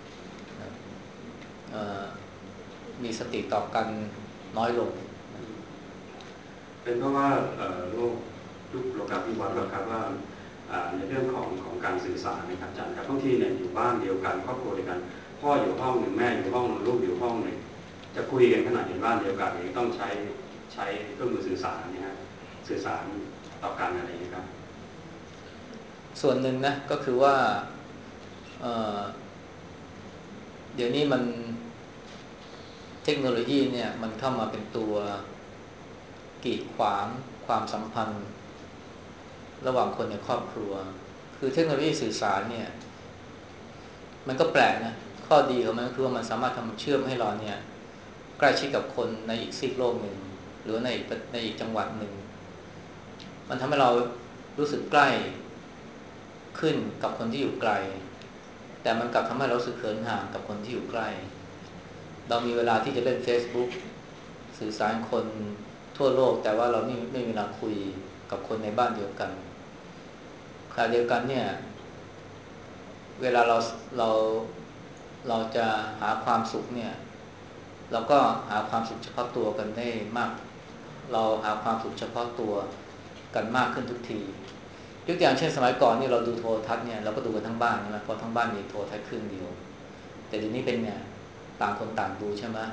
มีสติต่อกันน้อยลงเป็นเพราะว่าโลกยุคโลกาภิวัตน์แล้วครับว่าในเรื่องของการสื่อสารนะครับอาจารย์ครับบางทีเนี่ยอยู่บ้านเดียวกันครอบครัวเดียวกันพ่ออยู่ห้องหนึ่งแม่อยู่ห้องนึงลูกอยู่ห้องหนึ่งจะคุยกันขนาดอยู่บ้านเดียวกันเองต้องใช้เครื่องมือสื่อสารนะฮะสื่อสารต่อกันอะไรอย่างนี้ครับส่วนหนึ่งนะก็คือว่าเดี๋ยวนี้มันเทคโนโลยีเนี่ยมันเข้ามาเป็นตัวกีดขวางความสัมพันธ์ระหว่างคนในครอบครัวคือเทคโนโลยีสื่อสารเนี่ยมันก็แปลกนะข้อดีของมันก็คือว่ามันสามารถทำเชื่อมให้เราเนี่ยใกล้ชิดกับคนในอีกซีกโลกหนึ่งหรือในอีกจังหวัดหนึ่งมันทำให้เรารู้สึกใกล้ขึ้นกับคนที่อยู่ไกลแต่มันกลับทำให้เรารู้สึกเขินห่างกับคนที่อยู่ใกล้เรามีเวลาที่จะเล่น Facebook สื่อสารคนทั่วโลกแต่ว่าเราไม่มีเวลาคุยกับคนในบ้านเดียวกันขณะเดียวกันเนี่ยเวลาเราจะหาความสุขเนี่ยเราก็หาความสุขเฉพาะตัวกันได้มากเราหาความสุขเฉพาะตัวกันมากขึ้นทุกทียกตัวอย่างเช่นสมัยก่อนนี่เราดูโทรทัศน์เนี่ยเราก็ดูกันทั้งบ้านใช่ไหมเพราะทั้งบ้านมีโทรทัศน์เครื่องเดียวแต่เดี๋ยวนี้เป็นไงต่างคนต่างดูใช่ไหม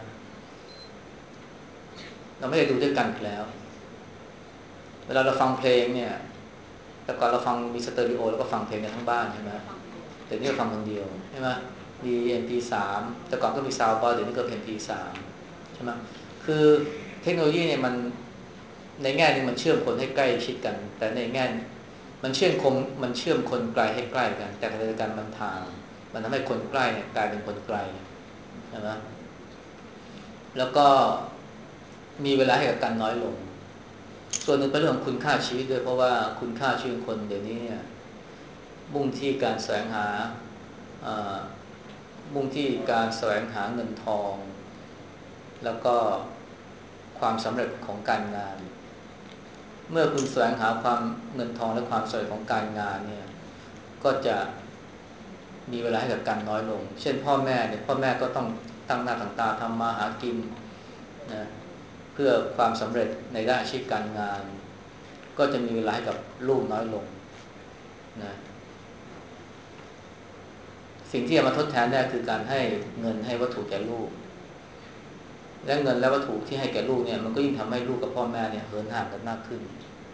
เราไม่ได้ดูด้วยกันอีกแล้วเวลาเราฟังเพลงเนี่ยแต่ก่อนเราฟังมีสเตอริโอแล้วก็ฟังเพลงกันทั้งบ้านใช่ไหมแต่นี่เราฟังคนเดียวใช่ไหมมี MP3 แต่ก่อนก็มีซาวด์บาร์เดี๋ยวนี้ก็เป็น MP3 ใช่ไหมคือเทคโนโลยีเนี่ยมันในแง่นึงมันเชื่อมคนให้ใกล้ชิดกันแต่ในแง่มันเชื่อมคนไกลให้ใกล้กันแต่ขณะเดียวกันมันทางมันทำให้คนใกล้เนี่ยกลายเป็นคนไกลใช่ไหมแล้วก็มีเวลาให้กับกันน้อยลงส่วนหนึ่งเป็นเรื่องของคุณค่าชีวิตด้วยเพราะว่าคุณค่าชีวิตคนเดี๋ยวนี้เนี่ยมุ่งที่การแสวงหาเงินทองแล้วก็ความสำเร็จของการงานเมื่อคุณแสวงหาความเงินทองและความสำเร็จของการงานเนี่ยก็จะมีเวลาให้กับกันน้อยลงเช่นพ่อแม่ก็ต้องตั้งหน้าตั้งตาทำมาหากินนะเพื่อความสำเร็จในด้านอาชีพการงานก็จะมีเวลาให้กับลูกน้อยลงนะสิ่งที่จะมาทดแทนได้คือการให้เงินให้วัตถุแก่ลูกและเงินและวัตถุที่ให้แก่ลูกเนี่ยมันก็ยิ่งทำให้ลูกกับพ่อแม่เนี่ยเหินห่างกันมากขึ้น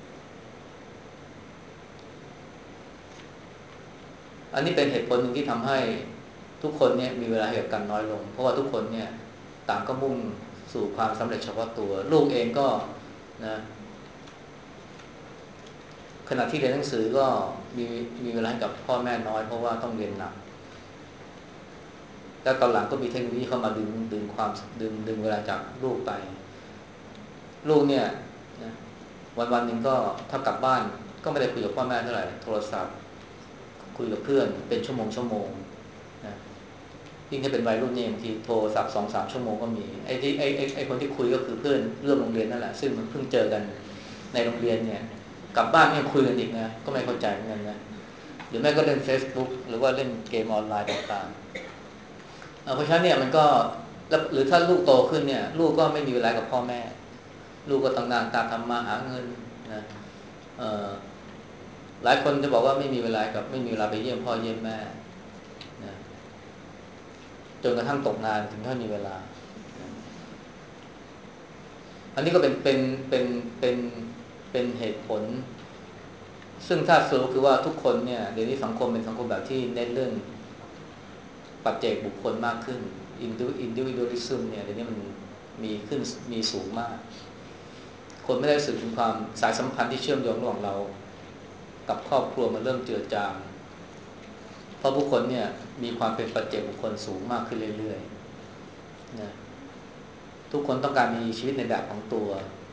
อันนี้เป็นเหตุผลหนึ่งที่ทำให้ทุกคนเนี่ยมีเวลาให้กับกันน้อยลงเพราะว่าทุกคนเนี่ยต่างก็มุ่งสู่ความสำเร็จเฉพาะตัวลูกเองก็นะขณะที่เรียนหนังสือก็มีเวลาให้กับพ่อแม่น้อยเพราะว่าต้องเรียนหนักแล้วตอนหลังก็มีเทคโนโลยีเข้ามาดึงเวลาจากลูกไปลูกเนี่ยนะวันหนึ่งก็ถ้ากลับบ้านก็ไม่ได้คุยกับพ่อแม่เท่าไหร่โทรศัพท์คุยกับเพื่อนเป็นชั่วโมงนะยิ่งถ้าเป็นวัยรุ่นเนี่ยบางทีโทรศัพท์ 2-3 ชั่วโมงก็มีไอ้คนที่คุยก็คือเพื่อนร่วมโรงเรียนนั่นแหละซึ่งมันเพิ่งเจอกันในโรงเรียนเนี่ยกลับบ้านเนี่ยคุยกันอีกนะก็ไม่เข้าใจเหมือนกันนะหรือแม่ก็เล่น Facebook หรือว่าเล่นเกมออนไลน์ต่างๆเพราะฉะนั้นเนี่ยมันก็หรือถ้าลูกโตขึ้นเนี่ยลูกก็ไม่มีเวลากับพ่อแม่ลูกก็ต้องตามทำมาหาเงินนะหลายคนจะบอกว่าไม่มีเวลาไปเยี่ยมพ่อเยี่ยมแม่นะจนกระทั่งตกงานถึงไม่มีเวลาอันนี้ก็เป็นเหตุผลซึ่งถ้าสรุปคือว่าทุกคนเนี่ยเดี๋ยวนี้สังคมเป็นสังคมแบบที่เน้นเรื่องปัจเจกบุคคลมากขึ้น individualism เนี่ยเดี๋ยวนี้มันมีสูงมากคนไม่ได้รู้สึกถึงความสายสัมพันธ์ที่เชื่อมโยงระหว่างเรากับครอบครัวมันเริ่มเจือจางเพราะผู้คนเนี่ยมีความเป็นปัจเจกบุคคลสูงมากขึ้นเรื่อยๆนะทุกคนต้องการมีชีวิตในแบบของตัว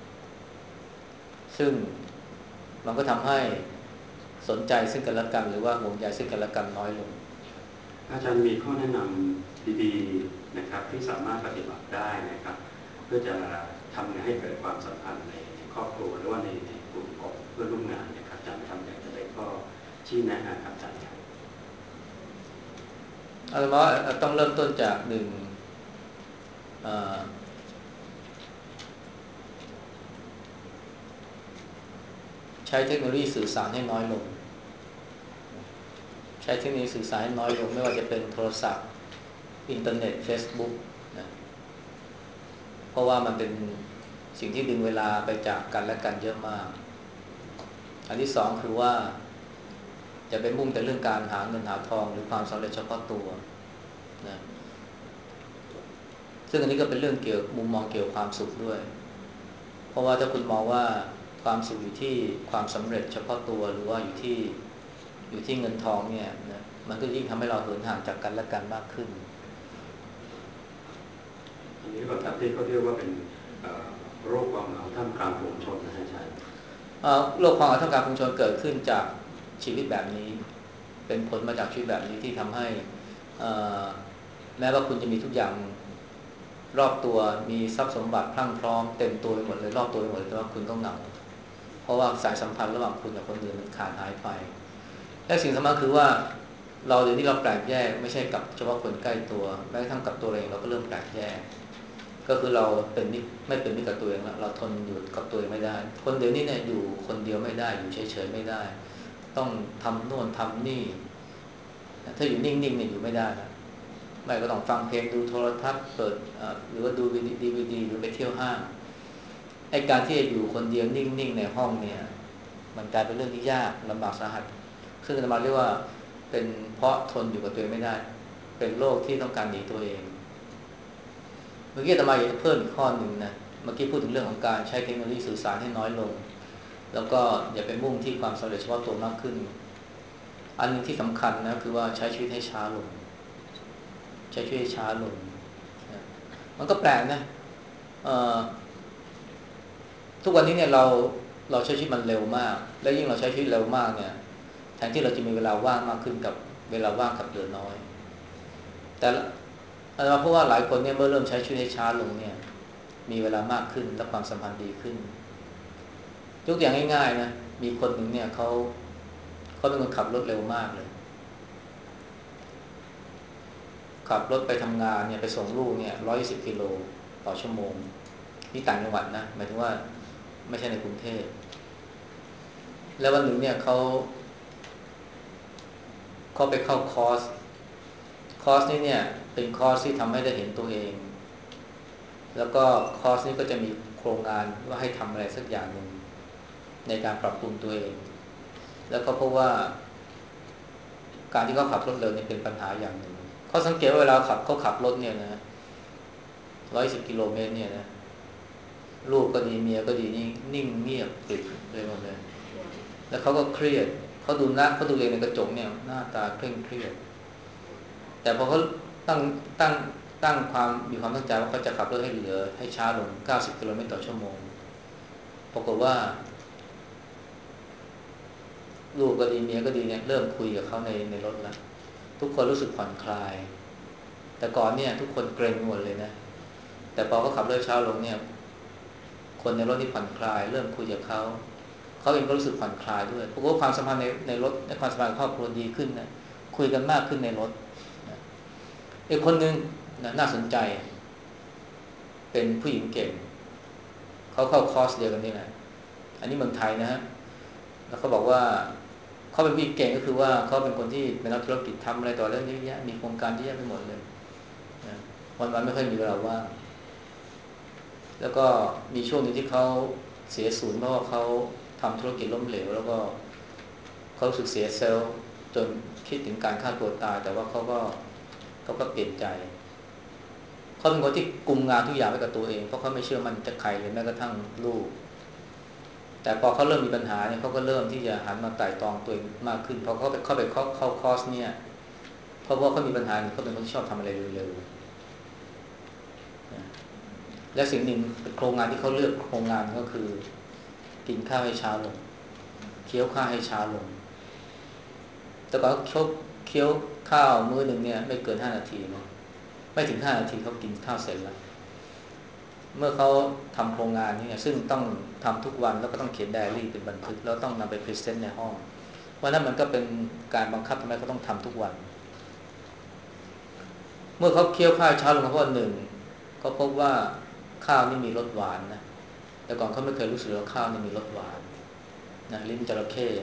ซึ่งมันก็ทำให้สนใจซึ่งกันและกันหรือว่าห่วงใยซึ่งกันและกันน้อยลงอาจารย์มีข้อแนะนำดีๆนะครับที่สามารถปฏิบัติได้นะครับเพื่อจะทำให้เกิดความสัมพันธ์ในครอบครัวหรือว่าในกลุ่มของเพื่อนร่วมงานนะครับอาจารย์ทำอย่างไรก็ชี้แนะครับอาจารย์ครับเอาเป็นว่าต้องเริ่มต้นจากหนึ่งใช้เทคโนโลยีสื่อสารให้น้อยลงใช้เทคโนโลยีสื่อสารให้น้อยลงไม่ว่าจะเป็นโทรศัพท์อินเทอร์เน็ต Facebook นะเพราะว่ามันเป็นสิ่งที่ดึงเวลาไปจากกันและกันเยอะมากอันที่สองคือว่าจะไปมุ่งแต่เรื่องการหาเงินหาทองหรือความสำเร็จเฉพาะตัวนะซึ่งอันนี้ก็เป็นเรื่องเกี่ยวมุมมองเกี่ยวกับความสุขด้วยเพราะว่าถ้าคุณมองว่าความสุขอยู่ที่ความสำเร็จเฉพาะตัวหรือว่าอยู่ที่เงินทองเนี่ยนะมันก็ยิ่งทำให้เราเหินห่างจากกันและกันมากขึ้นอันนี้แบบที่เขาเรียกว่าเป็นโรคความเหงาท่ามกลางฝูงชนนะอาจารย์โรคความเหงาท่ามกลางฝูงชนเกิดขึ้นจากชีวิตแบบนี้เป็นผลมาจากชีวิตแบบนี้ที่ทำให้แม้ว่าคุณจะมีทุกอย่างรอบตัวมีทรัพย์สมบัติพรั่งพร้อมเต็มตัวไปหมดเลยรอบตัวไปหมดเลยแต่ว่าคุณก็เหงาเพราะว่าสายสัมพันธ์ระหว่างคุณกับคนอื่นมันขาดหายไปและสิ่งสำคัญคือว่าเราเดี๋ยวนี้เราแปลกแยกไม่ใช่กับเฉพาะคนใกล้ตัวแม้กระทั่งกับตัวเองเราก็เริ่มแปลกแยกก็คือเราไม่เป็นมิตรกับตัวเองแล้วเราทนอยู่กับตัวเองไม่ได้คนเดี๋ยวนี้เนี่ยอยู่คนเดียวไม่ได้อยู่เฉยๆไม่ได้ต้องทำโน่นทำนี่ถ้าอยู่นิ่งๆเนี่ยอยู่ไม่ได้นะไม่ก็ต้องฟังเพลงดูโทรทัศน์เปิดหรือว่าดูดีวีดีหรือไปเที่ยวห้างไอ้การที่จะอยู่คนเดียวนิ่งๆในห้องเนี่ยมันกลายเป็นเรื่องที่ยากลำบากสาหัสซึ่งอาตมาเรียกว่าเป็นเพราะทนอยู่กับตัวเองไม่ได้เป็นโรคที่ต้องการหนีตัวเองเมื่อกี้อาตมาอยากเพิ่มอีกข้อหนึ่งนะเมื่อกี้พูดถึงเรื่องของการใช้เทคโนโลยีสื่อสารให้น้อยลงแล้วก็อย่าไปมุ่งที่ความสำเร็จเฉพาะตัวมากขึ้นอันนึงที่สำคัญนะคือว่าใช้ชีวิตให้ช้าลงใช้ชีวิตให้ช้าลงมันก็แปลกนะทุกวันนี้เนี่ยเราใช้ชีวิตมันเร็วมากและยิ่งเราใช้ชีวิตเร็วมากเนี่ยแทนที่เราจะมีเวลาว่างมากขึ้นกับเวลาว่างกับเหลือน้อยแต่เพราะว่าหลายคนเนี่ยเมื่อเริ่มใช้ชีวิตให้ช้าลงเนี่ยมีเวลามากขึ้นและความสัมพันธ์ดีขึ้นยกตัวอย่างง่ายๆนะมีคนหนึ่งเนี่ยเขาเป็นคนขับรถเร็วมากเลยเขขับรถไปทำงานเนี่ยไปส่งลูกเนี่ย120กิโลต่อชั่วโมงนี่ต่างจังหวัดนะหมายถึงว่าไม่ใช่ในกรุงเทพแล้ววันหนึ่งเนี่ยเขาไปเข้าคอร์สนี้เนี่ยเป็นคอร์สที่ทำให้ได้เห็นตัวเองแล้วก็คอร์สนี้ก็จะมีโครงงานว่าให้ทำอะไรสักอย่างหนึ่งในการปรับปรุงตัวเองแล้วก็พบว่าการที่เขาขับรถเร็วเนี่ยเป็นปัญหาอย่างหนึ่งเขาสังเกตว่าเวลาเขาขับรถเนี่ยนะ110กิโลเมตรเนี่ยนะลูกก็ดีเมียก็ดีนิ่งเงียบกริบเลยหมดเลยแล้วเขาก็เครียดเขาดูเองในกระจกเนี่ยหน้าตาเคร่งเครียดแต่พอเขาตั้งตั้งมีความตั้งใจว่าเขาจะขับรถให้ช้าลง90กิโลเมตรต่อชั่วโมงปรากฏว่าลูกก็ดีเมียก็ดีเนี่ยเริ่มคุยกับเขาในรถแล้วทุกคนรู้สึกผ่อนคลายแต่ก่อนเนี่ยทุกคนเกรงหมดเลยนะแต่พอเขาขับรถช้าลงเนี่ยคนในรถที่ผ่อนคลายเริ่มคุยกับเขาเองก็รู้สึกผ่อนคลายด้วยเพราะว่าความสัมพันธ์ในรถในความสัมพันธ์ครอบครัวดีขึ้นนะคุยกันมากขึ้นในรถนะอีกคนนึงนะน่าสนใจเป็นผู้หญิงเก่งเขาเข้าคอร์สเดียวกันนี่แหละอันนี้เมืองไทยนะฮะแล้วเขาบอกว่าเขาเป็นผู้หญิงเก่งก็คือว่าเขาเป็นคนที่เป็นนักธุรกิจทำอะไรต่อเรื่องเยอะแยะมีโครงการเยอะแยะไปหมดเลยนะวันไม่ค่อยมีเวลาว่างแล้วก็มีช่วงนึงที่เขาเสียศูนย์เพราะว่าเขาทำธุรกิจล้มเหลวแล้วก็เขารู้สึกเสียเซลล์จนคิดถึงการฆ่าตัวตายแต่ว่าเขาก็เปลี่ยนใจเขาเป็นคนที่กุมงานทุกอย่างไว้กับตัวเองเพราะเขาไม่เชื่อมันจะใครเลยแม้กระทั่งลูกแต่พอเขาเริ่มมีปัญหาเนี่ยเขาก็เริ่มที่จะหันมาไต่ตรองตัวเองมากขึ้นพอเขาไปเข้าคอร์สเนี่ยเพราะว่าเขามีปัญหาเขาเป็นคนที่ชอบทำอะไรเร็วๆและสิ่งหนึ่งโครงงานที่เขาเลือกโครงงานก็คือกินข้าวให้ช้าลงเคี้ยวข้าวให้ช้าลงแต่ก็เคี้ยวข้าวมื้อหนึ่งเนี่ยไม่เกิน5นาทีนะไม่ถึง5นาทีเขากินข้าวเสร็จแล้วเมื่อเขาทำโครงงานนี้ซึ่งต้องทำทุกวันแล้วก็ต้องเขียนไดอารี่เป็นบันทึกแล้วต้องนำไปพรีเซนต์ในห้องเพราะนั้นมันก็เป็นการบังคับทำให้เขาต้องทำทุกวันเมื่อเขาเคี้ยวข้าวเช้าลงมาเพราะหนึ่งเขาพบว่าข้าวนี่มีรสหวานนะแต่ก่อนเขาไม่เคยรู้สึกว่าข้าวนี่มีรสหวานนะลิ้นจระเข้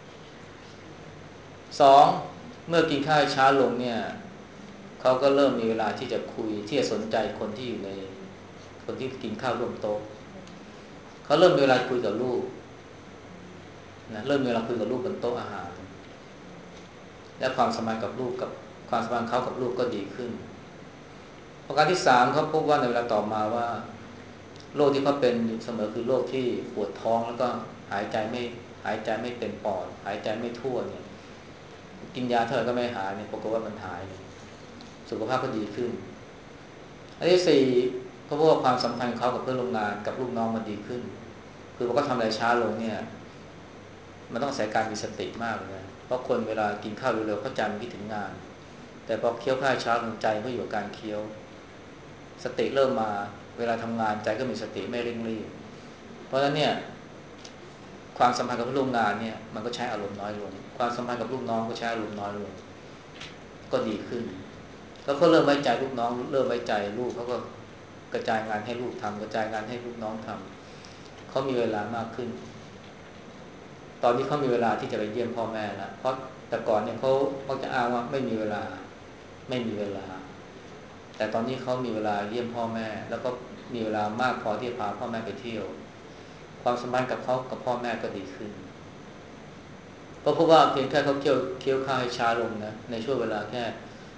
สองเมื่อกินข้าวช้าลงเนี่ยเขาก็เริ่มมีเวลาที่จะคุยที่จะสนใจคนที่อยู่ในคนที่กินข้าวร่วมโต๊ะเขาเริ่มมีเวลาคุยกับลูกนะเริ่มมีเวลาคุยกับลูกบนโต๊ะอาหารและความสัมพันธ์กับลูกกับความสัมพันธ์เขากับลูกก็ดีขึ้นประการที่สามเขาพบว่าในเวลาต่อมาว่าโรคที่เขาเป็นอยู่เสมอคือโรคที่ปวดท้องแล้วก็หายใจไม่เต็มปอดหายใจไม่ทั่วเนี่ยกินยาเท่าไหร่ก็ไม่หายเนี่ยปรากฏว่ามันหายสุขภาพก็ดีขึ้นอันที่สี่เขาพบว่าความสัมพันธ์ของเขากับเพื่อนร่วมงานกับลูกน้องมันดีขึ้นคือพอเขาทำอะไรช้าลงเนี่ยมันต้องอาศัยการมีสติมากเลยนะเพราะคนเวลากินข้าวเร็วๆเขาใจมันคิดถึงงานแต่พอเคี้ยวข้าวช้าลงใจก็อยู่กับการเคี้ยวสติเริ่มมาเวลาทำงานใจก็มีสติไม่เร่งรีบเพราะฉะนั้นเนี่ยความสัมพันธ์กับเพื่อนร่วมงานเนี่ยมันก็ใช้อารมณ์น้อยลงความสัมพันธ์กับลูกน้องก็ใช้อารมณ์น้อยลงก็ดีขึ้นแล้วก็เริ่มไว้ใจลูกน้องเริ่มไว้ใจลูกเขาก็กระจายงานให้ลูกทำกระจายงานให้ลูกน้องทำเขามีเวลามากขึ้นตอนนี้เขามีเวลาที่จะไปเยี่ยมพ่อแม่แล้วเพราะแต่ก่อนเนี่ยเขามักจะอ้างว่าไม่มีเวลาแต่ตอนนี้เขามีเวลาเยี่ยมพ่อแม่แล้วก็มีเวลามากพอที่จะพาพ่อแม่ไปเที่ยวความสัมพันธ์กับเขากับพ่อแม่ก็ดีขึ้นเพราะว่าเพียงแค่เขาเคี้ยวข้าวให้ช้าลงนะในช่วงเวลาแค่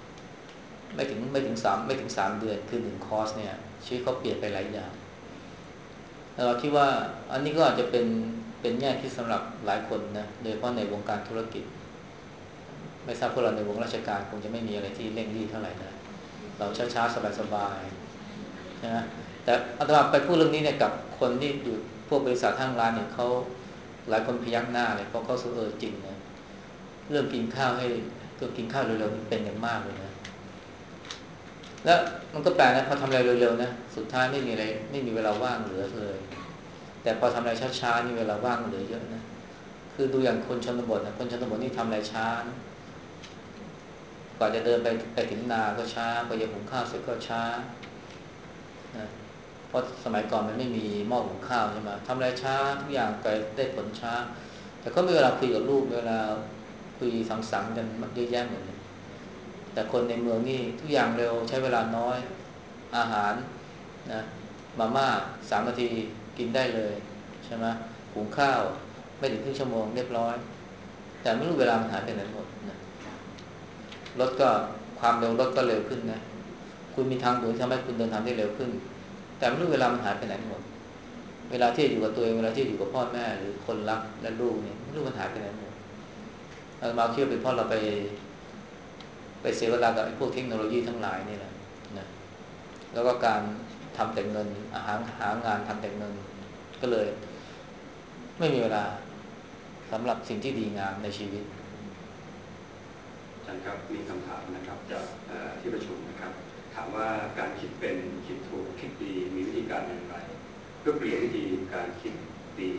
ไม่ถึง3เดือนคือ1คอร์สเนี่ยชีวิตเขาเปลี่ยนไปหลายอย่างเราคิดว่าอันนี้ก็อาจจะเป็นแง่ที่สำหรับหลายคนนะโดยเฉพาะในวงการธุรกิจไม่ทราบพวกเราในวงราชการคงจะไม่มีอะไรที่เร่งรีบเท่าไหร่นะเราช้าๆสบายๆนะแต่อาตมาไปพูดเรื่องนี้เนี่ยกับคนที่อยู่พวกบริษัททางร้านเนี่ยเขาหลายคนพยักหน้าเลยเพราะเขาสูจริงนะเรื่องกินข้าวเร็วๆนี่เป็นอย่างมากเลยนะแล้วมันก็แปลกนะพอทำอะไรเร็วๆนะสุดท้ายไม่มีเวลาว่างเหลือเลยแต่พอทำอะไรช้าๆนี่เวลาว่างเหลือเยอะนะคือดูอย่างคนชนบทนะคนชนบทนี่ทำอะไรช้านะกว่าจะเดินไปถึงนาก็ช้ากว่าจะหุงข้าวเสร็จก็ช้านะเพราะสมัยก่อนมันไม่มีหม้อหุงข้าวใช่ไหมทำอะไรช้าทุกอย่างไปได้ผลช้าแต่ก็มีเวลาคุยกับลูกเวลาคุยสังสรรค์กันเยอะแยะหมดเลยแต่คนในเมืองนี่ทุกอย่างเร็วใช้เวลาน้อยอาหารนะมาม่า3 นาทีกินได้เลยใช่ไหมหุงข้าวไม่ถึงครึ่งชั่วโมงเรียบร้อยแต่ไม่รู้เวลามันหายไปไหนหมดนะรถก็ความเร็วรถก็เร็วขึ้นนะคุณมีทางด่วนทำให้คุณเดินทางได้เร็วขึ้นแต่ไม่รู้เวลามันหายไปไหนหมดเวลาที่อยู่กับตัวเองเวลาที่อยู่กับพ่อแม่หรือคนรักและลูกเนี่ยไม่รู้มันหายไปไหนหมดมาคิดว่าเป็นเพราะเราไปเสียเวลากับไอ้พวกเทคโนโลยีทั้งหลายนี่แหละนะแล้วก็การทำแต่เงินหางานทำแต่เงินก็เลยไม่มีเวลาสำหรับสิ่งที่ดีงามในชีวิตอาจารย์ครับมีคำถามนะครับจากที่ประชุมนะครับถามว่าการคิดเป็นคิดถูกคิดดีมีวิธีการอย่างไรเพื่อเปลี่ยนวิธีการคิดดี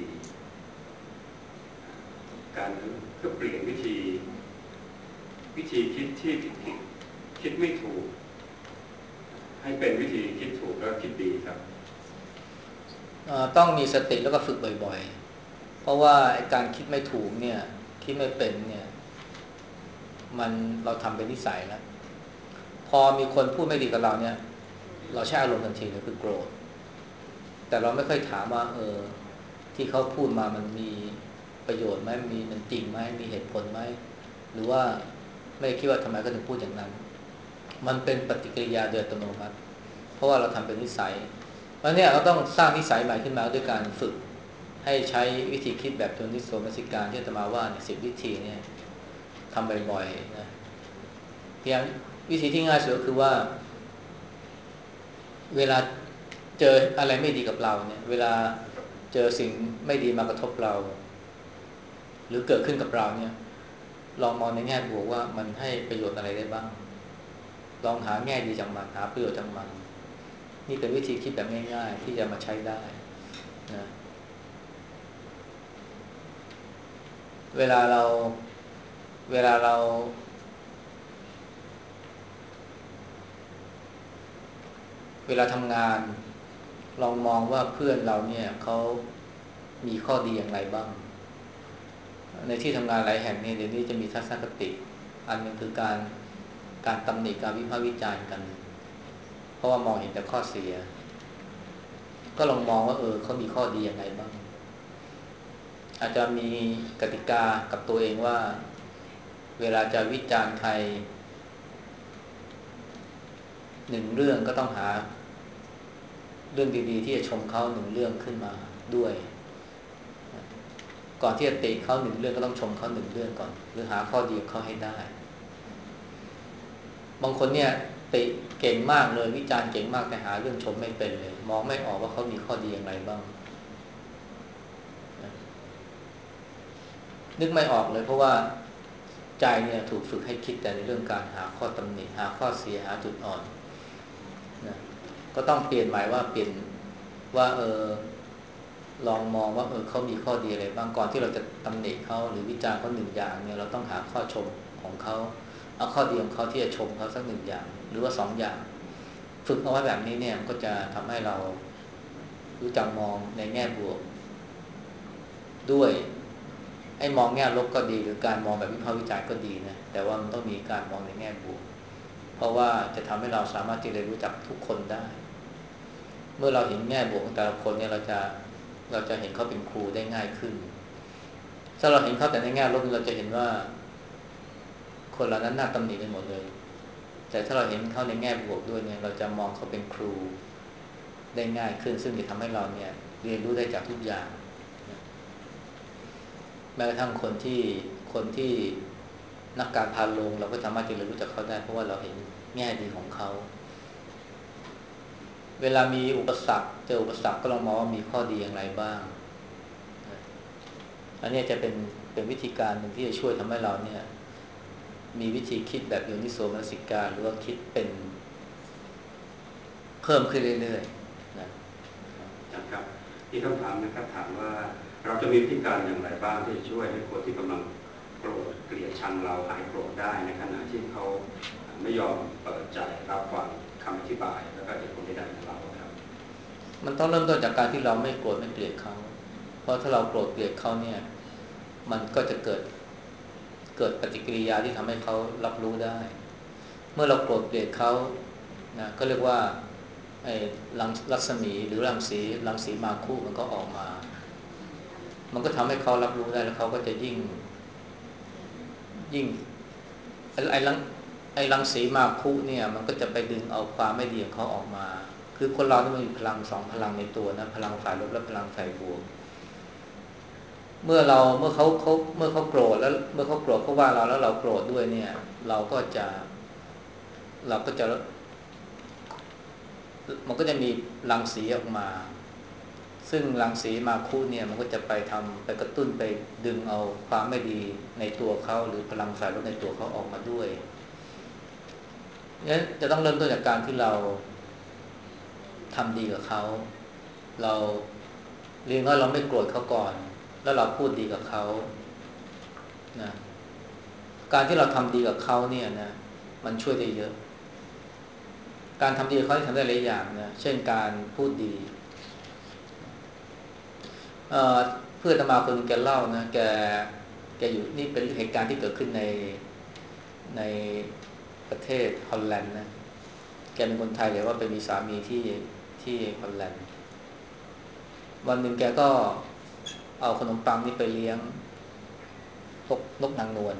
การเพื่อเปลี่ยนวิธีคิดที่ผิดคิดไม่ถูกให้เป็นวิธีคิดถูกและคิดดีครับต้องมีสติแล้วก็ฝึกบ่อยๆเพราะว่าการคิดไม่ถูกเนี่ยคิดไม่เป็นเนี่ยเราทำเป็นนิสัยแล้วพอมีคนพูดไม่ดีกับเราเนี่ยเราใช้อารมณ์ทันทีเลยคือโกรธแต่เราไม่ค่อยถามว่าที่เขาพูดมามันมีประโยชน์ไหมมันจริงไหมมีเหตุผลไหมหรือว่าไม่คิดว่าทำไมเขาถึงพูดอย่างนั้นมันเป็นปฏิกิริยาโดยอัตโนมัติเพราะว่าเราทำเป็นนิสัยเพราะเนี่ยเราต้องสร้างนิสัยใหม่ขึ้นมาด้วยการฝึกให้ใช้วิธีคิดแบบโยนิโสมนสิการที่อาตมาว่าเนี่ย10 วิธีเนี่ยทำบ่อยๆนะเพียงวิธีที่ง่ายสุดก็คือว่าเวลาเจออะไรไม่ดีกับเราเนี่ยเวลาเจอสิ่งไม่ดีมากระทบเราหรือเกิดขึ้นกับเราเนี่ยลองมองในแง่บวกว่ามันให้ประโยชน์อะไรได้บ้างลองหาแง่ดีจากมันหาประโยชน์จากมันนี่เป็นวิธีคิดแบบง่ายๆที่จะมาใช้ได้นะเวลาเราเวลาเราทำงานลองมองว่าเพื่อนเราเนี่ยเขามีข้อดีอย่างไรบ้างในที่ทำงานหลายแห่งเนี่ยเดี๋ยวนี้จะมีทัศนคติอันนึงคือการตำหนิการวิพากษ์วิจารณ์กันเพราะว่ามองเห็นแต่ข้อเสียก็ลองมองว่าเขามีข้อดีอย่างไรบ้างอาจจะมีกติกากับตัวเองว่าเวลาจะวิจารณ์ใคร1 เรื่องก็ต้องหาเรื่องดีๆที่จะชมเขา1 เรื่องขึ้นมาด้วยก่อนที่จะติเขา1 เรื่องก็ต้องชมเขา1 เรื่องก่อนหรือหาข้อดีของเขาให้ได้บางคนเนี่ยติเก่งมากเลยวิจารณ์เก่งมากแต่หาเรื่องชมไม่เป็นเลยมองไม่ออกว่าเขามีข้อดีอย่างไรบ้างนึกไม่ออกเลยเพราะว่าใจเนี่ยถูกฝึกให้คิดแต่ในเรื่องการหาข้อตำหนิหาข้อเสียหาจุดอ่อนนะก็ต้องเปลี่ยนหมายว่าเปลี่ยนว่าลองมองว่าเขามีข้อดีอะไรบ้างก่อนที่เราจะตำหนิเขาหรือวิจารณ์เขา1 อย่างเนี่ยเราต้องหาข้อชมของเขาเอาข้อดีของเขาที่จะชมเขาสัก1 อย่างหรือว่า2 อย่างฝึกเอาไว้แบบนี้เนี่ยก็จะทำให้เรารู้จักมองในแง่บวกด้วยไอ้มองแง่ลบก็ดีหรือการมองแบบวิพากษ์วิจารณ์ก็ดีนะแต่ว่ามันต้องมีการมองในแง่บวกเพราะว่าจะทำให้เราสามารถที่จะรู้จักทุกคนได้เมื่อเราเห็นแง่บวกของแต่ละคนเนี่ยเราจะเห็นเขาเป็นครูได้ง่ายขึ้นถ้าเราเห็นเขาแต่ในแง่ลบเราจะเห็นว่าคนเหล่านั้นน่าตำหนิกันหมดเลยแต่ถ้าเราเห็นเขาในแง่บวกด้วยเนี่ยเราจะมองเขาเป็นครูได้ง่ายขึ้นซึ่งจะทำให้เราเนี่ยเรียนรู้ได้จากทุกอย่างแม้กระทั่งคนที่นักการพาลงเราก็สามารถจะเรียนรู้จากเขาได้เพราะว่าเราเห็นแง่ดีของเขาเวลามีอุปสรรคเจออุปสรรคก็ลองมองว่ามีข้อดีอย่างไรบ้างอันนี้จะเป็นวิธีการหนึ่งที่จะช่วยทำให้เราเนี่ยมีวิธีคิดแบบโยนิโสมนสิการหรือว่าคิดเป็นเพิ่มขึ้นเรื่อยๆนะครับอีกคำถามนะครับถามว่าเราจะมีวิธีการอย่างไรบ้างที่จะช่วยให้คนที่กำลังโกรธเกลียดชังเราหายโกรธได้ในขณะที่เขาไม่ยอมเปิดใจรับฟังคำอธิบายแล้วก็เหตุผลใดๆของเราครับมันต้องเริ่มต้นจากการที่เราไม่โกรธไม่เกลียดเขาเพราะถ้าเราโกรธเกลียดเขาเนี่ยมันก็จะเกิดปฏิกิริยาที่ทำให้เขารับรู้ได้เมื่อเราโกรธเกลียดเขานะก็เรียกว่าไอ้รัศมีหรือรังสีมาคุมันก็ออกมามันก็ทำให้เขารับรู้ได้แล้วเขาก็จะยิ่งไอ้รังสีมาคุเนี่ยมันก็จะไปดึงเอาความไม่ดีของเขาออกมาคือคนเรานี่มันมีพลังสองพลังในตัวนะพลังฝ่ายลบและพลังฝ่ายบวกเมื่อเขาโกรธแล้วเมื่อเขาโกรธเขาว่าเราแล้วเราโกรธด้วยเนี่ยเราก็จะมันก็จะมีรังสีออกมาซึ่งรังสีมาคุเนี่ยมันก็จะไปกระตุ้นไปดึงเอาความไม่ดีในตัวเขาหรือพลังฝ่ายลบในตัวเขาออกมาด้วยงั้นจะต้องเริ่มต้นจากการที่เราทำดีกับเขาเราเรียนว่าเราไม่โกรธเขาก่อนแล้วเราพูดดีกับเขานะการที่เราทำดีกับเขาเนี่ยนะมันช่วยได้เยอะการทำดีกับเขาทำได้หลายอย่างนะเช่นการพูดดีเอ่อเพื่อนอาตมาคนแกเล่านะแกอยู่นี่เป็นเหตุการณ์ที่เกิดขึ้นในประเทศฮอลแลนด์นะแกเป็นคนไทยแต่ว่าไปมีสามีที่ฮอลแลนด์วันหนึ่งแกก็เอาขนมปังนี่ไปเลี้ยงนกนางนวล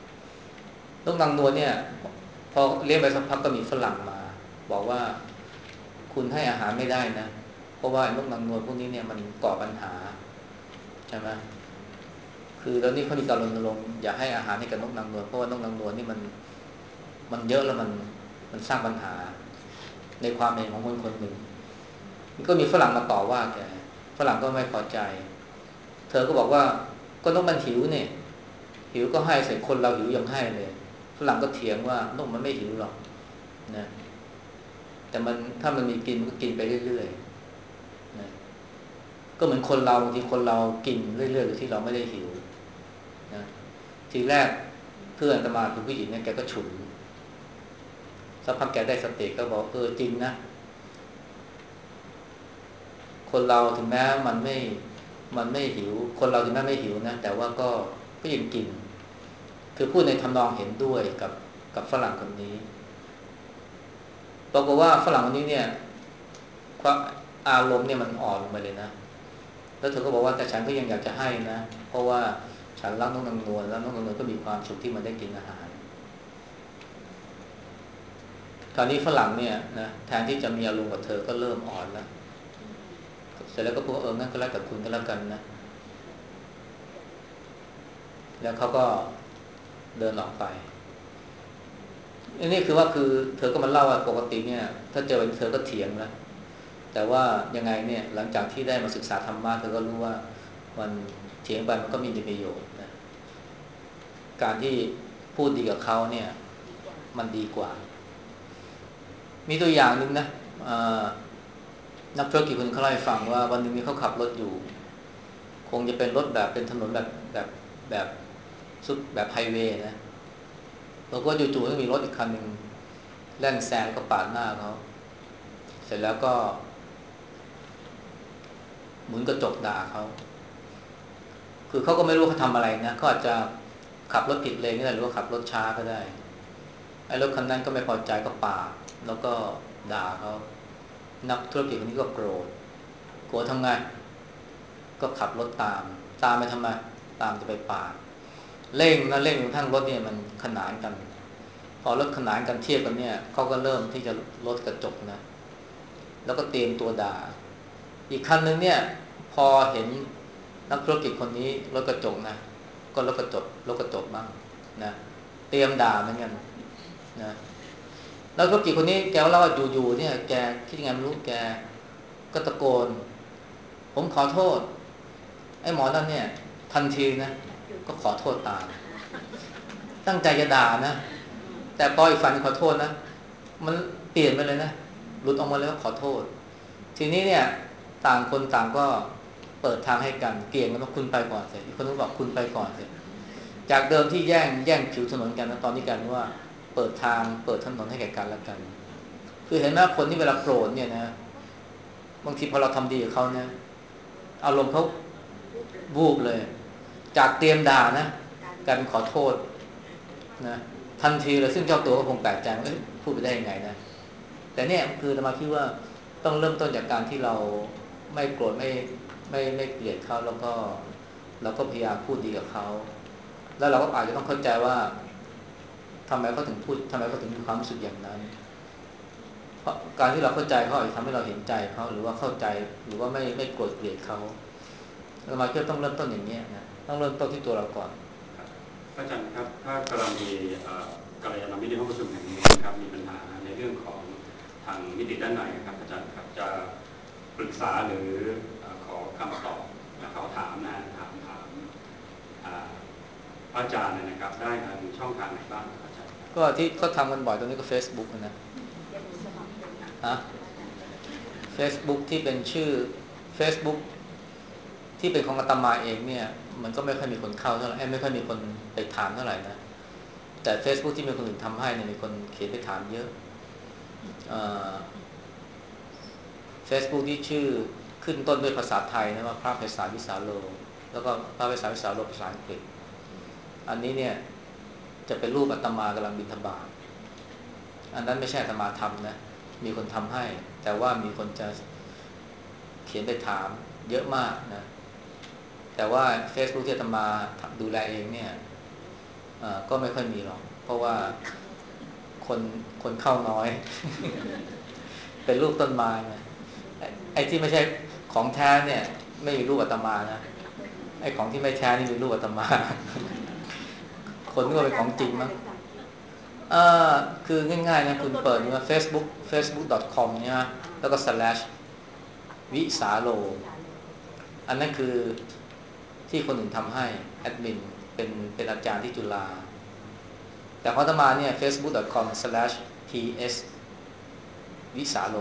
เนี่ยพอเลี้ยงไปสักพักก็มีฝรั่งมาบอกว่าคุณให้อาหารไม่ได้นะเพราะว่านกนางนวลพวกนี้เนี่ยมันก่อปัญหาใช่ไหมคือตอนนี้เขามีการรณรงค์อย่าให้อาหารให้กับนกนางนวลเพราะว่านกนางนวลนี่มันเยอะแล้วมันสร้างปัญหาในความเห็นของคนคนหนึ่งก็มีฝรั่งมาต่อว่าแกฝรั่งก็ไม่พอใจเธอก็บอกว่าก็นกมันหิวเนี่ยหิวก็ให้เสร็จคนเราหิวยังให้เลยฝรั่งก็เถียงว่านกมันไม่หิวหรอกนะแต่ถ้ามันมีกินมันก็กินไปเรื่อยๆนะก็เหมือนคนเราบางทีคนเรากินเรื่อยๆโดยที่เราไม่ได้หิวนะทีแรกเพื่อนอาตมาเป็นผู้หญิงเนี่ยแกก็ฉุนสักพักแกได้สติก็บอกจริงนะคนเราถึงแม้มันไม่หิวคนเราถึงแม้ไม่หิวนะแต่ว่าก็ยังกินคือพูดในทำนองเห็นด้วยกับฝรั่งคนนี้ปรากฏว่าฝรั่งคนนี้เนี่ยความอารมณ์เนี่ยมันอ่อนลงไปเลยนะแล้วเธอก็บอกว่าแต่ฉันก็ยังอยากจะให้นะเพราะว่าฉันรักน้องนางนวลแล้วน้องนางนวลก็มีความสุขที่มันได้กินอาหารคราวนี้ฝรั่งเนี่ยนะแทนที่จะมีอารมณ์กับเธอก็เริ่มอ่อนแล้วเสร็จแล้วก็พูดงั้นก็แล้วแต่คุณก็แล้วกันนะแล้วเขาก็เดินออกไปอันนี้คือเธอก็มาเล่าว่าปกติเนี่ยถ้าเจอเธอก็เถียงนะแต่ว่ายังไงเนี่ยหลังจากที่ได้มาศึกษาธรรมะเธอก็รู้ว่ามันเถียงไปมันก็มีประโยชน์นะการที่พูดดีกับเขาเนี่ยมันดีกว่ามีตัวอย่างหนึ่งนะนักธุรกิจคนเขาเล่าให้ฟังว่าวันหนึ่งเขาขับรถอยู่คงจะเป็นรถแบบเป็นถนนแบบแบบไฮเวย์นะแล้วก็จู่ๆก็มีรถอีกคันหนึ่งแล่นแซงก็ปาดหน้าเขาเสร็จแล้วก็หมุนกระจกด่าเขาคือเขาก็ไม่รู้เขาทำอะไรนะเขาอาจจะขับรถผิดเลนก็ได้หรือว่าขับรถช้าก็ได้ไอ้รถคันนั้นก็ไม่พอใจก็ปาดแล้วก็ด่าเขานักธุรกิจคนนี้ก็โกรธทำไงก็ขับรถตามไปทำไมตามจะไปปาดเร่งจนทั้งรถเนี่ยมันขนานกันพอรถขนานกันเทียบกันเนี่ยเขาก็เริ่มที่จะลดกระจกนะแล้วก็เตรียมตัวด่าอีกคันนึงเนี่ยพอเห็นนักธุรกิจคนนี้ลดกระจกนะก็ลดกระจกบ้างนะเตรียมด่าเหมือนกันนะแล้วธุรกิจคนนี้แกเล่าว่าอยู่ๆเนี่ยแกคิดยังไงไม่รู้แกก็ตะโกนผมขอโทษไอ้หมอนั่นเนี่ยทันทีนะก็ขอโทษตามตั้งใจจะด่านะแต่พออีกฝ่ายขอโทษนะมันเปลี่ยนไปเลยนะหลุดออกมาเลยว่าขอโทษทีนี้เนี่ยต่างคนต่างก็เปิดทางให้กันเกี่ยงกันว่าคุณไปก่อนสิอีกคนนึงบอกคุณไปก่อนสิจากเดิมที่แย่งผิวถนนกันนะตอนนี้กันว่าเปิดทางเปิดถนนให้แก่กันและกันคือเห็นไหมคนที่เวลาโกรธเนี่ยนะบางทีพอเราทำดีกับเขาเนี่ยอารมณ์เขาวูบเลยจากเตรียมด่านะกลายเป็นขอโทษนะทันทีเลยซึ่งเจ้าตัวก็คงแปลกใจว่าพูดไปได้ยังไงนะแต่เนี่ยคืออาตมาคิดว่าต้องเริ่มต้นจากการที่เราไม่โกรธไม่เกลียดเขาแล้วก็เราก็พยายามพูดดีกับเขาแล้วเราก็อาจจะต้องเข้าใจว่าทำไมเขาถึงพูดทำไมเขาถึงมีความรู้สึกอย่างนั้นเพราะการที่เราเข้าใจเขาอาจจะทำให้เราเห็นใจเขาหรือว่าเข้าใจหรือว่าไม่โกรธเกลียดเขาอาตมาคิดว่าต้องเริ่มต้นอย่างนี้นะต้องเริ่มต้นที่ตัวเราก่อนอาจารย์ครับถ้ากรณีกัลยาณมิตรในห้องประชุมแห่งนี้นะครับมีปัญหาในเรื่องของทางมิติด้านในครับอาจารย์ครับจะปรึกษาหรือขอคำตอบขอถามอาจารย์นะครับได้ทางช่องทางไหนบ้างอาจารย์ก็ที่เขาทำกันบ่อยตรงนี้ก็ Facebook นะฮะ Facebook ที่เป็นชื่อ Facebook ที่เป็นของอาตมาเองเนี่ยมันก็ไม่ค่อยมีคนเข้าเท่าไหร่ไม่ค่อยมีคนไปถามเท่าไหร่นะแต่ Facebook ที่มีคนอื่นทำให้เนี่ยมีคนเขียนไปถามเยอะFacebook ที่ชื่อขึ้นต้นด้วยภาษาไทยนะว่าพระไพศาลวิสาโลแล้วก็พระไพศาลวิสาโลภาษาอังกฤษอันนี้เนี่ยจะเป็นรูปอาตมากำลังบิณฑบาตอันนั้นไม่ใช่อาตมาทำนะมีคนทำให้แต่ว่ามีคนจะเขียนไปถามเยอะมากนะแต่ว่า Facebook ที่อาตมาดูแลเองเนี่ยก็ไม่ค่อยมีหรอกเพราะว่าคนเข้าน้อยเป็นรูปต้นไม้นะไอ้ที่ไม่ใช่ของแท้เนี่ยไม่มีรูปอาตมานะไอ้ของที่ไม่แท้นี่มีรูปอาตมาคนนึกว่าเป็นของจริงมั้งคือง่ายๆนะคุณเปิดว่า facebook.com เนี่ยแล้วก็ slash วิสาโลอันนั้นคือที่คนอื่นทำให้แอดมินเป็นอาจารย์ที่จุฬาแต่ของอาตมาเนี่ย facebook.com/ps วิสาโล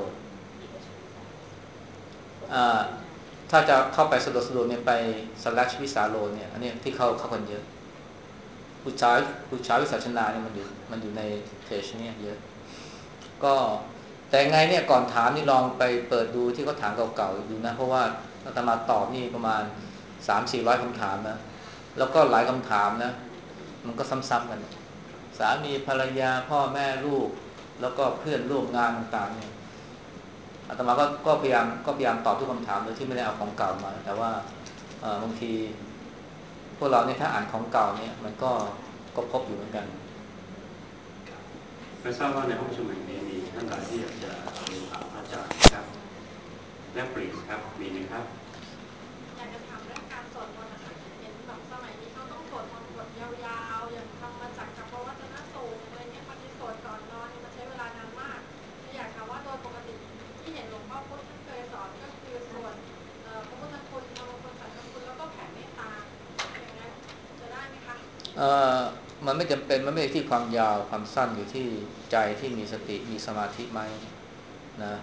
ถ้าจะเข้าไปสะดวกเนี่ยไป /วิสาโลเนี่ยอันนี้ที่เข้ากันเยอะผู้ชายวิสัชนาเนี่ยมันอยู่ในเพจเนี่ยเยอะก็แต่ไงเนี่ยก่อนถามนี่ลองไปเปิดดูที่เขาถามเก่าๆดูนะเพราะว่าอาตมาตอบนี่ประมาณ 3-400 คำถามนะแล้วก็หลายคำถามนะมันก็ซ้ำๆกันสามีภรรยาพ่อแม่ลูกแล้วก็เพื่อนร่วมงานต่างๆเนี่ยอาตมาก็พยายามตอบทุกคำถามโดยที่ไม่ได้เอาของเก่ามาแต่ว่าบางทีพวกเราเนี่ยถ้าอ่านของเก่าเนี่ยมันก็พบอยู่เหมือนกันไม่ทราบว่าในห้องประชุมแห่งนี้มีท่านใดที่อยากจะเรียนถามอาจารย์ครับและปรีครับมีไหมครับอยากจะถามเรื่องการสวดมนต์นะคะเห็นแบบสมัยนี้เขาต้องสวดมนต์บทยาวๆอย่างทำมาจากกัปปวัตนสูตรอะไรเงี้ยบางทีสวดก่อนนอนมันใช้เวลานานมากอยากถามว่าโดยปกติที่เห็นหลวงพ่อพุธท่านเคยสอนก็คือสวดพระพุทธคุณธรรมคุณสังฆคุณแล้วก็แผ่เมตตาอย่างนั้นจะได้ไหมคะมันไม่จำเป็นมันไม่ได้ที่ความยาวความสั้นอยู่ที่ใจที่มีสติมีสมาธิไหมนะ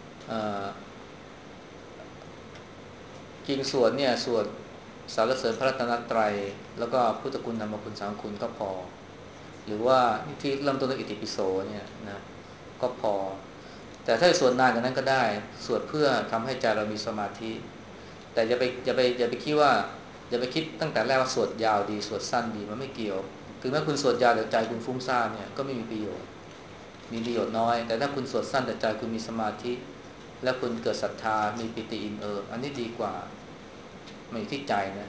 จริงสวดเนี่ยสวดสรรเสริญพระรัตนตรัยแล้วก็พุทธคุณธรรมคุณสังฆคุณก็พอหรือว่าที่เริ่มต้นด้วยอิติปิโสเนี่ยนะก็พอแต่ถ้าสวดนานกว่านั้นก็ได้สวดเพื่อทำให้ใจเรามีสมาธิแต่อย่าไปคิดว่าอย่าไปคิดตั้งแต่แรกว่าสวดยาวดีสวดสั้นดีมันไม่เกี่ยวถึงแม้คุณสวดยาวแต่ใจคุณฟุ้งซ่านเนี่ยก็ไม่มีประโยชน์มีประโยชน์น้อยแต่ถ้าคุณสวดสั้นแต่ใจคุณมีสมาธิและคุณเกิดศรัทธามีปิติอิ่มเอิบอันนี้ดีกว่ามันอยู่ที่ใจนะ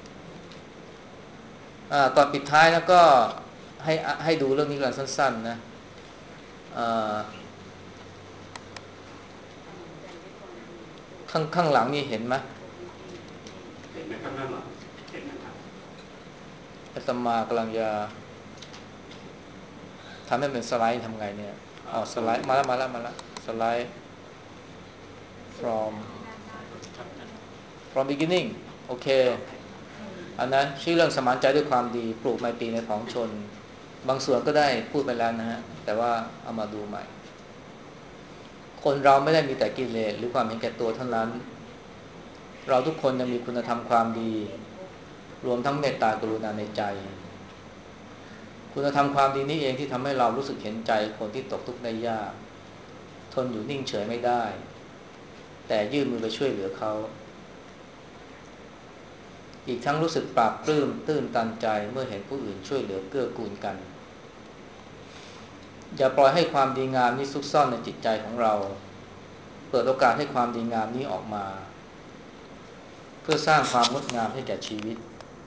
ตอนปิดท้ายแล้วก็ให้ดูเรื่องนี้กันสั้นๆนะข้างหลังนี่เห็นไหมเห็นไหมครับด้านหลังเห็นนะครับอาตมากำลังจะทำให้เป็นสไลด์ทำไงเนี่ยสไลด์มาแล้วสไลด์ from beginning โอเคอันนั้นชื่อเรื่องสมานใจด้วยความดีปลูกไมตรีในผองชนบางส่วนก็ได้พูดไปแล้วนะฮะแต่ว่าเอามาดูใหม่คนเราไม่ได้มีแต่กิเลสหรือความเห็นแก่ตัวเท่านั้นเราทุกคนยังมีคุณธรรมความดีรวมทั้งเมตตากรุณาในใจคุณธรรมความดีนี้เองที่ทำให้เรารู้สึกเห็นใจคนที่ตกทุกข์ได้ยากทนอยู่นิ่งเฉยไม่ได้แต่ยื่นมือไปช่วยเหลือเขาอีกทั้งรู้สึกปลาบปลื้มตื้นตันใจเมื่อเห็นผู้อื่นช่วยเหลือเกื้อกูลกันอย่าปล่อยให้ความดีงามนี้ซุกซ่อนในจิตใจของเราเปิดโอกาสให้ความดีงามนี้ออกมาเพื่อสร้างความงดงามให้แก่ชีวิต